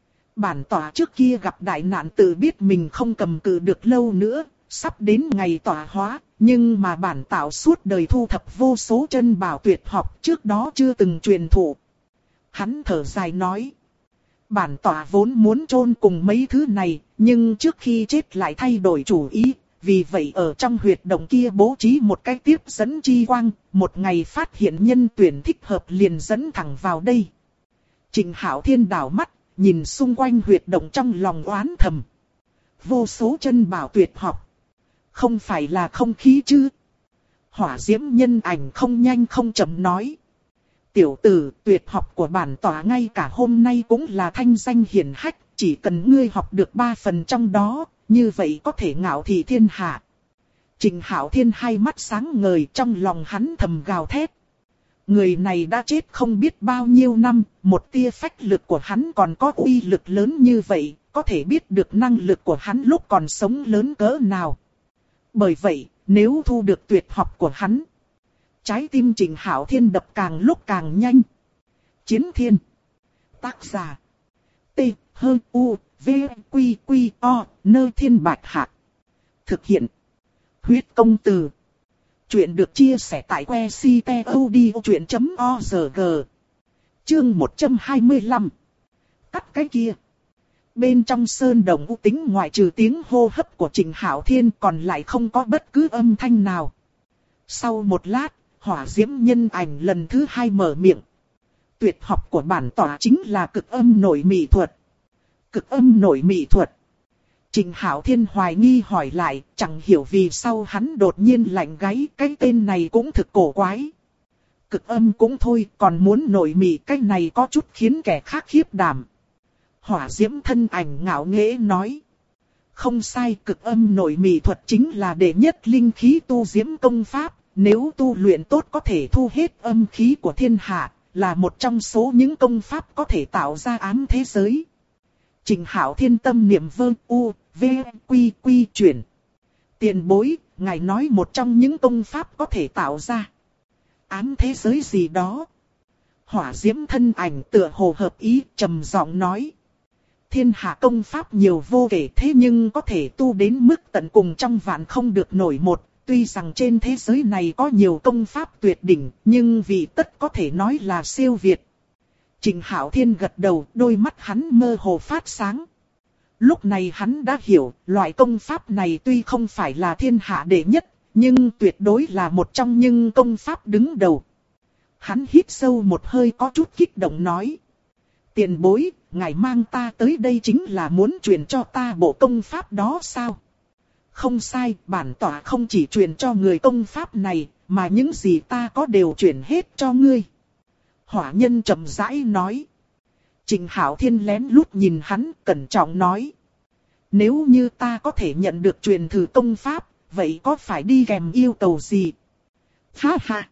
Bản tỏa trước kia gặp đại nạn tự biết mình không cầm cự được lâu nữa, sắp đến ngày tỏa hóa, nhưng mà bản tạo suốt đời thu thập vô số chân bảo tuyệt học trước đó chưa từng truyền thụ. Hắn thở dài nói. Bản tỏa vốn muốn chôn cùng mấy thứ này, nhưng trước khi chết lại thay đổi chủ ý. Vì vậy ở trong huyệt động kia bố trí một cái tiếp dẫn chi quang, một ngày phát hiện nhân tuyển thích hợp liền dẫn thẳng vào đây. Trịnh Hạo Thiên đảo mắt, nhìn xung quanh huyệt động trong lòng oán thầm. Vô số chân bảo tuyệt học. Không phải là không khí chứ? Hỏa diễm nhân ảnh không nhanh không chậm nói. Tiểu tử, tuyệt học của bản tỏa ngay cả hôm nay cũng là thanh danh hiển hách, chỉ cần ngươi học được 3 phần trong đó, như vậy có thể ngạo thị thiên hạ. Trịnh Hạo Thiên hai mắt sáng ngời, trong lòng hắn thầm gào thét. Người này đã chết không biết bao nhiêu năm, một tia phách lực của hắn còn có uy lực lớn như vậy, có thể biết được năng lực của hắn lúc còn sống lớn cỡ nào. Bởi vậy, nếu thu được tuyệt học của hắn, trái tim Trịnh Hạo Thiên đập càng lúc càng nhanh. Chiến Thiên. Tác giả. T, H, U, V, Quy, Quy, O, Nơ Thiên Bạch Hạc. Thực hiện. Huyết Công Từ. Chuyện được chia sẻ tại que ctod.org. Chương 125. Cắt cái kia. Bên trong sơn đồng u tĩnh ngoại trừ tiếng hô hấp của Trịnh Hạo Thiên còn lại không có bất cứ âm thanh nào. Sau một lát, hỏa diễm nhân ảnh lần thứ 2 mở miệng. Tuyệt học của bản tỏa chính là cực âm nội mị thuật. Cực âm nội mị thuật. Trịnh Hạo Thiên hoài nghi hỏi lại, chẳng hiểu vì sao hắn đột nhiên lạnh gáy, cái tên này cũng thực cổ quái. Cực âm cũng thôi, còn muốn nội mị, cái này có chút khiến kẻ khác khiếp đảm. Hỏa diễm thân ảnh ngạo nghễ nói. Không sai, cực âm nội mị thuật chính là đệ nhất linh khí tu diễm công pháp, nếu tu luyện tốt có thể thu hết âm khí của thiên hạ, là một trong số những công pháp có thể tạo ra ám thế giới. Trịnh Hạo Thiên tâm niệm vơ u, v, quy quy chuyển. Tiền bối, ngài nói một trong những công pháp có thể tạo ra ám thế giới gì đó. Hỏa diễm thân ảnh tựa hồ hợp ý, trầm giọng nói. Thiên hạ công pháp nhiều vô kể, thế nhưng có thể tu đến mức tận cùng trong vạn không được nổi một. Tuy rằng trên thế giới này có nhiều công pháp tuyệt đỉnh, nhưng vị tất có thể nói là siêu việt. Trịnh Hạo Thiên gật đầu, đôi mắt hắn mơ hồ phát sáng. Lúc này hắn đã hiểu, loại công pháp này tuy không phải là thiên hạ đệ nhất, nhưng tuyệt đối là một trong những công pháp đứng đầu. Hắn hít sâu một hơi có chút kích động nói. Tiền bối, ngài mang ta tới đây chính là muốn truyền cho ta bộ công pháp đó sao? Không sai, bản tỏa không chỉ truyền cho người công pháp này, mà những gì ta có đều truyền hết cho ngươi. Hỏa nhân trầm rãi nói. Trịnh Hạo Thiên lén lút nhìn hắn, cẩn trọng nói. Nếu như ta có thể nhận được truyền thử công pháp, vậy có phải đi kèm yêu cầu gì? Ha ha!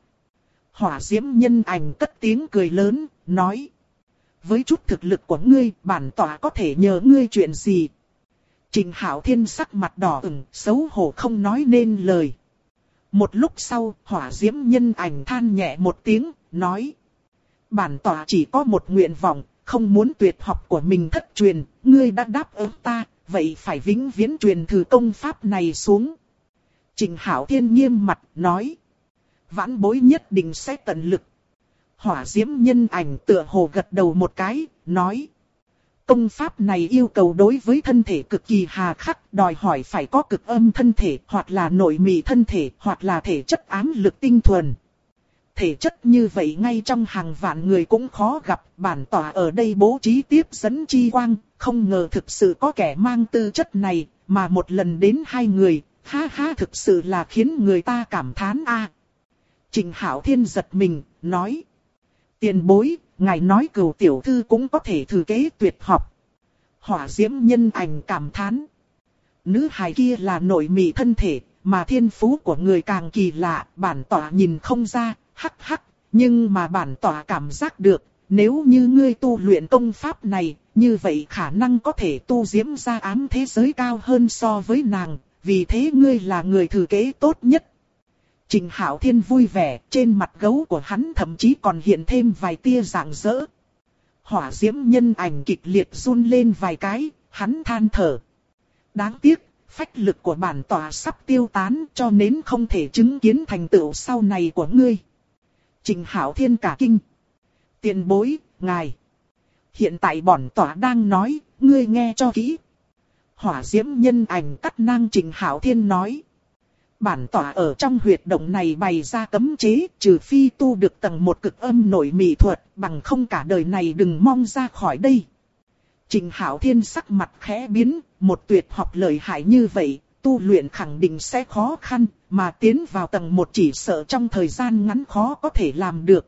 Hỏa diễm nhân ảnh cất tiếng cười lớn, nói. Với chút thực lực của ngươi, bản tỏa có thể nhờ ngươi chuyện gì? Trịnh Hạo Thiên sắc mặt đỏ ửng, xấu hổ không nói nên lời. Một lúc sau, hỏa diễm nhân ảnh than nhẹ một tiếng, nói. Bản tỏa chỉ có một nguyện vọng, không muốn tuyệt học của mình thất truyền, ngươi đã đáp ứng ta, vậy phải vĩnh viễn truyền thử công pháp này xuống. Trịnh Hạo Thiên nghiêm mặt, nói. Vãn bối nhất định sẽ tận lực. Hỏa diễm nhân ảnh tựa hồ gật đầu một cái, nói. Công pháp này yêu cầu đối với thân thể cực kỳ hà khắc, đòi hỏi phải có cực âm thân thể, hoặc là nội mị thân thể, hoặc là thể chất ám lực tinh thuần. Thể chất như vậy ngay trong hàng vạn người cũng khó gặp, bản tỏa ở đây bố trí tiếp dẫn chi quang, không ngờ thực sự có kẻ mang tư chất này, mà một lần đến 2 người, ha ha thực sự là khiến người ta cảm thán a. Trịnh Hạo Thiên giật mình, nói. Tiền bối, ngài nói Cửu tiểu thư cũng có thể thử kế tuyệt học. Hỏa diễm nhân ảnh cảm thán. Nữ hài kia là nội mị thân thể, mà thiên phú của người càng kỳ lạ, bản tỏa nhìn không ra, hắc hắc. Nhưng mà bản tỏa cảm giác được, nếu như ngươi tu luyện công pháp này, như vậy khả năng có thể tu diễm ra ám thế giới cao hơn so với nàng, vì thế ngươi là người thử kế tốt nhất. Trịnh Hạo Thiên vui vẻ, trên mặt gấu của hắn thậm chí còn hiện thêm vài tia rạng rỡ. Hỏa diễm nhân ảnh kịch liệt run lên vài cái, hắn than thở. Đáng tiếc, phách lực của bản tỏa sắp tiêu tán cho nên không thể chứng kiến thành tựu sau này của ngươi. Trịnh Hạo Thiên cả kinh. Tiền bối, ngài. Hiện tại bổn tọa đang nói, ngươi nghe cho kỹ. Hỏa diễm nhân ảnh cắt ngang Trịnh Hạo Thiên nói. Bản tọa ở trong huyệt động này bày ra cấm chế, trừ phi tu được tầng 1 cực âm nội mị thuật, bằng không cả đời này đừng mong ra khỏi đây. Trịnh Hạo Thiên sắc mặt khẽ biến, một tuyệt học lợi hại như vậy, tu luyện khẳng định sẽ khó khăn, mà tiến vào tầng 1 chỉ sợ trong thời gian ngắn khó có thể làm được.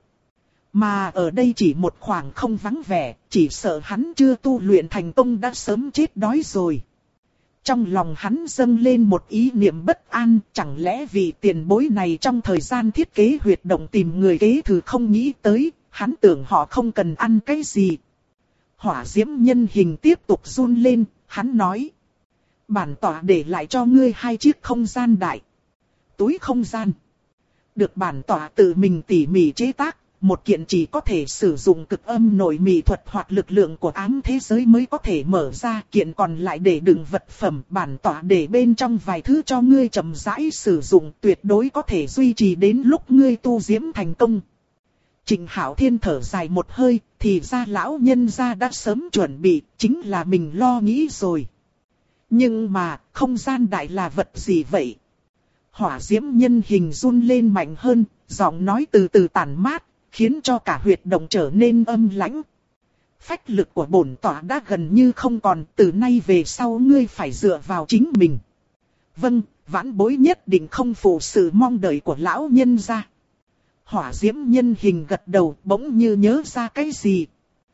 Mà ở đây chỉ một khoảng không vắng vẻ, chỉ sợ hắn chưa tu luyện thành công đã sớm chết đói rồi. Trong lòng hắn dâng lên một ý niệm bất an, chẳng lẽ vì tiền bối này trong thời gian thiết kế huyệt động tìm người kế thừa không nghĩ tới, hắn tưởng họ không cần ăn cái gì. Hỏa diễm nhân hình tiếp tục run lên, hắn nói. Bản tọa để lại cho ngươi 2 chiếc không gian đại túi không gian. Được bản tọa tự mình tỉ mỉ chế tác, một kiện chỉ có thể sử dụng cực âm nội mị thuật hoặc lực lượng của ám thế giới mới có thể mở ra, kiện còn lại để đựng vật phẩm, bản tọa để bên trong vài thứ cho ngươi chậm rãi sử dụng, tuyệt đối có thể duy trì đến lúc ngươi tu diễm thành công. Trịnh Hạo Thiên thở dài một hơi, thì ra lão nhân gia đã sớm chuẩn bị, chính là mình lo nghĩ rồi. Nhưng mà, không gian đại là vật gì vậy? Hỏa diễm nhân hình run lên mạnh hơn, giọng nói từ từ tàn mát, khiến cho cả huyệt động trở nên âm lãnh. Phách lực của bổn tọa đã gần như không còn, từ nay về sau ngươi phải dựa vào chính mình. Vâng, vãn bối nhất định không phụ sự mong đợi của lão nhân gia. Hỏa diễm nhân hình gật đầu, bỗng như nhớ ra cái gì.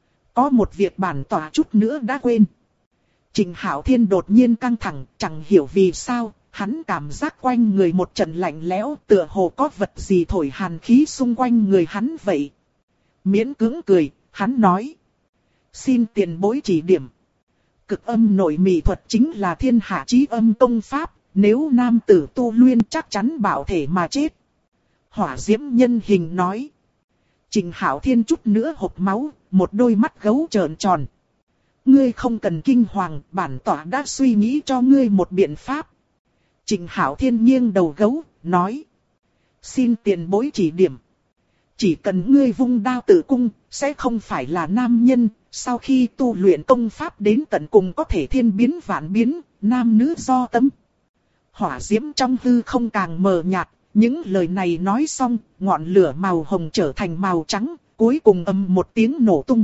Có một việc bản tọa chút nữa đã quên. Trịnh Hạo Thiên đột nhiên căng thẳng, chẳng hiểu vì sao, hắn cảm giác quanh người một trận lạnh lẽo, tựa hồ có vật gì thổi hàn khí xung quanh người hắn vậy. Miễn cưỡng cười, hắn nói. Xin tiền bối chỉ điểm. Cực âm nội mị thuật chính là thiên hạ chí âm công pháp, nếu nam tử tu luyện chắc chắn bảo thể mà chết. Hỏa diễm nhân hình nói. Trịnh Hạo Thiên chút nữa hộc máu, một đôi mắt gấu trợn tròn. Ngươi không cần kinh hoàng, bản tọa đã suy nghĩ cho ngươi một biện pháp. Trịnh Hạo Thiên nghiêng đầu gấu, nói. Xin tiền bối chỉ điểm. Chỉ cần ngươi vung đao tự cung, sẽ không phải là nam nhân, sau khi tu luyện công pháp đến tận cùng có thể thiên biến vạn biến, nam nữ do tâm. Hỏa diễm trong hư không càng mờ nhạt, những lời này nói xong, ngọn lửa màu hồng trở thành màu trắng, cuối cùng ầm một tiếng nổ tung.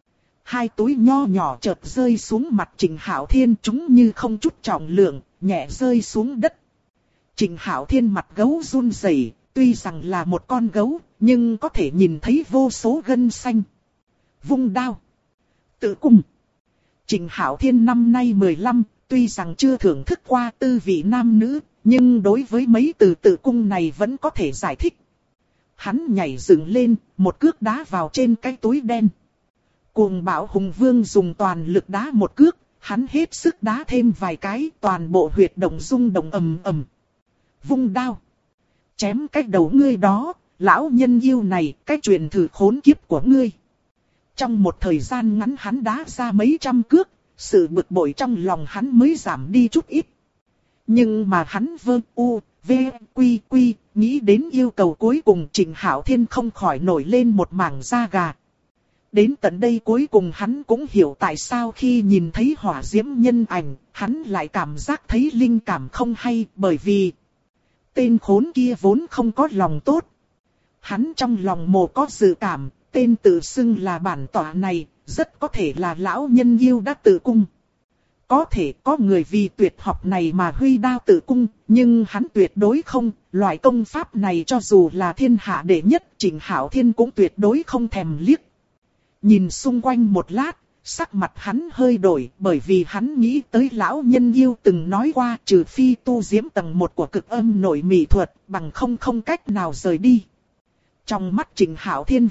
2 túi nho nhỏ chợt rơi xuống mặt Trịnh Hạo Thiên, chúng như không chút trọng lượng, nhẹ rơi xuống đất. Trịnh Hạo Thiên mặt gấu run rẩy, tuy rằng là một con gấu, nhưng có thể nhìn thấy vô số gân xanh. Vung đao. Tự cung. Trịnh Hạo Thiên năm nay 15, tuy rằng chưa thưởng thức qua tư vị nam nữ, nhưng đối với mấy từ tự cung này vẫn có thể giải thích. Hắn nhảy dựng lên, một cước đá vào trên cái túi đen. Cuồng bạo hùng vương dùng toàn lực đá một cước, hắn hết sức đá thêm vài cái, toàn bộ huyệt động rung động ầm ầm. Vung đao. Chém cái đầu ngươi đó, lão nhân yêu này, cái truyền thử khốn kiếp của ngươi. Trong một thời gian ngắn hắn đá ra mấy trăm cước, sự bực bội trong lòng hắn mới giảm đi chút ít. Nhưng mà hắn nghĩ đến yêu cầu cuối cùng, Trịnh Hạo Thiên không khỏi nổi lên một mảng da gà. Đến tận đây cuối cùng hắn cũng hiểu tại sao khi nhìn thấy hỏa diễm nhân ảnh, hắn lại cảm giác thấy linh cảm không hay, bởi vì tên khốn kia vốn không có lòng tốt. Hắn trong lòng mồ có dự cảm, tên tự xưng là bản tọa này, rất có thể là lão nhân yêu đã tự cung. Có thể có người vì tuyệt học này mà huy đao tự cung, nhưng hắn tuyệt đối không, loại công pháp này cho dù là thiên hạ đệ nhất, Trịnh Hạo Thiên cũng tuyệt đối không thèm liếc. Nhìn xung quanh một lát, sắc mặt hắn hơi đổi, bởi vì hắn nghĩ tới lão nhân yêu từng nói qua, trừ phi tu diễm tầng 1 của cực âm nội mị thuật, bằng không cách nào rời đi. Trong mắt Trịnh Hạo Thiên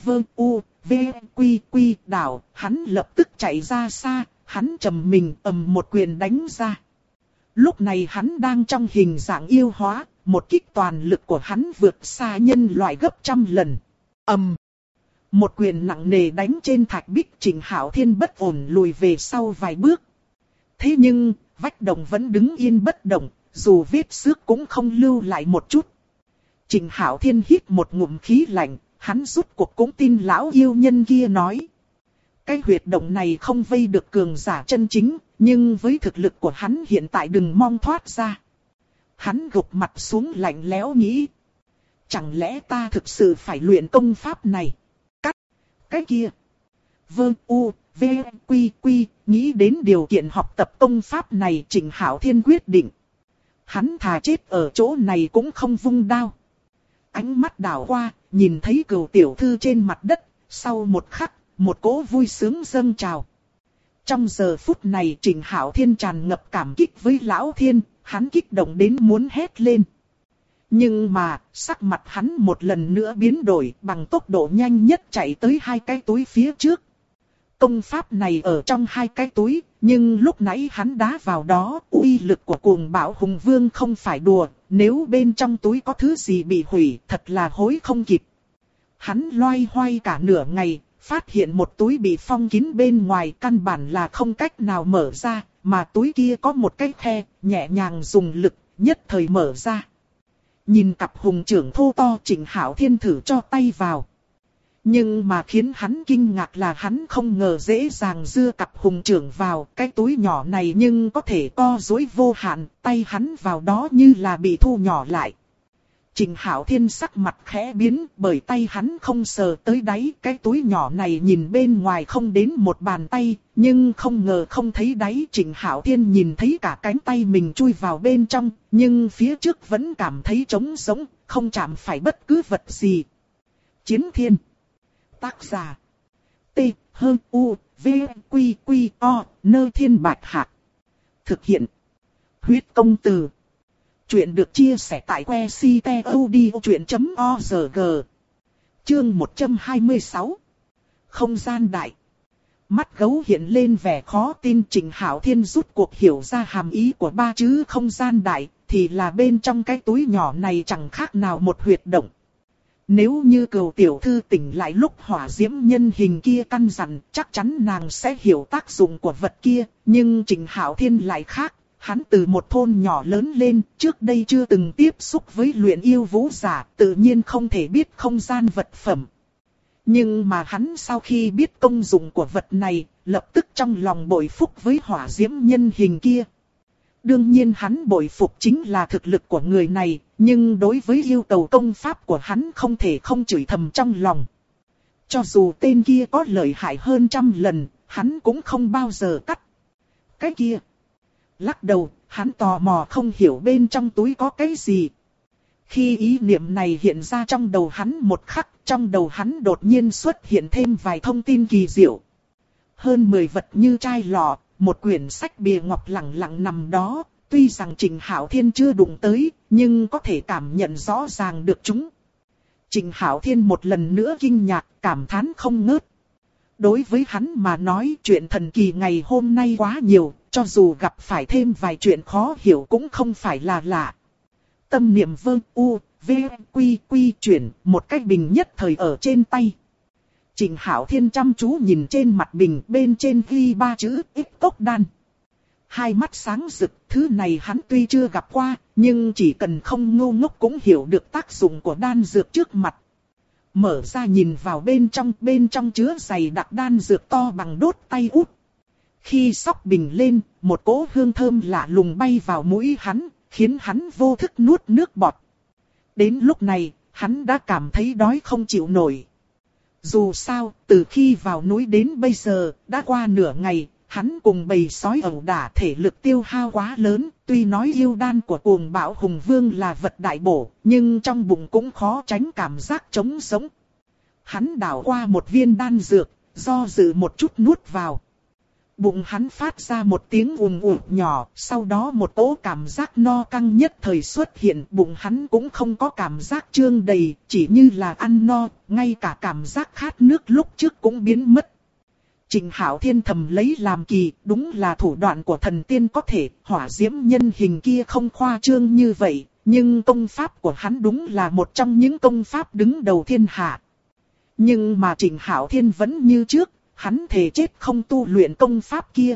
đảo, hắn lập tức chạy ra xa, hắn trầm mình một quyền đánh ra. Lúc này hắn đang trong hình dạng yêu hóa, một kích toàn lực của hắn vượt xa nhân loại gấp trăm lần. Một quyền nặng nề đánh trên thạch bích, Trịnh Hạo Thiên bất ổn lùi về sau vài bước. Thế nhưng, vách động vẫn đứng yên bất động, dù vết xước cũng không lưu lại một chút. Trịnh Hạo Thiên hít một ngụm khí lạnh, hắn rút cuộc cũng tin lão yêu nhân kia nói. cái huyệt động này không vây được cường giả chân chính, nhưng với thực lực của hắn hiện tại đừng mong thoát ra. Hắn gục mặt xuống lạnh lẽo nghĩ. Chẳng lẽ ta thực sự phải luyện công pháp này? Cắt. Cái kia. Vâng u, v, quy quy, nghĩ đến điều kiện học tập công pháp này Trịnh Hạo Thiên quyết định. Hắn thà chết ở chỗ này cũng không vung đao. Ánh mắt đảo qua, nhìn thấy Cửu tiểu thư trên mặt đất, sau một khắc, một cỗ vui sướng dâng trào. Trong giờ phút này Trịnh Hạo Thiên tràn ngập cảm kích với Lão Thiên, hắn kích động đến muốn hét lên. Nhưng mà, sắc mặt hắn một lần nữa biến đổi bằng tốc độ nhanh nhất chạy tới hai cái túi phía trước. Công pháp này ở trong hai cái túi, nhưng lúc nãy hắn đá vào đó, uy lực của Cuồng Bạo Hùng Vương không phải đùa, nếu bên trong túi có thứ gì bị hủy, thật là hối không kịp. Hắn loay hoay cả nửa ngày, phát hiện một túi bị phong kín bên ngoài căn bản là không cách nào mở ra, mà túi kia có một cái khe, nhẹ nhàng dùng lực, nhất thời mở ra. Nhìn cặp hùng trưởng thô to Trịnh Hạo Thiên thử cho tay vào. Nhưng mà khiến hắn kinh ngạc là hắn không ngờ dễ dàng dưa cặp hùng trưởng vào cái túi nhỏ này nhưng có thể co duỗi vô hạn, tay hắn vào đó như là bị thu nhỏ lại. Trịnh Hạo Thiên sắc mặt khẽ biến bởi tay hắn không sờ tới đáy, cái túi nhỏ này nhìn bên ngoài không đến một bàn tay, nhưng không ngờ không thấy đáy. Trịnh Hạo Thiên nhìn thấy cả cánh tay mình chui vào bên trong, nhưng phía trước vẫn cảm thấy trống rỗng, không chạm phải bất cứ vật gì. Chiến Thiên. Tác giả. T, H, U, V, Quy, Quy, O, Nơ Thiên Bạch Hạc. Thực hiện. Huyết Công Từ. Chuyện được chia sẻ tại que ctod.org. Chương 126. Không gian đại. Mắt gấu hiện lên vẻ khó tin. Trịnh Hạo Thiên rút cuộc hiểu ra hàm ý của ba chữ không gian đại, thì là bên trong cái túi nhỏ này chẳng khác nào một huyệt động. Nếu như Cửu tiểu thư tỉnh lại lúc hỏa diễm nhân hình kia căn dặn, chắc chắn nàng sẽ hiểu tác dụng của vật kia, nhưng Trịnh Hạo Thiên lại khác. Hắn từ một thôn nhỏ lớn lên, trước đây chưa từng tiếp xúc với luyện yêu vũ giả, tự nhiên không thể biết không gian vật phẩm. Nhưng mà hắn sau khi biết công dụng của vật này, lập tức trong lòng bội phục với hỏa diễm nhân hình kia. Đương nhiên hắn bội phục chính là thực lực của người này, nhưng đối với yêu cầu công pháp của hắn không thể không chửi thầm trong lòng. Cho dù tên kia có lợi hại hơn 100 lần, hắn cũng không bao giờ cắt. Cái kia. Lắc đầu, hắn tò mò không hiểu bên trong túi có cái gì. Khi ý niệm này hiện ra trong đầu hắn một khắc, trong đầu hắn đột nhiên xuất hiện thêm vài thông tin kỳ diệu. Hơn 10 vật như chai lọ, một quyển sách bìa ngọc lẳng lặng nằm đó, tuy rằng Trịnh Hạo Thiên chưa đụng tới, nhưng có thể cảm nhận rõ ràng được chúng. Trịnh Hạo Thiên một lần nữa kinh ngạc, cảm thán không ngớt. Đối với hắn mà nói chuyện thần kỳ ngày hôm nay quá nhiều, cho dù gặp phải thêm vài chuyện khó hiểu cũng không phải là lạ. Tâm niệm vơ u, v, quy quy chuyển, một cái bình nhất thời ở trên tay. Trịnh Hạo Thiên chăm chú nhìn trên mặt bình, bên trên ghi 3 chữ Ích Cốc Đan. Hai mắt sáng rực, thứ này hắn tuy chưa gặp qua, nhưng chỉ cần không ngu ngốc cũng hiểu được tác dụng của đan dược trước mặt. Mở ra nhìn vào bên trong chứa dày đặc đan dược to bằng đốt tay út. Khi xóc bình lên, một cỗ hương thơm lạ lùng bay vào mũi hắn, khiến hắn vô thức nuốt nước bọt. Đến lúc này, hắn đã cảm thấy đói không chịu nổi. Dù sao, từ khi vào núi đến bây giờ, đã qua nửa ngày, hắn cùng bầy sói ẩu đả thể lực tiêu hao quá lớn. Tuy nói yêu đan của Cuồng Bạo Hùng Vương là vật đại bổ, nhưng trong bụng cũng khó tránh cảm giác trống sống. Hắn đảo qua một viên đan dược, do dự một chút nuốt vào. Bụng hắn phát ra một tiếng ùm ùm nhỏ, sau đó một cỗ cảm giác no căng nhất thời xuất hiện. Bụng hắn cũng không có cảm giác trương đầy, chỉ như là ăn no, ngay cả cảm giác khát nước lúc trước cũng biến mất. Trịnh Hạo Thiên thầm lấy làm kỳ, đúng là thủ đoạn của thần tiên có thể, hỏa diễm nhân hình kia không khoa trương như vậy, nhưng công pháp của hắn đúng là một trong những công pháp đứng đầu thiên hạ. Nhưng mà Trịnh Hạo Thiên vẫn như trước. Hắn thề chết không tu luyện công pháp kia.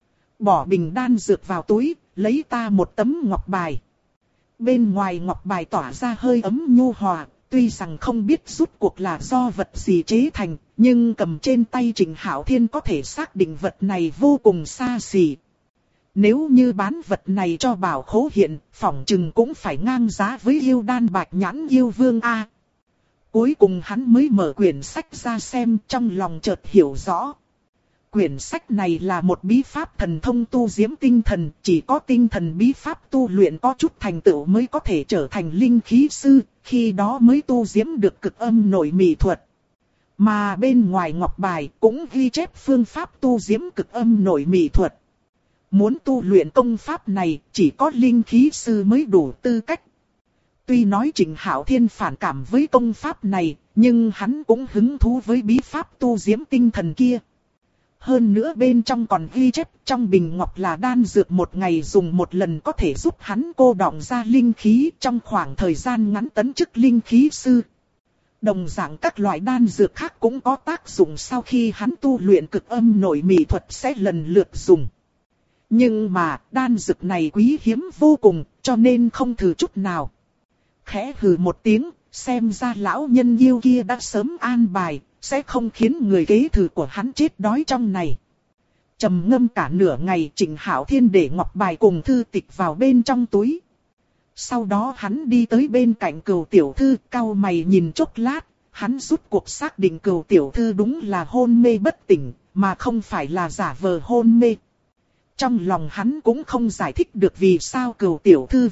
Bỏ bình đan dược vào túi, lấy ta một tấm ngọc bài. Bên ngoài ngọc bài tỏa ra hơi ấm nhu hòa, tuy rằng không biết rút cuộc là do vật gì chế thành, nhưng cầm trên tay Trịnh Hạo Thiên có thể xác định vật này vô cùng xa xỉ. Nếu như bán vật này cho Bảo Khố Hiện, phỏng chừng cũng phải ngang giá với yêu đan bạch nhãn yêu vương A. Cuối cùng hắn mới mở quyển sách ra xem, trong lòng chợt hiểu rõ. Quyển sách này là một bí pháp thần thông tu diễm tinh thần, chỉ có tinh thần bí pháp tu luyện có chút thành tựu mới có thể trở thành linh khí sư, khi đó mới tu diễm được cực âm nội mị thuật. Mà bên ngoài ngọc bài cũng ghi chép phương pháp tu diễm cực âm nội mị thuật. Muốn tu luyện công pháp này, chỉ có linh khí sư mới đủ tư cách. Tuy nói Trịnh Hạo Thiên phản cảm với công pháp này, nhưng hắn cũng hứng thú với bí pháp tu diễm tinh thần kia. Hơn nữa bên trong còn ghi chép trong bình ngọc là đan dược một ngày dùng một lần có thể giúp hắn cô đọng ra linh khí trong khoảng thời gian ngắn tấn chức linh khí sư. Đồng dạng các loại đan dược khác cũng có tác dụng sau khi hắn tu luyện cực âm nội mị thuật sẽ lần lượt dùng. Nhưng mà đan dược này quý hiếm vô cùng cho nên không thử chút nào. Khẽ hừ một tiếng, xem ra lão nhân yêu kia đã sớm an bài, sẽ không khiến người kế thừa của hắn chết đói trong này. Trầm ngâm cả nửa ngày, Trịnh Hạo Thiên để ngọc bài cùng thư tịch vào bên trong túi. Sau đó hắn đi tới bên cạnh Cửu tiểu thư, cau mày nhìn chốc lát, hắn rút cuộc xác định Cửu tiểu thư đúng là hôn mê bất tỉnh, mà không phải là giả vờ hôn mê. Trong lòng hắn cũng không giải thích được vì sao Cửu tiểu thư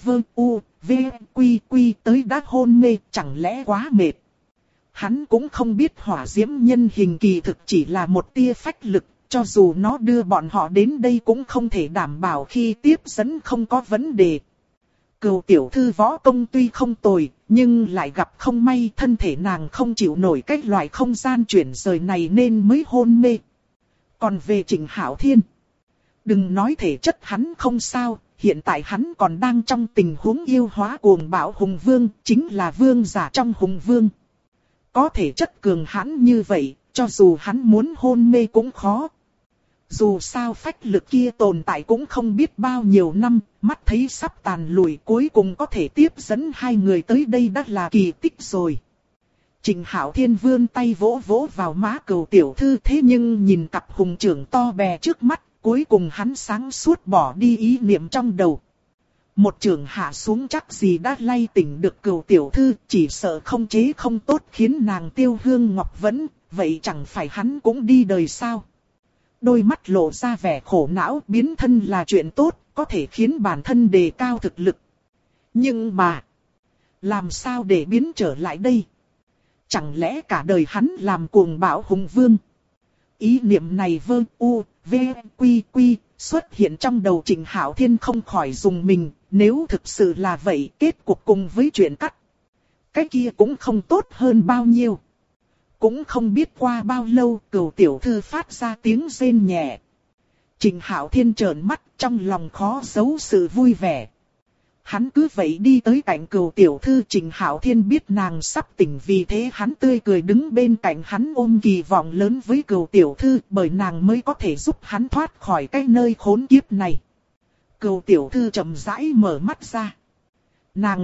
tới đã hôn mê, chẳng lẽ quá mệt. Hắn cũng không biết hỏa diễm nhân hình kỳ thực chỉ là một tia phách lực, cho dù nó đưa bọn họ đến đây cũng không thể đảm bảo khi tiếp dẫn không có vấn đề. Cửu tiểu thư võ công tuy không tồi, nhưng lại gặp không may thân thể nàng không chịu nổi cái loại không gian chuyển rời này nên mới hôn mê. Còn về Trịnh Hạo Thiên, đừng nói thể chất hắn không sao, hiện tại hắn còn đang trong tình huống yêu hóa cuồng bạo hùng vương, chính là vương giả trong hùng vương. Có thể chất cường hãn như vậy, cho dù hắn muốn hôn mê cũng khó. Dù sao phách lực kia tồn tại cũng không biết bao nhiêu năm, mắt thấy sắp tàn lụi cuối cùng có thể tiếp dẫn hai người tới đây đã là kỳ tích rồi. Trịnh Hạo Thiên vươn tay vỗ vỗ vào má Cửu tiểu thư, thế nhưng nhìn cặp hùng trưởng to bè trước mắt, cuối cùng hắn sáng suốt bỏ đi ý niệm trong đầu. Một chưởng hạ xuống chắc gì đã lay tỉnh được Cửu tiểu thư, chỉ sợ không chế không tốt khiến nàng tiêu hương ngọc vẫn, vậy chẳng phải hắn cũng đi đời sao. Đôi mắt lộ ra vẻ khổ não, biến thân là chuyện tốt, có thể khiến bản thân đề cao thực lực. Nhưng mà, làm sao để biến trở lại đây? Chẳng lẽ cả đời hắn làm cuồng bạo hùng vương? Ý niệm này xuất hiện trong đầu Trịnh Hạo Thiên không khỏi dùng mình, nếu thực sự là vậy kết cục cùng với chuyện cắt. Cái kia cũng không tốt hơn bao nhiêu. Cũng không biết qua bao lâu Cửu tiểu thư phát ra tiếng rên nhẹ. Trịnh Hạo Thiên trợn mắt trong lòng khó giấu sự vui vẻ. Hắn cứ vậy đi tới cạnh Cửu tiểu thư, Trịnh Hạo Thiên biết nàng sắp tỉnh vì thế hắn tươi cười đứng bên cạnh hắn ôm kỳ vọng lớn với Cửu tiểu thư bởi nàng mới có thể giúp hắn thoát khỏi cái nơi khốn kiếp này. Cửu tiểu thư chậm rãi mở mắt ra. Nàng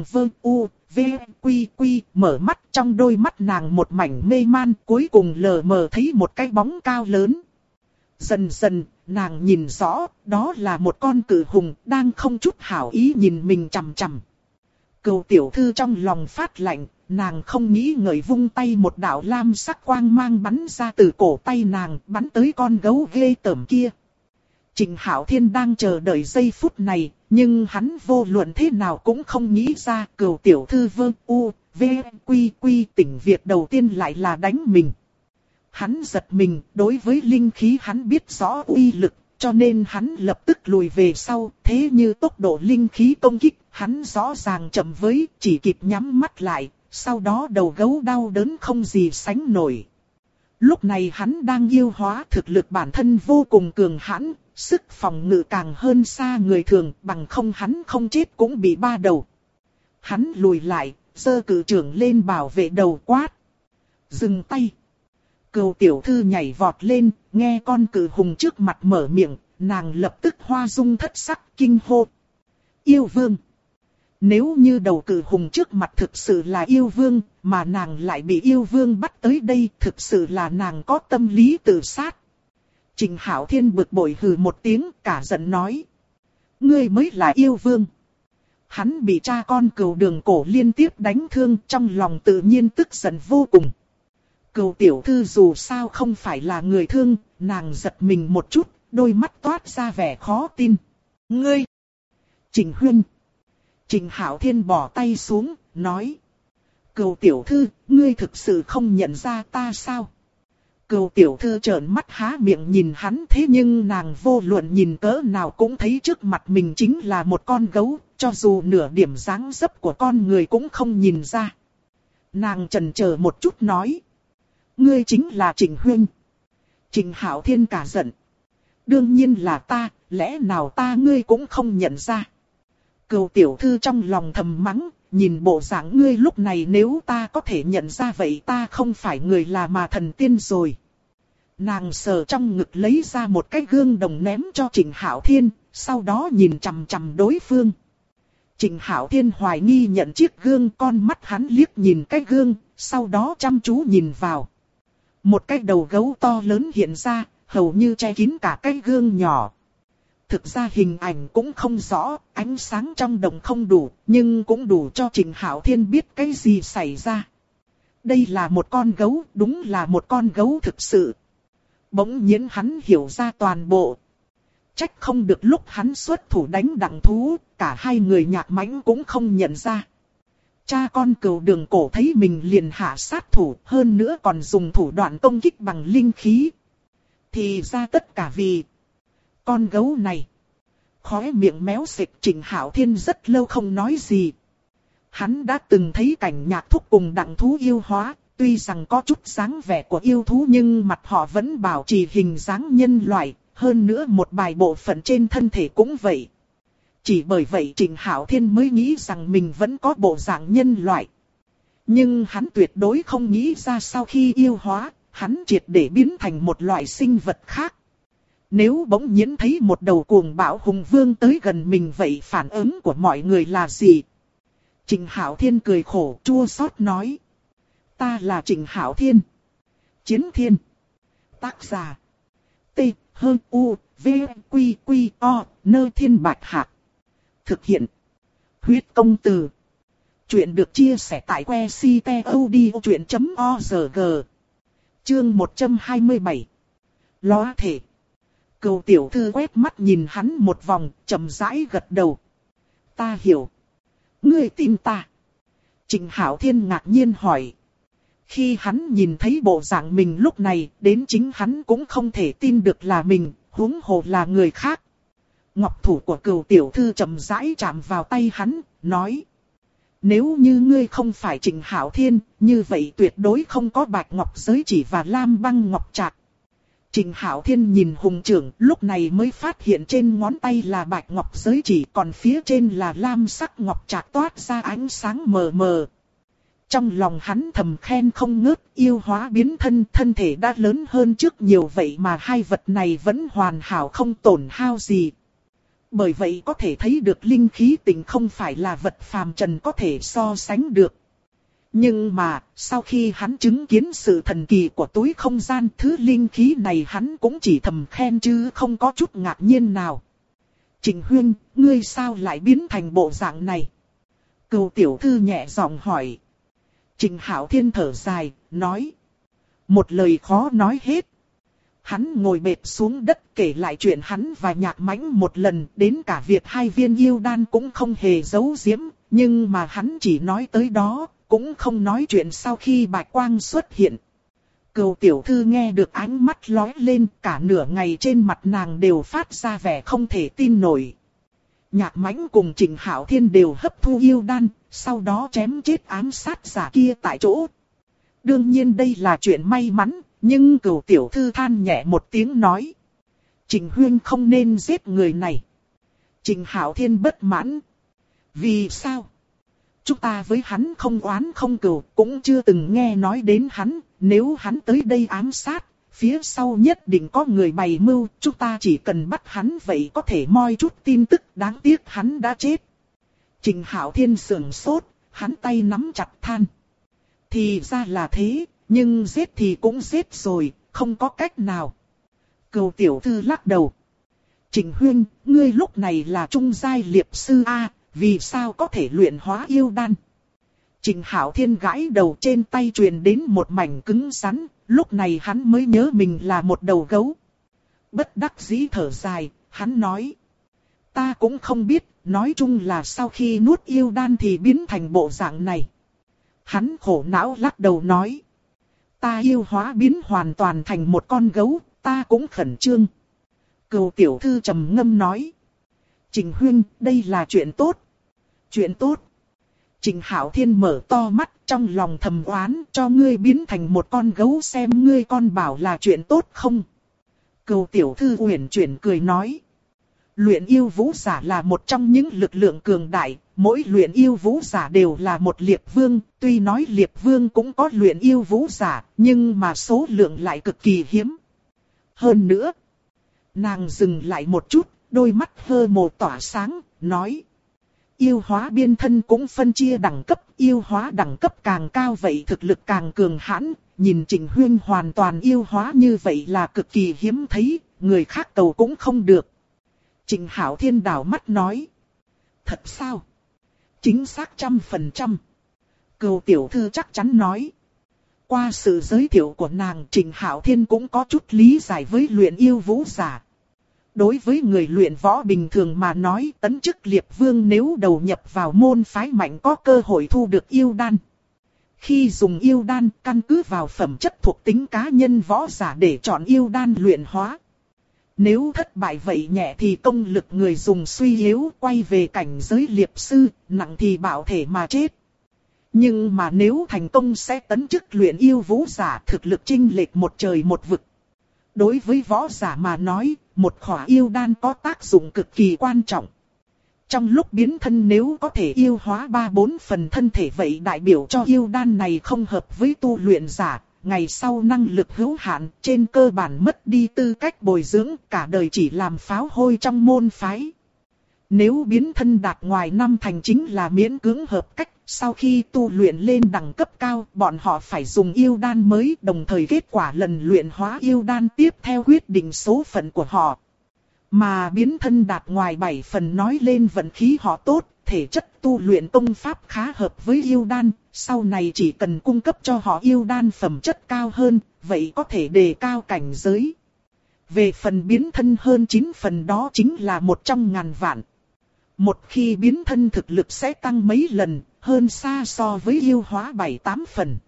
mở mắt, trong đôi mắt nàng một mảnh mê man, cuối cùng lờ mờ thấy một cái bóng cao lớn. Dần dần, nàng nhìn rõ, đó là một con cự hùng đang không chút hảo ý nhìn mình chằm chằm. Cửu tiểu thư trong lòng phát lạnh, nàng không nghĩ ngợi vung tay một đạo lam sắc quang mang bắn ra từ cổ tay nàng, bắn tới con gấu ghê tởm kia. Trịnh Hạo Thiên đang chờ đợi giây phút này, nhưng hắn vô luận thế nào cũng không nghĩ ra Cửu tiểu thư tỉnh việc đầu tiên lại là đánh mình. Hắn giật mình, đối với linh khí hắn biết rõ uy lực, cho nên hắn lập tức lùi về sau, thế như tốc độ linh khí công kích, hắn rõ ràng chậm với, chỉ kịp nhắm mắt lại, sau đó đầu gấu đau đớn không gì sánh nổi. Lúc này hắn đang yêu hóa, thực lực bản thân vô cùng cường hãn, sức phòng ngự càng hơn xa người thường, bằng không hắn không chết cũng bị ba đầu. Hắn lùi lại, giơ cự trưởng lên bảo vệ đầu quát. Dừng tay. Cửu tiểu thư nhảy vọt lên, nghe con cự hùng trước mặt mở miệng, nàng lập tức hoa dung thất sắc kinh hô. Yêu vương. Nếu như đầu cử hùng trước mặt thực sự là yêu vương, mà nàng lại bị yêu vương bắt tới đây, thực sự là nàng có tâm lý tự sát. Trình Hạo Thiên bực bội hừ một tiếng, cả giận nói. Ngươi mới là yêu vương. Hắn bị cha con Cửu Đường Cổ liên tiếp đánh thương, trong lòng tự nhiên tức giận vô cùng. Cửu tiểu thư dù sao không phải là người thương, nàng giật mình một chút, đôi mắt toát ra vẻ khó tin. Ngươi! Trình huynh! Trình Hạo Thiên bỏ tay xuống, nói. Cửu tiểu thư, ngươi thực sự không nhận ra ta sao? Cửu tiểu thư trợn mắt há miệng nhìn hắn, thế nhưng nàng vô luận nhìn cỡ nào cũng thấy trước mặt mình chính là một con gấu, cho dù nửa điểm dáng dấp của con người cũng không nhìn ra. Nàng chần chờ một chút nói. Ngươi chính là Trình huynh. Trình Hạo Thiên cả giận. Đương nhiên là ta, lẽ nào ta ngươi cũng không nhận ra? Cửu tiểu thư trong lòng thầm mắng, nhìn bộ dạng ngươi lúc này nếu ta có thể nhận ra vậy ta không phải người là mà thần tiên rồi. Nàng sờ trong ngực lấy ra một cái gương đồng ném cho Trình Hạo Thiên, sau đó nhìn chằm chằm đối phương. Trình Hạo Thiên hoài nghi nhận chiếc gương, con mắt hắn liếc nhìn cái gương, sau đó chăm chú nhìn vào. Một cái đầu gấu to lớn hiện ra, hầu như che kín cả cái gương nhỏ. Thực ra hình ảnh cũng không rõ, ánh sáng trong đồng không đủ, nhưng cũng đủ cho Trình Hạo Thiên biết cái gì xảy ra. Đây là một con gấu, đúng là một con gấu thực sự. Bỗng nhiên hắn hiểu ra toàn bộ. Trách không được lúc hắn xuất thủ đánh Đặng Thú, cả hai người Nhạc Mãnh cũng không nhận ra. Cha con Cửu Đường Cổ thấy mình liền hạ sát thủ, hơn nữa còn dùng thủ đoạn công kích bằng linh khí. Thì ra tất cả vì con gấu này. Khóe miệng méo xệch, Trình Hạo Thiên rất lâu không nói gì. Hắn đã từng thấy cảnh Nhạc Thúc cùng Đặng Thú yêu hóa, tuy rằng có chút dáng vẻ của yêu thú nhưng mặt họ vẫn bảo trì hình dáng nhân loại, hơn nữa một vài bộ phận trên thân thể cũng vậy. Chỉ bởi vậy Trình Hạo Thiên mới nghĩ rằng mình vẫn có bộ dạng nhân loại. Nhưng hắn tuyệt đối không nghĩ ra sau khi yêu hóa, hắn triệt để biến thành một loại sinh vật khác. Nếu bỗng nhiên thấy một đầu cuồng bạo hùng vương tới gần mình vậy phản ứng của mọi người là gì? Trình Hạo Thiên cười khổ chua xót nói. Ta là Trình Hạo Thiên. Chiến thiên. Tác giả. T, H, U, V, Quy, Quy, O, Nơ Thiên Bạch Hạc. Thực hiện. Huyết công từ. Chuyện được chia sẻ tại que ctod.org. Chương 127. Lóa thể. Cửu tiểu thư quét mắt nhìn hắn một vòng, chậm rãi gật đầu. Ta hiểu. Ngươi tin ta. Trình Hạo Thiên ngạc nhiên hỏi. Khi hắn nhìn thấy bộ dạng mình lúc này, đến chính hắn cũng không thể tin được là mình, huống hồ là người khác. Ngọc thủ của Cửu tiểu thư chậm rãi chạm vào tay hắn, nói. Nếu như ngươi không phải Trình Hạo Thiên, như vậy tuyệt đối không có Bạch Ngọc Giới Chỉ và Lam Băng Ngọc Trạc. Trình Hạo Thiên nhìn hùng trưởng, lúc này mới phát hiện trên ngón tay là Bạch Ngọc Giới Chỉ, còn phía trên là lam sắc ngọc trạc toát ra ánh sáng mờ mờ. Trong lòng hắn thầm khen không ngớt, yêu hóa biến thân, thân thể đã lớn hơn trước nhiều vậy mà hai vật này vẫn hoàn hảo không tổn hao gì. Bởi vậy có thể thấy được linh khí tình không phải là vật phàm trần có thể so sánh được. Nhưng mà, sau khi hắn chứng kiến sự thần kỳ của túi không gian, thứ linh khí này hắn cũng chỉ thầm khen chứ không có chút ngạc nhiên nào. Trình huynh, ngươi sao lại biến thành bộ dạng này? Cửu tiểu thư nhẹ giọng hỏi. Trình Hạo Thiên thở dài, nói. Một lời khó nói hết. Hắn ngồi bệt xuống đất kể lại chuyện hắn và Nhạc Mãnh một lần, đến cả việc hai viên yêu đan cũng không hề giấu giếm, nhưng mà hắn chỉ nói tới đó, cũng không nói chuyện sau khi bạch quang xuất hiện. Cửu tiểu thư nghe được ánh mắt lóe lên, cả nửa ngày trên mặt nàng đều phát ra vẻ không thể tin nổi. Nhạc Mãnh cùng Trình Hạo Thiên đều hấp thu yêu đan, sau đó chém chết ám sát giả kia tại chỗ. Đương nhiên đây là chuyện may mắn, nhưng Cửu tiểu thư than nhẹ một tiếng nói. Trình huynh không nên giết người này. Trình Hạo Thiên bất mãn. Vì sao? Chúng ta với hắn không oán không cừu, cũng chưa từng nghe nói đến hắn, nếu hắn tới đây ám sát, phía sau nhất định có người bày mưu, chúng ta chỉ cần bắt hắn vậy có thể moi chút tin tức, đáng tiếc hắn đã chết. Trình Hạo Thiên sườn sốt, hắn tay nắm chặt than. Thì ra là thế, nhưng giết thì cũng giết rồi, không có cách nào. Cửu tiểu thư lắc đầu. Trình huynh, ngươi lúc này là trung giai liệp sư A, vì sao có thể luyện hóa yêu đan? Trình Hạo Thiên gãi đầu, trên tay truyền đến một mảnh cứng rắn, lúc này hắn mới nhớ mình là một đầu gấu. Bất đắc dĩ thở dài, hắn nói. Ta cũng không biết, nói chung là sau khi nuốt yêu đan thì biến thành bộ dạng này. Hắn khổ não lắc đầu nói. Ta yêu hóa biến hoàn toàn thành một con gấu, ta cũng khẩn trương. Cửu tiểu thư trầm ngâm nói. Trình huynh, đây là chuyện tốt. Chuyện tốt. Trình Hạo Thiên mở to mắt, trong lòng thầm oán, cho ngươi biến thành một con gấu xem ngươi con bảo là chuyện tốt không. Cửu tiểu thư uyển chuyển cười nói. Luyện yêu vũ giả là một trong những lực lượng cường đại, mỗi luyện yêu vũ giả đều là một liệp vương, tuy nói liệp vương cũng có luyện yêu vũ giả, nhưng mà số lượng lại cực kỳ hiếm. Hơn nữa, nàng dừng lại một chút, đôi mắt hơ mồ tỏa sáng, nói. Yêu hóa biên thân cũng phân chia đẳng cấp, yêu hóa đẳng cấp càng cao vậy thực lực càng cường hãn, nhìn Trình huynh hoàn toàn yêu hóa như vậy là cực kỳ hiếm thấy, người khác cầu cũng không được. Trình Hạo Thiên đảo mắt nói. Thật sao? Chính xác 100%. Cửu tiểu thư chắc chắn nói. Qua sự giới thiệu của nàng, Trình Hạo Thiên cũng có chút lý giải với luyện yêu vũ giả. Đối với người luyện võ bình thường mà nói, tấn chức liệp vương nếu đầu nhập vào môn phái mạnh có cơ hội thu được yêu đan. Khi dùng yêu đan, căn cứ vào phẩm chất thuộc tính cá nhân võ giả để chọn yêu đan luyện hóa. Nếu thất bại vậy nhẹ thì công lực người dùng suy yếu, quay về cảnh giới liệp sư, nặng thì bạo thể mà chết. Nhưng mà nếu thành công sẽ tấn chức luyện yêu vũ giả, thực lực chênh lệch một trời một vực. Đối với võ giả mà nói, một khỏa yêu đan có tác dụng cực kỳ quan trọng. Trong lúc biến thân nếu có thể yêu hóa 3-4 phần thân thể vậy đại biểu cho yêu đan này không hợp với tu luyện giả. Ngày sau năng lực hữu hạn, trên cơ bản mất đi tư cách bồi dưỡng, cả đời chỉ làm pháo hôi trong môn phái. Nếu biến thân đạt ngoài 5 thành chính là miễn cưỡng hợp cách, sau khi tu luyện lên đẳng cấp cao, bọn họ phải dùng yêu đan mới, đồng thời kết quả lần luyện hóa yêu đan tiếp theo quyết định số phận của họ. Mà biến thân đạt ngoài 7 phần nói lên vận khí họ tốt, thể chất tu luyện công pháp khá hợp với yêu đan, sau này chỉ cần cung cấp cho họ yêu đan phẩm chất cao hơn, vậy có thể đề cao cảnh giới. Về phần biến thân hơn 9 phần đó chính là một trong ngàn vạn. Một khi biến thân thực lực sẽ tăng mấy lần, hơn xa so với yêu hóa 7-8 phần.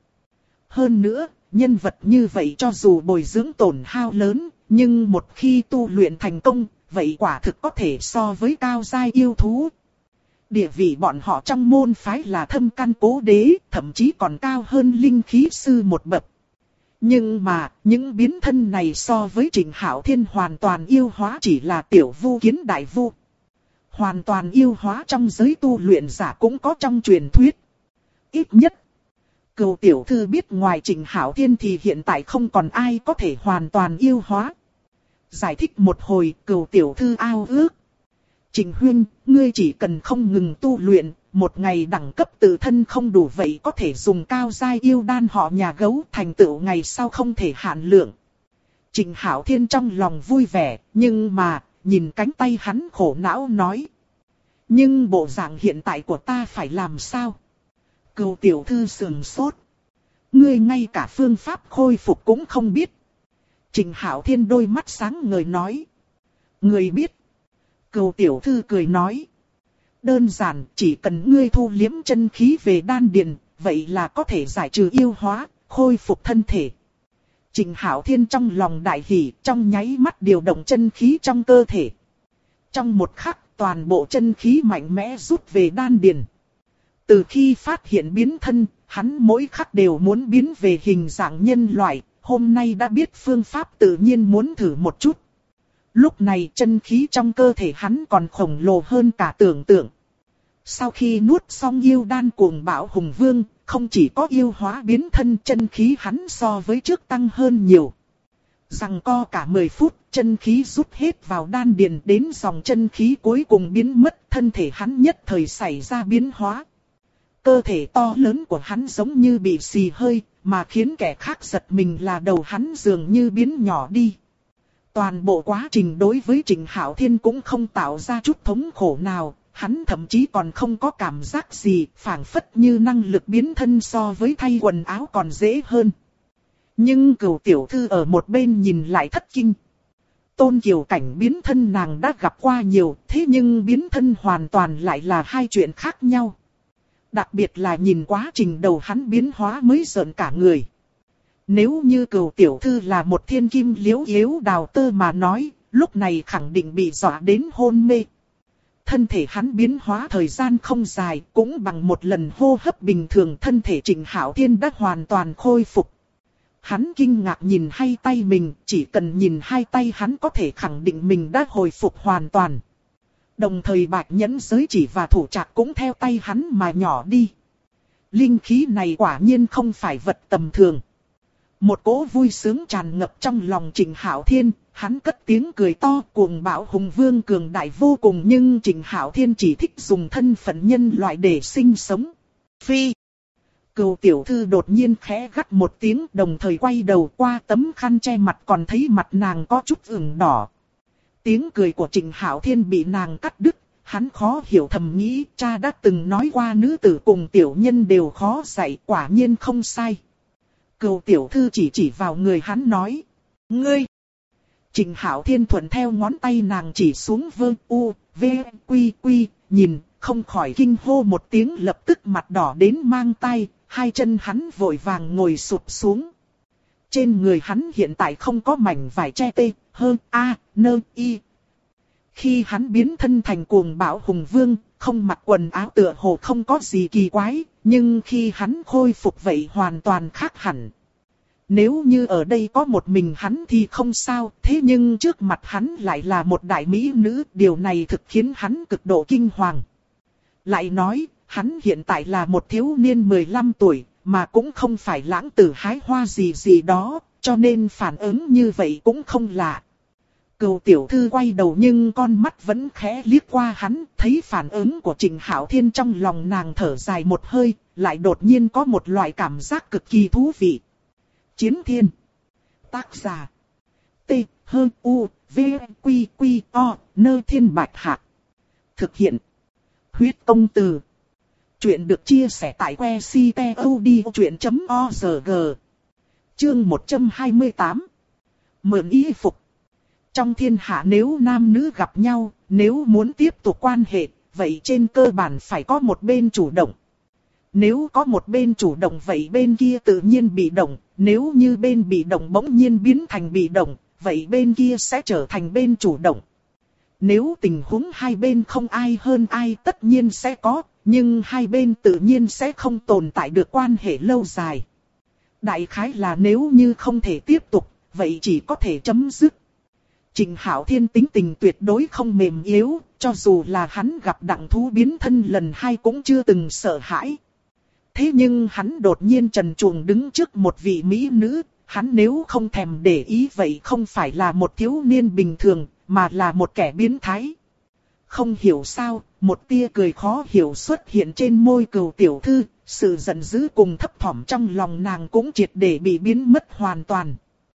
Hơn nữa, nhân vật như vậy cho dù bồi dưỡng tổn hao lớn, nhưng một khi tu luyện thành công, vậy quả thực có thể so với cao giai yêu thú. Địa vị bọn họ trong môn phái là thâm căn cố đế, thậm chí còn cao hơn linh khí sư một bậc. Nhưng mà, những biến thân này so với Trình Hạo Thiên hoàn toàn yêu hóa chỉ là tiểu vu kiến đại vu. Hoàn toàn yêu hóa trong giới tu luyện giả cũng có trong truyền thuyết. Ít nhất, Cửu tiểu thư biết ngoài Trình Hạo Thiên thì hiện tại không còn ai có thể hoàn toàn yêu hóa. Giải thích một hồi, Cửu tiểu thư ao ước. Trình huynh, ngươi chỉ cần không ngừng tu luyện, một ngày đẳng cấp tự thân không đủ vậy có thể dùng cao giai yêu đan họ nhà gấu, thành tựu ngày sau không thể hạn lượng. Trình Hạo Thiên trong lòng vui vẻ, nhưng mà, nhìn cánh tay hắn khổ não nói. Nhưng bộ dạng hiện tại của ta phải làm sao? Cửu tiểu thư sườn sốt. Ngươi ngay cả phương pháp khôi phục cũng không biết. Trình Hạo Thiên đôi mắt sáng ngời nói. Ngươi biết. Cửu tiểu thư cười nói. Đơn giản, chỉ cần ngươi thu liếm chân khí về đan điền, vậy là có thể giải trừ yêu hóa, khôi phục thân thể. Trình Hạo Thiên trong lòng đại hỉ, trong nháy mắt điều động chân khí trong cơ thể. Trong một khắc, toàn bộ chân khí mạnh mẽ rút về đan điền. Từ khi phát hiện biến thân, hắn mỗi khắc đều muốn biến về hình dạng nhân loại, hôm nay đã biết phương pháp tự nhiên muốn thử một chút. Lúc này chân khí trong cơ thể hắn còn khổng lồ hơn cả tưởng tượng. Sau khi nuốt xong yêu đan cuồng bạo hùng vương, không chỉ có yêu hóa biến thân, chân khí hắn so với trước tăng hơn nhiều. Giằng co cả 10 phút, chân khí rút hết vào đan điền, đến dòng chân khí cuối cùng biến mất, thân thể hắn nhất thời xảy ra biến hóa. Cơ thể to lớn của hắn giống như bị xì hơi, mà khiến kẻ khác giật mình là đầu hắn dường như biến nhỏ đi. Toàn bộ quá trình đối với Trịnh Hạo Thiên cũng không tạo ra chút thống khổ nào, hắn thậm chí còn không có cảm giác gì, phảng phất như năng lực biến thân so với thay quần áo còn dễ hơn. Nhưng Cửu tiểu thư ở một bên nhìn lại thất kinh. Tôn Kiều Cảnh biến thân nàng đã gặp qua nhiều, thế nhưng biến thân hoàn toàn lại là hai chuyện khác nhau. Đặc biệt là nhìn quá trình đầu hắn biến hóa mới rợn cả người. Nếu như Cửu tiểu thư là một thiên kim liễu yếu đào tơ mà nói, lúc này khẳng định bị dọa đến hôn mê. Thân thể hắn biến hóa thời gian không dài, cũng bằng một lần hô hấp bình thường thân thể Trịnh Hạo Thiên đã hoàn toàn khôi phục. Hắn kinh ngạc nhìn hai tay mình, chỉ cần nhìn hai tay hắn có thể khẳng định mình đã hồi phục hoàn toàn. Đồng thời bạch nhẫn giới chỉ và thủ trạc cũng theo tay hắn mà nhỏ đi. Linh khí này quả nhiên không phải vật tầm thường. Một cỗ vui sướng tràn ngập trong lòng Trịnh Hạo Thiên, hắn cất tiếng cười to cuồng bạo hùng vương cường đại vô cùng, nhưng Trịnh Hạo Thiên chỉ thích dùng thân phận nhân loại để sinh sống. Phi! Cửu tiểu thư đột nhiên khẽ gắt một tiếng, đồng thời quay đầu qua tấm khăn che mặt, còn thấy mặt nàng có chút ửng đỏ. Tiếng cười của Trịnh Hạo Thiên bị nàng cắt đứt, hắn khó hiểu thầm nghĩ, cha đã từng nói qua nữ tử cùng tiểu nhân đều khó dạy, quả nhiên không sai. Cửu tiểu thư chỉ vào người hắn nói, ngươi. Trịnh Hạo Thiên thuận theo ngón tay nàng chỉ xuống vơ u, v, quy quy, nhìn, không khỏi kinh hô một tiếng, lập tức mặt đỏ đến mang tai, hai chân hắn vội vàng ngồi sụp xuống. Trên người hắn hiện tại không có mảnh vải che tê, hơn a, nơ y. Khi hắn biến thân thành cuồng bạo hùng vương, không mặc quần áo tựa hồ không có gì kỳ quái, nhưng khi hắn khôi phục vậy hoàn toàn khác hẳn. Nếu như ở đây có một mình hắn thì không sao, thế nhưng trước mặt hắn lại là một đại mỹ nữ, điều này thực khiến hắn cực độ kinh hoàng. Lại nói, hắn hiện tại là một thiếu niên 15 tuổi, mà cũng không phải lãng tử hái hoa gì đó, cho nên phản ứng như vậy cũng không lạ. Cửu tiểu thư quay đầu nhưng con mắt vẫn khẽ liếc qua hắn, thấy phản ứng của Trịnh Hạo Thiên trong lòng nàng thở dài một hơi, lại đột nhiên có một loại cảm giác cực kỳ thú vị. Chiến thiên. Tác giả. T, H, U, V, Quy, Quy, O, Nơ Thiên Bạch Hạc. Thực hiện. Huyết Công Từ. Chuyện được chia sẻ tại website.odchuyện.org. Chương 128. Mượn y phục. Trong thiên hạ nếu nam nữ gặp nhau, nếu muốn tiếp tục quan hệ, vậy trên cơ bản phải có một bên chủ động. Nếu có một bên chủ động vậy bên kia tự nhiên bị động, nếu như bên bị động bỗng nhiên biến thành bị động, vậy bên kia sẽ trở thành bên chủ động. Nếu tình huống hai bên không ai hơn ai tất nhiên sẽ có, nhưng hai bên tự nhiên sẽ không tồn tại được quan hệ lâu dài. Đại khái là nếu như không thể tiếp tục, vậy chỉ có thể chấm dứt. Trịnh Hạo Thiên tính tình tuyệt đối không mềm yếu, cho dù là hắn gặp đặng thú biến thân lần 2 cũng chưa từng sợ hãi. Thế nhưng hắn đột nhiên trần truồng đứng trước một vị mỹ nữ, hắn nếu không thèm để ý vậy không phải là một thiếu niên bình thường, mà là một kẻ biến thái. Không hiểu sao, một tia cười khó hiểu xuất hiện trên môi Cửu tiểu thư, sự giận dữ cùng thấp thỏm trong lòng nàng cũng triệt để bị biến mất hoàn toàn.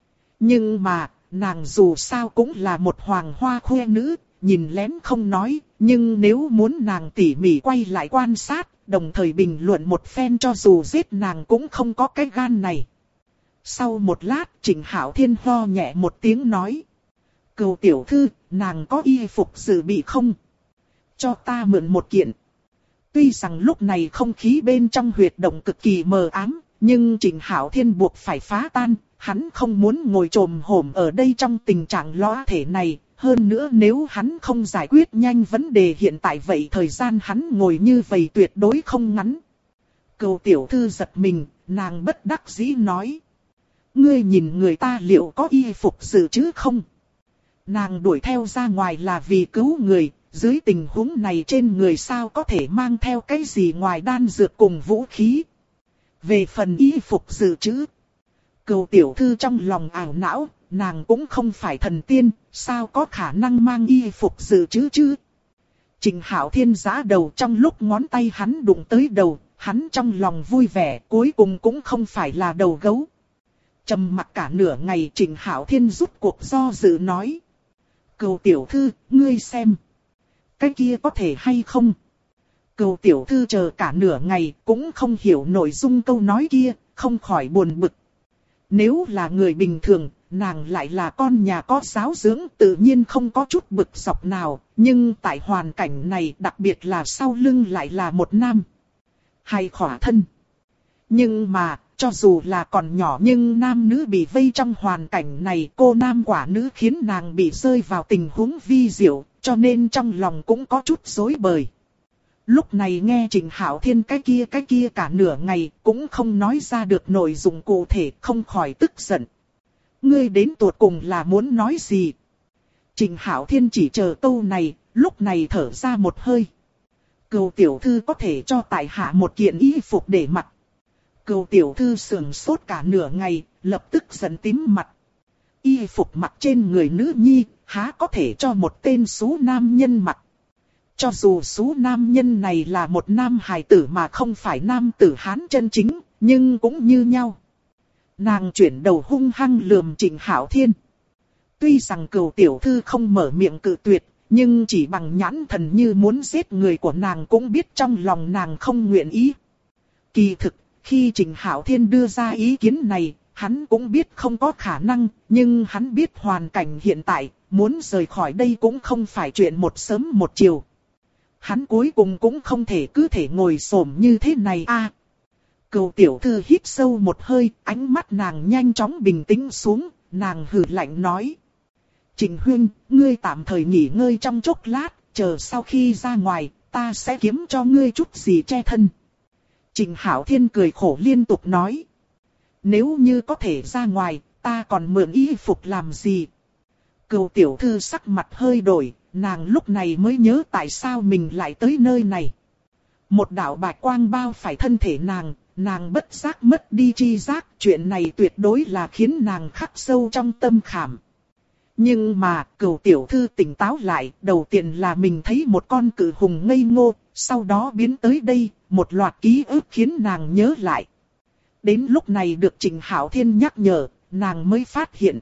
Nhưng mà, nàng dù sao cũng là một hoàng hoa khoe nữ, nhìn lén không nói, nhưng nếu muốn nàng tỉ mỉ quay lại quan sát, đồng thời bình luận một phen cho dù giết nàng cũng không có cái gan này. Sau một lát, Trịnh Hạo Thiên ho nhẹ một tiếng nói. Cửu tiểu thư, nàng có y phục dự bị không? Cho ta mượn một kiện. Tuy rằng lúc này không khí bên trong huyệt động cực kỳ mờ ám, nhưng Trịnh Hạo Thiên buộc phải phá tan, hắn không muốn ngồi trồm hổm ở đây trong tình trạng lõa thể này. Hơn nữa nếu hắn không giải quyết nhanh vấn đề hiện tại vậy thời gian hắn ngồi như vậy tuyệt đối không ngắn. Cửu tiểu thư giật mình, nàng bất đắc dĩ nói. Ngươi nhìn người ta liệu có y phục dự chứ không? Nàng đuổi theo ra ngoài là vì cứu người, dưới tình huống này trên người sao có thể mang theo cái gì ngoài đan dược cùng vũ khí. Về phần y phục dự trữ, Cửu tiểu thư trong lòng ảo não, nàng cũng không phải thần tiên, sao có khả năng mang y phục dự trữ chứ? Trịnh Hạo Thiên giã đầu, trong lúc ngón tay hắn đụng tới đầu, hắn trong lòng vui vẻ, cuối cùng cũng không phải là đầu gấu. Trầm mặc cả nửa ngày, Trịnh Hạo Thiên rút cuộc do dự nói. Cừu tiểu thư, ngươi xem. Cái kia có thể hay không? Cừu tiểu thư chờ cả nửa ngày, cũng không hiểu nội dung câu nói kia, không khỏi buồn bực. Nếu là người bình thường, nàng lại là con nhà có giáo dưỡng, tự nhiên không có chút bực dọc nào. Nhưng tại hoàn cảnh này, đặc biệt là sau lưng lại là một nam hay khỏa thân. Nhưng mà, cho dù là còn nhỏ nhưng nam nữ bị vây trong hoàn cảnh này, cô nam quả nữ khiến nàng bị rơi vào tình huống vi diệu, cho nên trong lòng cũng có chút rối bời. Lúc này nghe Trịnh Hạo Thiên cái kia cả nửa ngày, cũng không nói ra được nội dung cụ thể, không khỏi tức giận. Ngươi đến tuột cùng là muốn nói gì? Trịnh Hạo Thiên chỉ chờ câu này, lúc này thở ra một hơi. Cừu tiểu thư có thể cho tại hạ một kiện y phục để mặc. Cừu tiểu thư sườn sốt cả nửa ngày, lập tức giận tím mặt. Y phục mặc trên người nữ nhi, há có thể cho một tên xú nam nhân mặc. Cho dù xú nam nhân này là một nam hài tử mà không phải nam tử Hán chân chính, nhưng cũng như nhau. Nàng chuyển đầu hung hăng lườm Trịnh Hạo Thiên. Tuy rằng cừu tiểu thư không mở miệng cự tuyệt, nhưng chỉ bằng nhãn thần như muốn giết người của nàng cũng biết trong lòng nàng không nguyện ý. Kỳ thực, khi Trịnh Hạo Thiên đưa ra ý kiến này, hắn cũng biết không có khả năng, nhưng hắn biết hoàn cảnh hiện tại, muốn rời khỏi đây cũng không phải chuyện một sớm một chiều. Hắn cuối cùng cũng không thể cứ thể ngồi xổm như thế này a. Cừu tiểu thư hít sâu một hơi, ánh mắt nàng nhanh chóng bình tĩnh xuống, nàng hừ lạnh nói. Trịnh huynh, ngươi tạm thời nghỉ ngơi trong chốc lát, chờ sau khi ra ngoài, ta sẽ kiếm cho ngươi chút gì che thân. Trịnh Hạo Thiên cười khổ liên tục nói. Nếu như có thể ra ngoài, ta còn mượn y phục làm gì? Cừu tiểu thư sắc mặt hơi đổi, nàng lúc này mới nhớ tại sao mình lại tới nơi này. Một đạo bạch quang bao phải thân thể nàng bất giác mất đi tri giác, chuyện này tuyệt đối là khiến nàng khắc sâu trong tâm khảm. Nhưng mà, cừu tiểu thư tỉnh táo lại, đầu tiên là mình thấy một con cự hùng ngây ngô, sau đó biến tới đây, một loạt ký ức khiến nàng nhớ lại. Đến lúc này được Trịnh Hạo Thiên nhắc nhở, nàng mới phát hiện.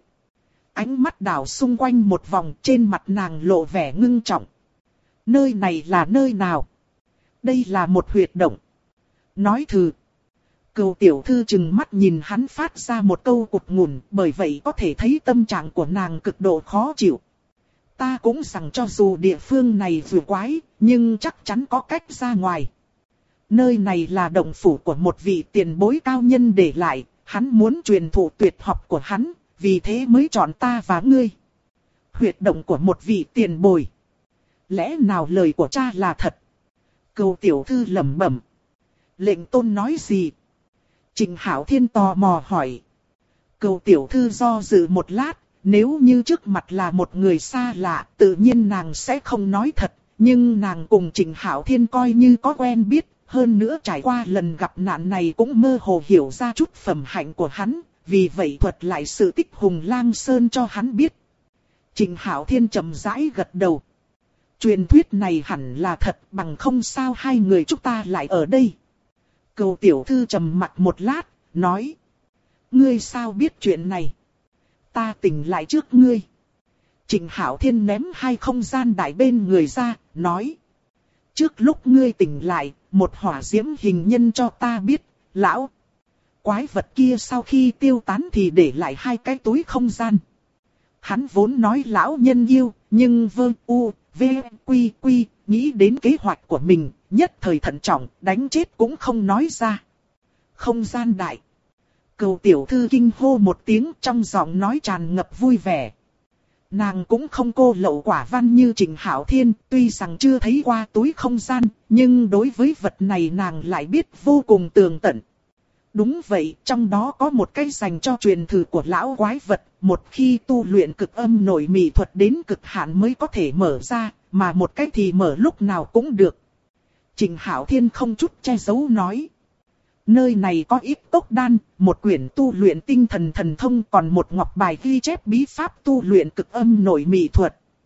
Ánh mắt đảo xung quanh một vòng, trên mặt nàng lộ vẻ ngưng trọng. Nơi này là nơi nào? Đây là một huyệt động. Nói thử. Cừu tiểu thư chừng mắt nhìn hắn phát ra một câu cụt ngùn, bởi vậy có thể thấy tâm trạng của nàng cực độ khó chịu. Ta cũng rằng cho dù địa phương này vừa quái, nhưng chắc chắn có cách ra ngoài. Nơi này là động phủ của một vị tiền bối cao nhân để lại, hắn muốn truyền thụ tuyệt học của hắn, vì thế mới chọn ta và ngươi. Huyệt động của một vị tiền bối. Lẽ nào lời của cha là thật? Cừu tiểu thư lẩm bẩm. Lệnh tôn nói gì? Trịnh Hạo Thiên tò mò hỏi. Cừu tiểu thư do dự một lát, nếu như trước mặt là một người xa lạ, tự nhiên nàng sẽ không nói thật, nhưng nàng cùng Trịnh Hạo Thiên coi như có quen biết, hơn nữa trải qua lần gặp nạn này cũng mơ hồ hiểu ra chút phẩm hạnh của hắn, vì vậy thuật lại sự tích Hùng Lang Sơn cho hắn biết. Trịnh Hạo Thiên chậm rãi gật đầu. Truyền thuyết này hẳn là thật, bằng không sao hai người chúng ta lại ở đây. Cừu tiểu thư trầm mặt một lát, nói. Ngươi sao biết chuyện này? Ta tỉnh lại trước ngươi. Trịnh Hạo Thiên ném hai không gian đại bên người ra, nói. Trước lúc ngươi tỉnh lại, một hỏa diễm hình nhân cho ta biết, lão. Quái vật kia sau khi tiêu tán thì để lại hai cái túi không gian. Hắn vốn nói lão nhân yêu, nhưng nghĩ đến kế hoạch của mình, nhất thời thận trọng, đánh chết cũng không nói ra. Không gian đại. Cừu tiểu thư kinh hô một tiếng, trong giọng nói tràn ngập vui vẻ. Nàng cũng không cô lậu quả văn như Trịnh Hạo Thiên, tuy rằng chưa thấy qua túi không gian, nhưng đối với vật này nàng lại biết vô cùng tường tận. Đúng vậy, trong đó có một cái dành cho truyền thụ của lão quái vật, một khi tu luyện cực âm nội mị thuật đến cực hạn mới có thể mở ra, mà một cái thì mở lúc nào cũng được. Trịnh Hạo Thiên không chút che giấu nói. Nơi này có ít cốc đan, một quyển tu luyện tinh thần thần thông, còn một ngọc bài ghi chép bí pháp tu luyện cực âm nội mị thuật.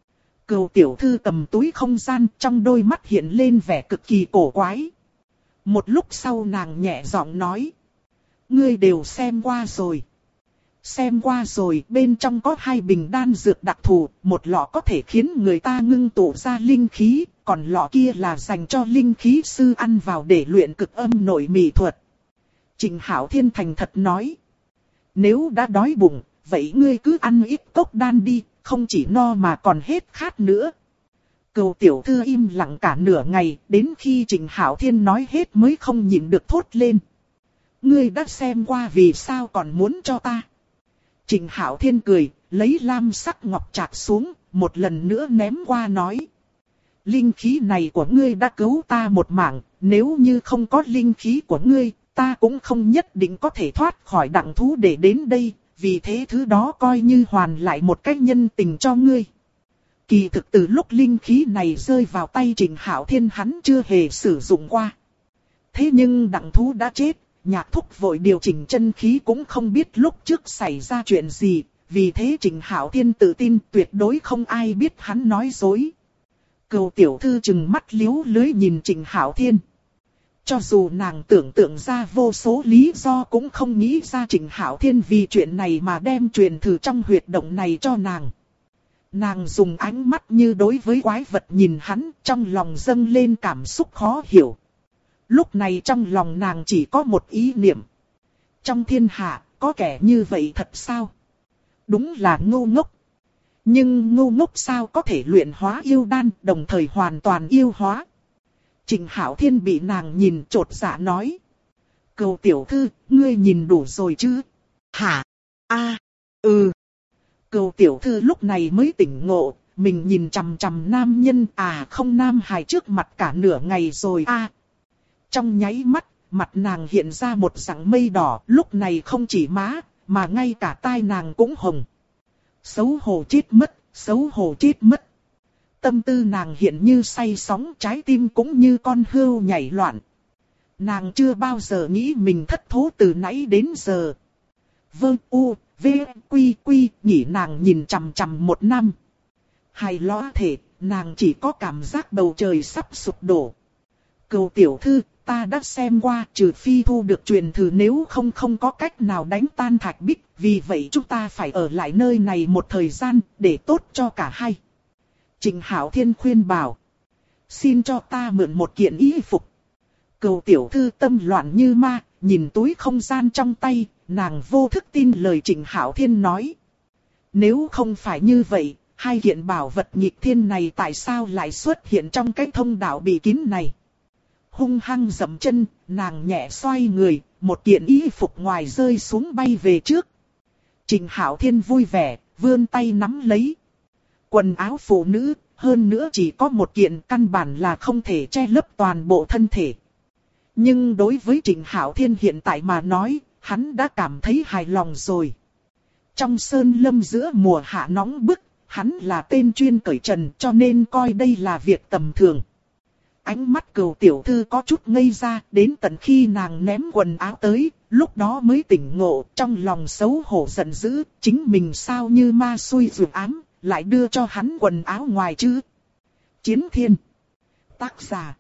Cừu tiểu thư cầm túi không gian, trong đôi mắt hiện lên vẻ cực kỳ cổ quái. Một lúc sau nàng nhẹ giọng nói. Ngươi đều xem qua rồi. Xem qua rồi, bên trong có 2 bình đan dược đặc thù, một lọ có thể khiến người ta ngưng tụ ra linh khí, còn lọ kia là dành cho linh khí sư ăn vào để luyện cực âm nội mị thuật. Trình Hạo Thiên thành thật nói. Nếu đã đói bụng, vậy ngươi cứ ăn ít cốc đan đi, không chỉ no mà còn hết khát nữa. Cừu tiểu thư im lặng cả nửa ngày, đến khi Trình Hạo Thiên nói hết mới không nhịn được thốt lên. Ngươi đã xem qua vì sao còn muốn cho ta? Trình Hạo Thiên cười, lấy lam sắc ngọc trạc xuống, một lần nữa ném qua nói. Linh khí này của ngươi đã cứu ta một mạng, nếu như không có linh khí của ngươi, ta cũng không nhất định có thể thoát khỏi đặng thú để đến đây, vì thế thứ đó coi như hoàn lại một cách nhân tình cho ngươi. Kỳ thực từ lúc linh khí này rơi vào tay Trình Hạo Thiên hắn chưa hề sử dụng qua. Thế nhưng đặng thú đã chết, Nhạc Thúc vội điều chỉnh chân khí cũng không biết lúc trước xảy ra chuyện gì, vì thế Trình Hạo Thiên tự tin tuyệt đối không ai biết hắn nói dối. Cừu tiểu thư trừng mắt liếu lưới nhìn Trình Hạo Thiên. Cho dù nàng tưởng tượng ra vô số lý do cũng không nghĩ ra Trình Hạo Thiên vì chuyện này mà đem truyền thử trong huyệt động này cho nàng. Nàng dùng ánh mắt như đối với quái vật nhìn hắn, trong lòng dâng lên cảm xúc khó hiểu. Lúc này trong lòng nàng chỉ có một ý niệm. Trong thiên hạ, có kẻ như vậy thật sao? Đúng là ngu ngốc. Nhưng ngu ngốc sao có thể luyện hóa yêu đan, đồng thời hoàn toàn yêu hóa? Trình Hạo Thiên bị nàng nhìn chột dạ nói. Cừu tiểu thư, ngươi nhìn đủ rồi chứ? Hả? Cừu tiểu thư lúc này mới tỉnh ngộ, mình nhìn chằm chằm nam nhân không nam hài trước mặt cả nửa ngày rồi Trong nháy mắt, mặt nàng hiện ra một dạng mây đỏ, lúc này không chỉ má, mà ngay cả tai nàng cũng hồng. Xấu hổ chết mất, xấu hổ chết mất. Tâm tư nàng hiện như say sóng, trái tim cũng như con hươu nhảy loạn. Nàng chưa bao giờ nghĩ mình thất thố từ nãy đến giờ. Nhỉ nàng nhìn chằm chằm một năm. Hài lõa thể, nàng chỉ có cảm giác bầu trời sắp sụp đổ. Cừu tiểu thư, ta đã xem qua, trừ phi thu được truyền thử, nếu không có cách nào đánh tan thạch bích, vì vậy chúng ta phải ở lại nơi này một thời gian, để tốt cho cả hai. Trình Hạo Thiên khuyên bảo. Xin cho ta mượn một kiện y phục. Cừu tiểu thư tâm loạn như ma, nhìn túi không gian trong tay, nàng vô thức tin lời Trình Hạo Thiên nói. Nếu không phải như vậy, 2 kiện bảo vật nghịch thiên này tại sao lại xuất hiện trong cái thông đạo bị kín này? Hung hăng dậm chân, nàng nhẹ xoay người, một kiện y phục ngoài rơi xuống bay về trước. Trình Hạo Thiên vui vẻ, vươn tay nắm lấy. Quần áo phụ nữ, hơn nữa chỉ có một kiện, căn bản là không thể che lấp toàn bộ thân thể. Nhưng đối với Trình Hạo Thiên hiện tại mà nói, hắn đã cảm thấy hài lòng rồi. Trong sơn lâm giữa mùa hạ nóng bức, hắn là tên chuyên cởi trần cho nên coi đây là việc tầm thường. Ánh mắt cừu tiểu thư có chút ngây ra, đến tận khi nàng ném quần áo tới, lúc đó mới tỉnh ngộ, trong lòng xấu hổ giận dữ, chính mình sao như ma xui ruột ám, lại đưa cho hắn quần áo ngoài chứ. Chiến Thiên. Tác giả.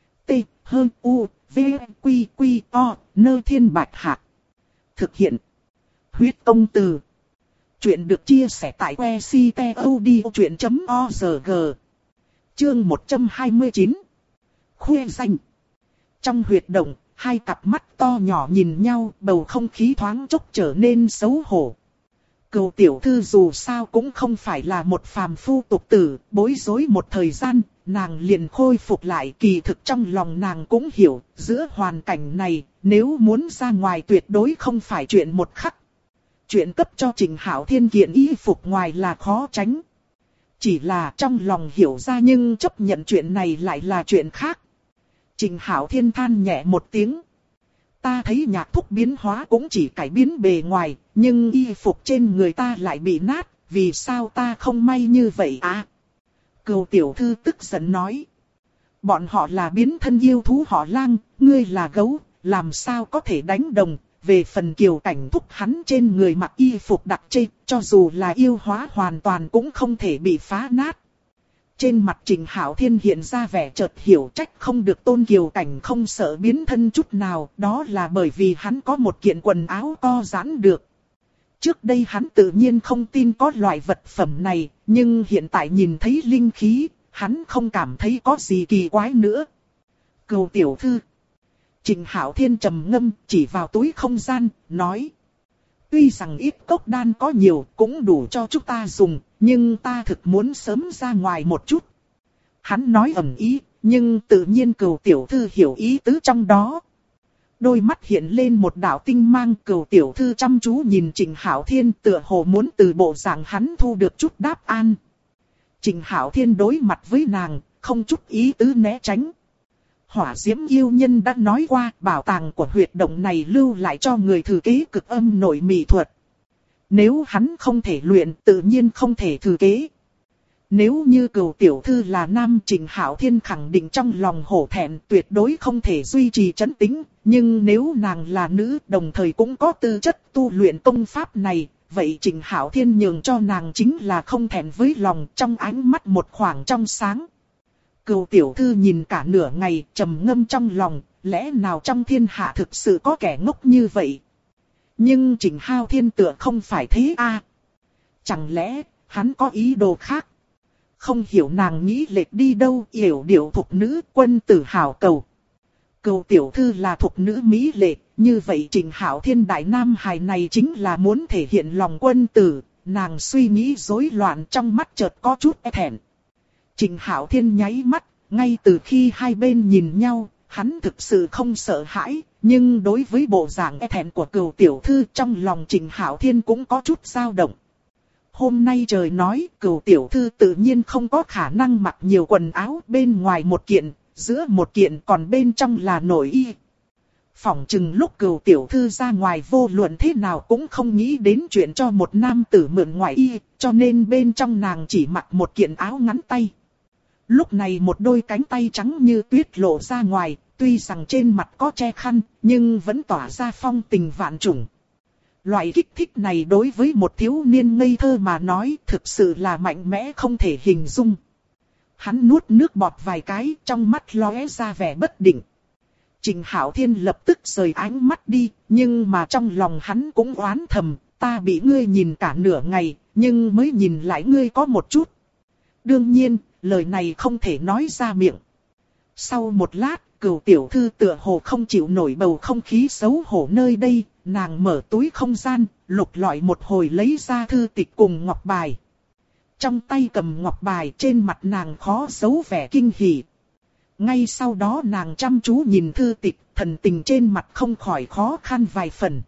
T-H-U-V-Q-Q-O, Nơ Thiên Bạch Hạc. Thực hiện. Huyết Công Từ. Chuyện được chia sẻ tại website.odchuyện.org. Chương 129. Khuê danh. Trong huyệt động, 2 cặp mắt to nhỏ nhìn nhau, bầu không khí thoáng chốc trở nên xấu hổ. Cừu tiểu thư dù sao cũng không phải là một phàm phu tục tử, bối rối một thời gian, nàng liền khôi phục lại. Kỳ thực trong lòng nàng cũng hiểu, giữa hoàn cảnh này, nếu muốn ra ngoài tuyệt đối không phải chuyện một khắc. Chuyện cấp cho Trình Hạo Thiên kiện y phục ngoài là khó tránh. Chỉ là trong lòng hiểu ra nhưng chấp nhận chuyện này lại là chuyện khác. Trình Hạo Thiên than nhẹ một tiếng. Ta thấy Nhạc Thúc biến hóa cũng chỉ cải biến bề ngoài, nhưng y phục trên người ta lại bị nát, vì sao ta không may như vậy Cừu tiểu thư tức giận nói. Bọn họ là biến thân yêu thú họ Lang, ngươi là gấu, làm sao có thể đánh đồng. Về phần Kiều Cảnh Thúc, hắn trên người mặc y phục đặc trê, cho dù là yêu hóa hoàn toàn cũng không thể bị phá nát. Trên mặt Trình Hạo Thiên hiện ra vẻ chợt hiểu, trách không được Tôn Kiều Cảnh không sợ biến thân chút nào, đó là bởi vì hắn có một kiện quần áo co giãn được. Trước đây hắn tự nhiên không tin có loại vật phẩm này, nhưng hiện tại nhìn thấy linh khí, hắn không cảm thấy có gì kỳ quái nữa. Cừu tiểu thư. Trình Hạo Thiên trầm ngâm, chỉ vào túi không gian, nói. Tuy rằng ít cốc đan có nhiều, cũng đủ cho chúng ta dùng, nhưng ta thực muốn sớm ra ngoài một chút. Hắn nói ẩn ý, nhưng tự nhiên cừu tiểu thư hiểu ý tứ trong đó. Đôi mắt hiện lên một đạo tinh mang, cừu tiểu thư chăm chú nhìn Trình Hạo Thiên, tựa hồ muốn từ bộ dạng hắn thu được chút đáp án. Trình Hạo Thiên đối mặt với nàng, không chút ý tứ né tránh. Hỏa Diễm yêu nhân đã nói qua, bảo tàng của huyệt động này lưu lại cho người thừa kế cực âm nội mị thuật. Nếu hắn không thể luyện, tự nhiên không thể thừa kế. Nếu như cừu tiểu thư là nam, Trình Hạo Thiên khẳng định trong lòng hổ thẹn, tuyệt đối không thể duy trì trấn tĩnh. Nhưng nếu nàng là nữ, đồng thời cũng có tư chất tu luyện công pháp này, vậy Trình Hạo Thiên nhường cho nàng chính là không thẹn với lòng, trong ánh mắt một khoảng trong sáng. Cừu tiểu thư nhìn cả nửa ngày, trầm ngâm trong lòng, lẽ nào trong thiên hạ thực sự có kẻ ngốc như vậy? Nhưng Trình Hạo Thiên tựa không phải thế a? Chẳng lẽ hắn có ý đồ khác? Không hiểu nàng nghĩ lệch đi đâu, yểu điệu thục nữ, quân tử hảo cầu. Cừu tiểu thư là thục nữ mỹ lệ, như vậy Trình Hạo Thiên đại nam hài này chính là muốn thể hiện lòng quân tử. Nàng suy nghĩ rối loạn, trong mắt chợt có chút e thẹn. Trình Hạo Thiên nháy mắt, ngay từ khi hai bên nhìn nhau, hắn thực sự không sợ hãi, nhưng đối với bộ dạng e thẹn của cừu tiểu thư trong lòng Trình Hạo Thiên cũng có chút dao động. Hôm nay trời nói, cừu tiểu thư tự nhiên không có khả năng mặc nhiều quần áo, bên ngoài một kiện, giữa một kiện, còn bên trong là nội y. Phỏng chừng lúc cừu tiểu thư ra ngoài vô luận thế nào cũng không nghĩ đến chuyện cho một nam tử mượn ngoại y, cho nên bên trong nàng chỉ mặc một kiện áo ngắn tay. Lúc này một đôi cánh tay trắng như tuyết lộ ra ngoài, tuy rằng trên mặt có che khăn, nhưng vẫn tỏa ra phong tình vạn trùng. Loại kích thích này đối với một thiếu niên ngây thơ mà nói thực sự là mạnh mẽ không thể hình dung. Hắn nuốt nước bọt vài cái, trong mắt lóe ra vẻ bất định. Trình Hạo Thiên lập tức rời ánh mắt đi, nhưng mà trong lòng hắn cũng oán thầm, ta bị ngươi nhìn cả nửa ngày, nhưng mới nhìn lại ngươi có một chút. Đương nhiên, lời này không thể nói ra miệng. Sau một lát, cừu tiểu thư tựa hồ không chịu nổi bầu không khí xấu hổ nơi đây, nàng mở túi không gian, lục lọi một hồi lấy ra thư tịch cùng ngọc bài. Trong tay cầm ngọc bài, trên mặt nàng khó giấu vẻ kinh hỉ. Ngay sau đó nàng chăm chú nhìn thư tịch, thần tình trên mặt không khỏi khó khăn vài phần.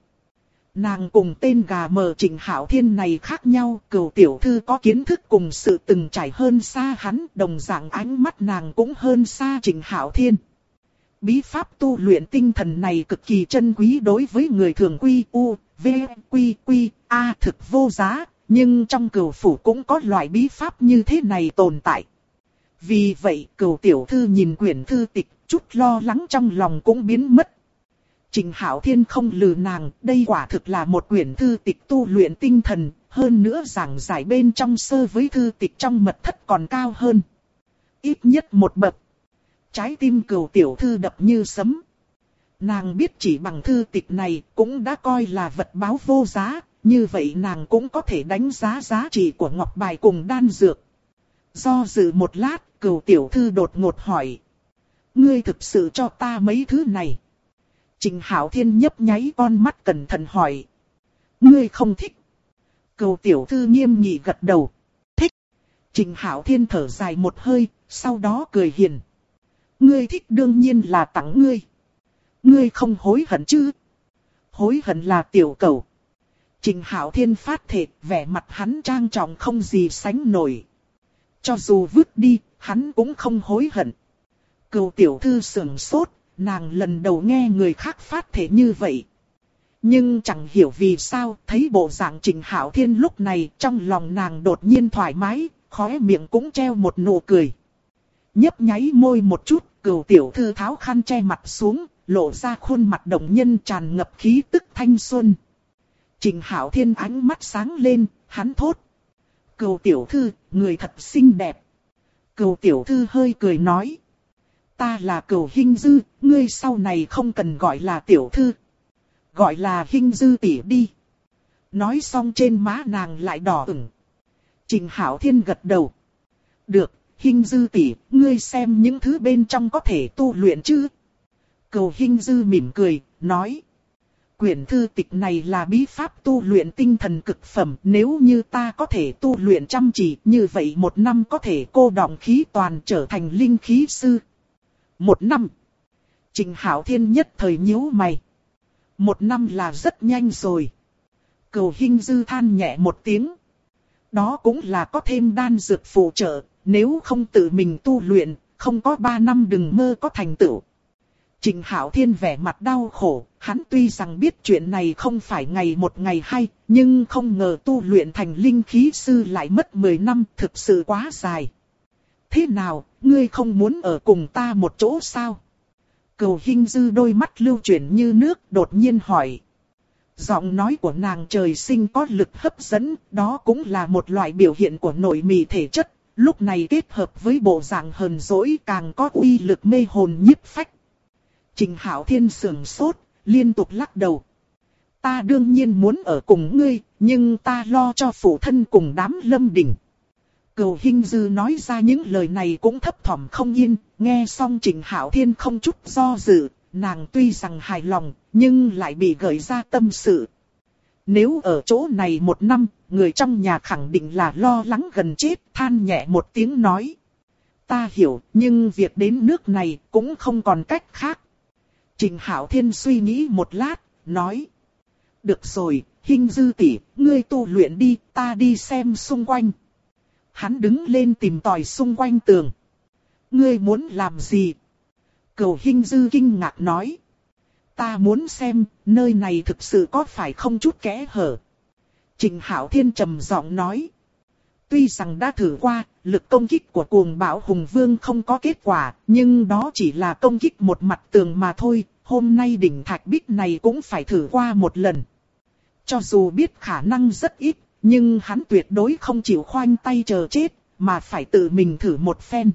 Nàng cùng tên gà mờ Trình Hạo Thiên này khác nhau, cừu tiểu thư có kiến thức cùng sự từng trải hơn xa hắn, đồng dạng ánh mắt nàng cũng hơn xa Trình Hạo Thiên. Bí pháp tu luyện tinh thần này cực kỳ chân quý đối với người thường quy u, v, quy, quy, a thực vô giá, nhưng trong cừu phủ cũng có loại bí pháp như thế này tồn tại. Vì vậy cừu tiểu thư nhìn quyển thư tịch, chút lo lắng trong lòng cũng biến mất. Trình Hạo Thiên không lừa nàng, đây quả thực là một quyển thư tịch tu luyện tinh thần, hơn nữa giảng giải bên trong sơ với thư tịch trong mật thất còn cao hơn. Ít nhất một bậc. Trái tim cừu tiểu thư đập như sấm. Nàng biết chỉ bằng thư tịch này cũng đã coi là vật báo vô giá, như vậy nàng cũng có thể đánh giá giá trị của ngọc bài cùng đan dược. Do dự một lát, cừu tiểu thư đột ngột hỏi. Ngươi thực sự cho ta mấy thứ này? Trình Hạo Thiên nhấp nháy con mắt cẩn thận hỏi. Ngươi không thích? Cừu tiểu thư nghiêm nghị gật đầu. Thích. Trình Hạo Thiên thở dài một hơi, sau đó cười hiền. Ngươi thích đương nhiên là tặng ngươi. Ngươi không hối hận chứ? Hối hận là tiểu cẩu. Trình Hạo Thiên phát thệ, vẻ mặt hắn trang trọng không gì sánh nổi. Cho dù vứt đi, hắn cũng không hối hận. Cừu tiểu thư sững sốt, nàng lần đầu nghe người khác phát thệ như vậy. Nhưng chẳng hiểu vì sao, thấy bộ dạng Trình Hạo Thiên lúc này, trong lòng nàng đột nhiên thoải mái, khóe miệng cũng treo một nụ cười. Nhấp nháy môi một chút, cừu tiểu thư tháo khăn che mặt xuống, lộ ra khuôn mặt động nhân tràn ngập khí tức thanh xuân. Trình Hạo Thiên ánh mắt sáng lên, hắn thốt. Cừu tiểu thư, người thật xinh đẹp. Cửu tiểu thư hơi cười nói. Ta là Cửu Hinh Dư, ngươi sau này không cần gọi là tiểu thư. Gọi là Hinh Dư tỷ đi. Nói xong trên má nàng lại đỏ ửng. Trình Hạo Thiên gật đầu. Được, Hinh Dư tỷ, ngươi xem những thứ bên trong có thể tu luyện chứ? Cửu Hinh Dư mỉm cười, nói. Quyển thư tịch này là bí pháp tu luyện tinh thần cực phẩm. Nếu như ta có thể tu luyện chăm chỉ, như vậy 1 năm có thể cô đọng khí toàn trở thành linh khí sư. 1 năm. Trình Hạo Thiên nhất thời nhíu mày. 1 năm là rất nhanh rồi. Cửu Hinh Dư than nhẹ một tiếng. Đó cũng là có thêm đan dược phụ trợ, nếu không tự mình tu luyện, không có 3 năm đừng mơ có thành tựu. Trình Hạo Thiên vẻ mặt đau khổ, hắn tuy rằng biết chuyện này không phải ngày 1 ngày 2, nhưng không ngờ tu luyện thành linh khí sư lại mất 10 năm, thực sự quá dài. Thế nào, ngươi không muốn ở cùng ta một chỗ sao? Cửu Hinh Dư đôi mắt lưu chuyển như nước, đột nhiên hỏi. Giọng nói của nàng trời sinh có lực hấp dẫn, đó cũng là một loại biểu hiện của nội mị thể chất, lúc này kết hợp với bộ dạng hờn dỗi càng có uy lực mê hồn nhiếp phách. Trình Hạo Thiên sườn sốt, liên tục lắc đầu. Ta đương nhiên muốn ở cùng ngươi, nhưng ta lo cho phụ thân cùng đám Lâm Đình. Cửu Hinh Dư nói ra những lời này cũng thấp thỏm không yên, nghe xong Trình Hạo Thiên không chút do dự, nàng tuy rằng hài lòng, nhưng lại bị gợi ra tâm sự. Nếu ở chỗ này 1 năm, người trong nhà khẳng định là lo lắng gần chết, than nhẹ một tiếng nói. Ta hiểu, nhưng việc đến nước này cũng không còn cách khác. Trình Hạo Thiên suy nghĩ một lát, nói. Được rồi, Hinh Dư tỷ, ngươi tu luyện đi, ta đi xem xung quanh. Hắn đứng lên tìm tòi xung quanh tường. Ngươi muốn làm gì? Cửu Hinh Dư kinh ngạc nói. Ta muốn xem, nơi này thực sự có phải không chút kẽ hở. Trình Hạo Thiên trầm giọng nói. Tuy rằng đã thử qua, lực công kích của cuồng bão hùng vương không có kết quả, nhưng đó chỉ là công kích một mặt tường mà thôi, hôm nay đỉnh thạch bích này cũng phải thử qua một lần. Cho dù biết khả năng rất ít, nhưng hắn tuyệt đối không chịu khoanh tay chờ chết, mà phải tự mình thử một phen.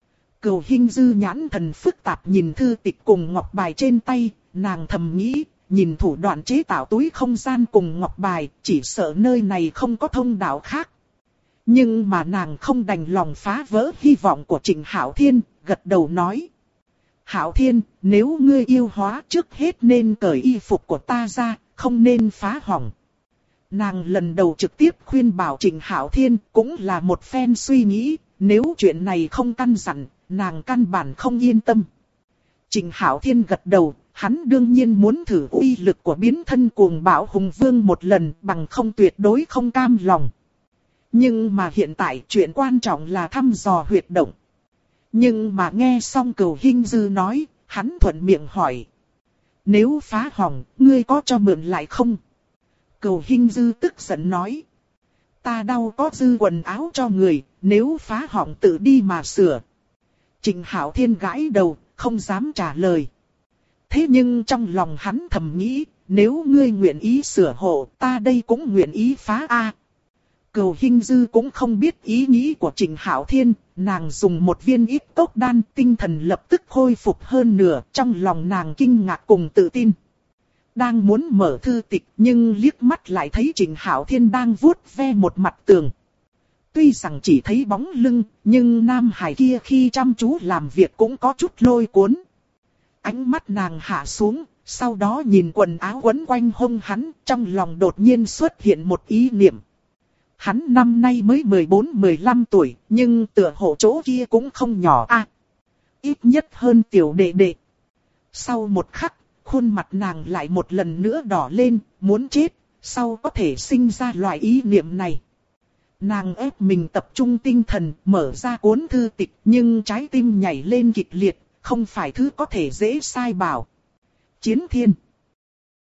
Cửu Hinh Dư nhãn thần phức tạp nhìn thư tịch cùng ngọc bài trên tay, nàng thầm nghĩ, nhìn thủ đoạn chế tạo túi không gian cùng ngọc bài, chỉ sợ nơi này không có thông đạo khác. Nhưng mà nàng không đành lòng phá vỡ hy vọng của Trình Hạo Thiên, gật đầu nói. Hạo Thiên, nếu ngươi yêu hóa trước hết nên cởi y phục của ta ra, không nên phá hỏng. Nàng lần đầu trực tiếp khuyên bảo Trình Hạo Thiên cũng là một phen suy nghĩ, nếu chuyện này không căn dặn, nàng căn bản không yên tâm. Trình Hạo Thiên gật đầu, hắn đương nhiên muốn thử uy lực của biến thân cuồng bão hùng vương một lần, bằng không tuyệt đối không cam lòng. Nhưng mà hiện tại chuyện quan trọng là thăm dò huyệt động. Nhưng mà nghe xong Cửu Hinh Dư nói, hắn thuận miệng hỏi. Nếu phá hỏng, ngươi có cho mượn lại không? Cửu Hinh Dư tức giận nói. Ta đâu có dư quần áo cho người, nếu phá hỏng tự đi mà sửa. Trình Hạo Thiên gãi đầu, không dám trả lời. Thế nhưng trong lòng hắn thầm nghĩ, nếu ngươi nguyện ý sửa hộ, ta đây cũng nguyện ý phá a. Cửu Hinh Dư cũng không biết ý nghĩ của Trình Hạo Thiên, nàng dùng một viên ít cốc đan, tinh thần lập tức khôi phục hơn nửa, trong lòng nàng kinh ngạc cùng tự tin. Đang muốn mở thư tịch nhưng liếc mắt lại thấy Trình Hạo Thiên đang vuốt ve một mặt tường. Tuy rằng chỉ thấy bóng lưng, nhưng nam hải kia khi chăm chú làm việc cũng có chút lôi cuốn. Ánh mắt nàng hạ xuống, sau đó nhìn quần áo quấn quanh hông hắn, trong lòng đột nhiên xuất hiện một ý niệm. Hắn năm nay mới 14-15 tuổi, nhưng tựa hồ chỗ kia cũng không nhỏ a. Ít nhất hơn tiểu đệ đệ. Sau một khắc, khuôn mặt nàng lại một lần nữa đỏ lên, muốn chết, sau có thể sinh ra loại ý niệm này. Nàng ép mình tập trung tinh thần, mở ra cuốn thư tịch, nhưng trái tim nhảy lên kịch liệt, không phải thứ có thể dễ sai bảo. Chiến thiên.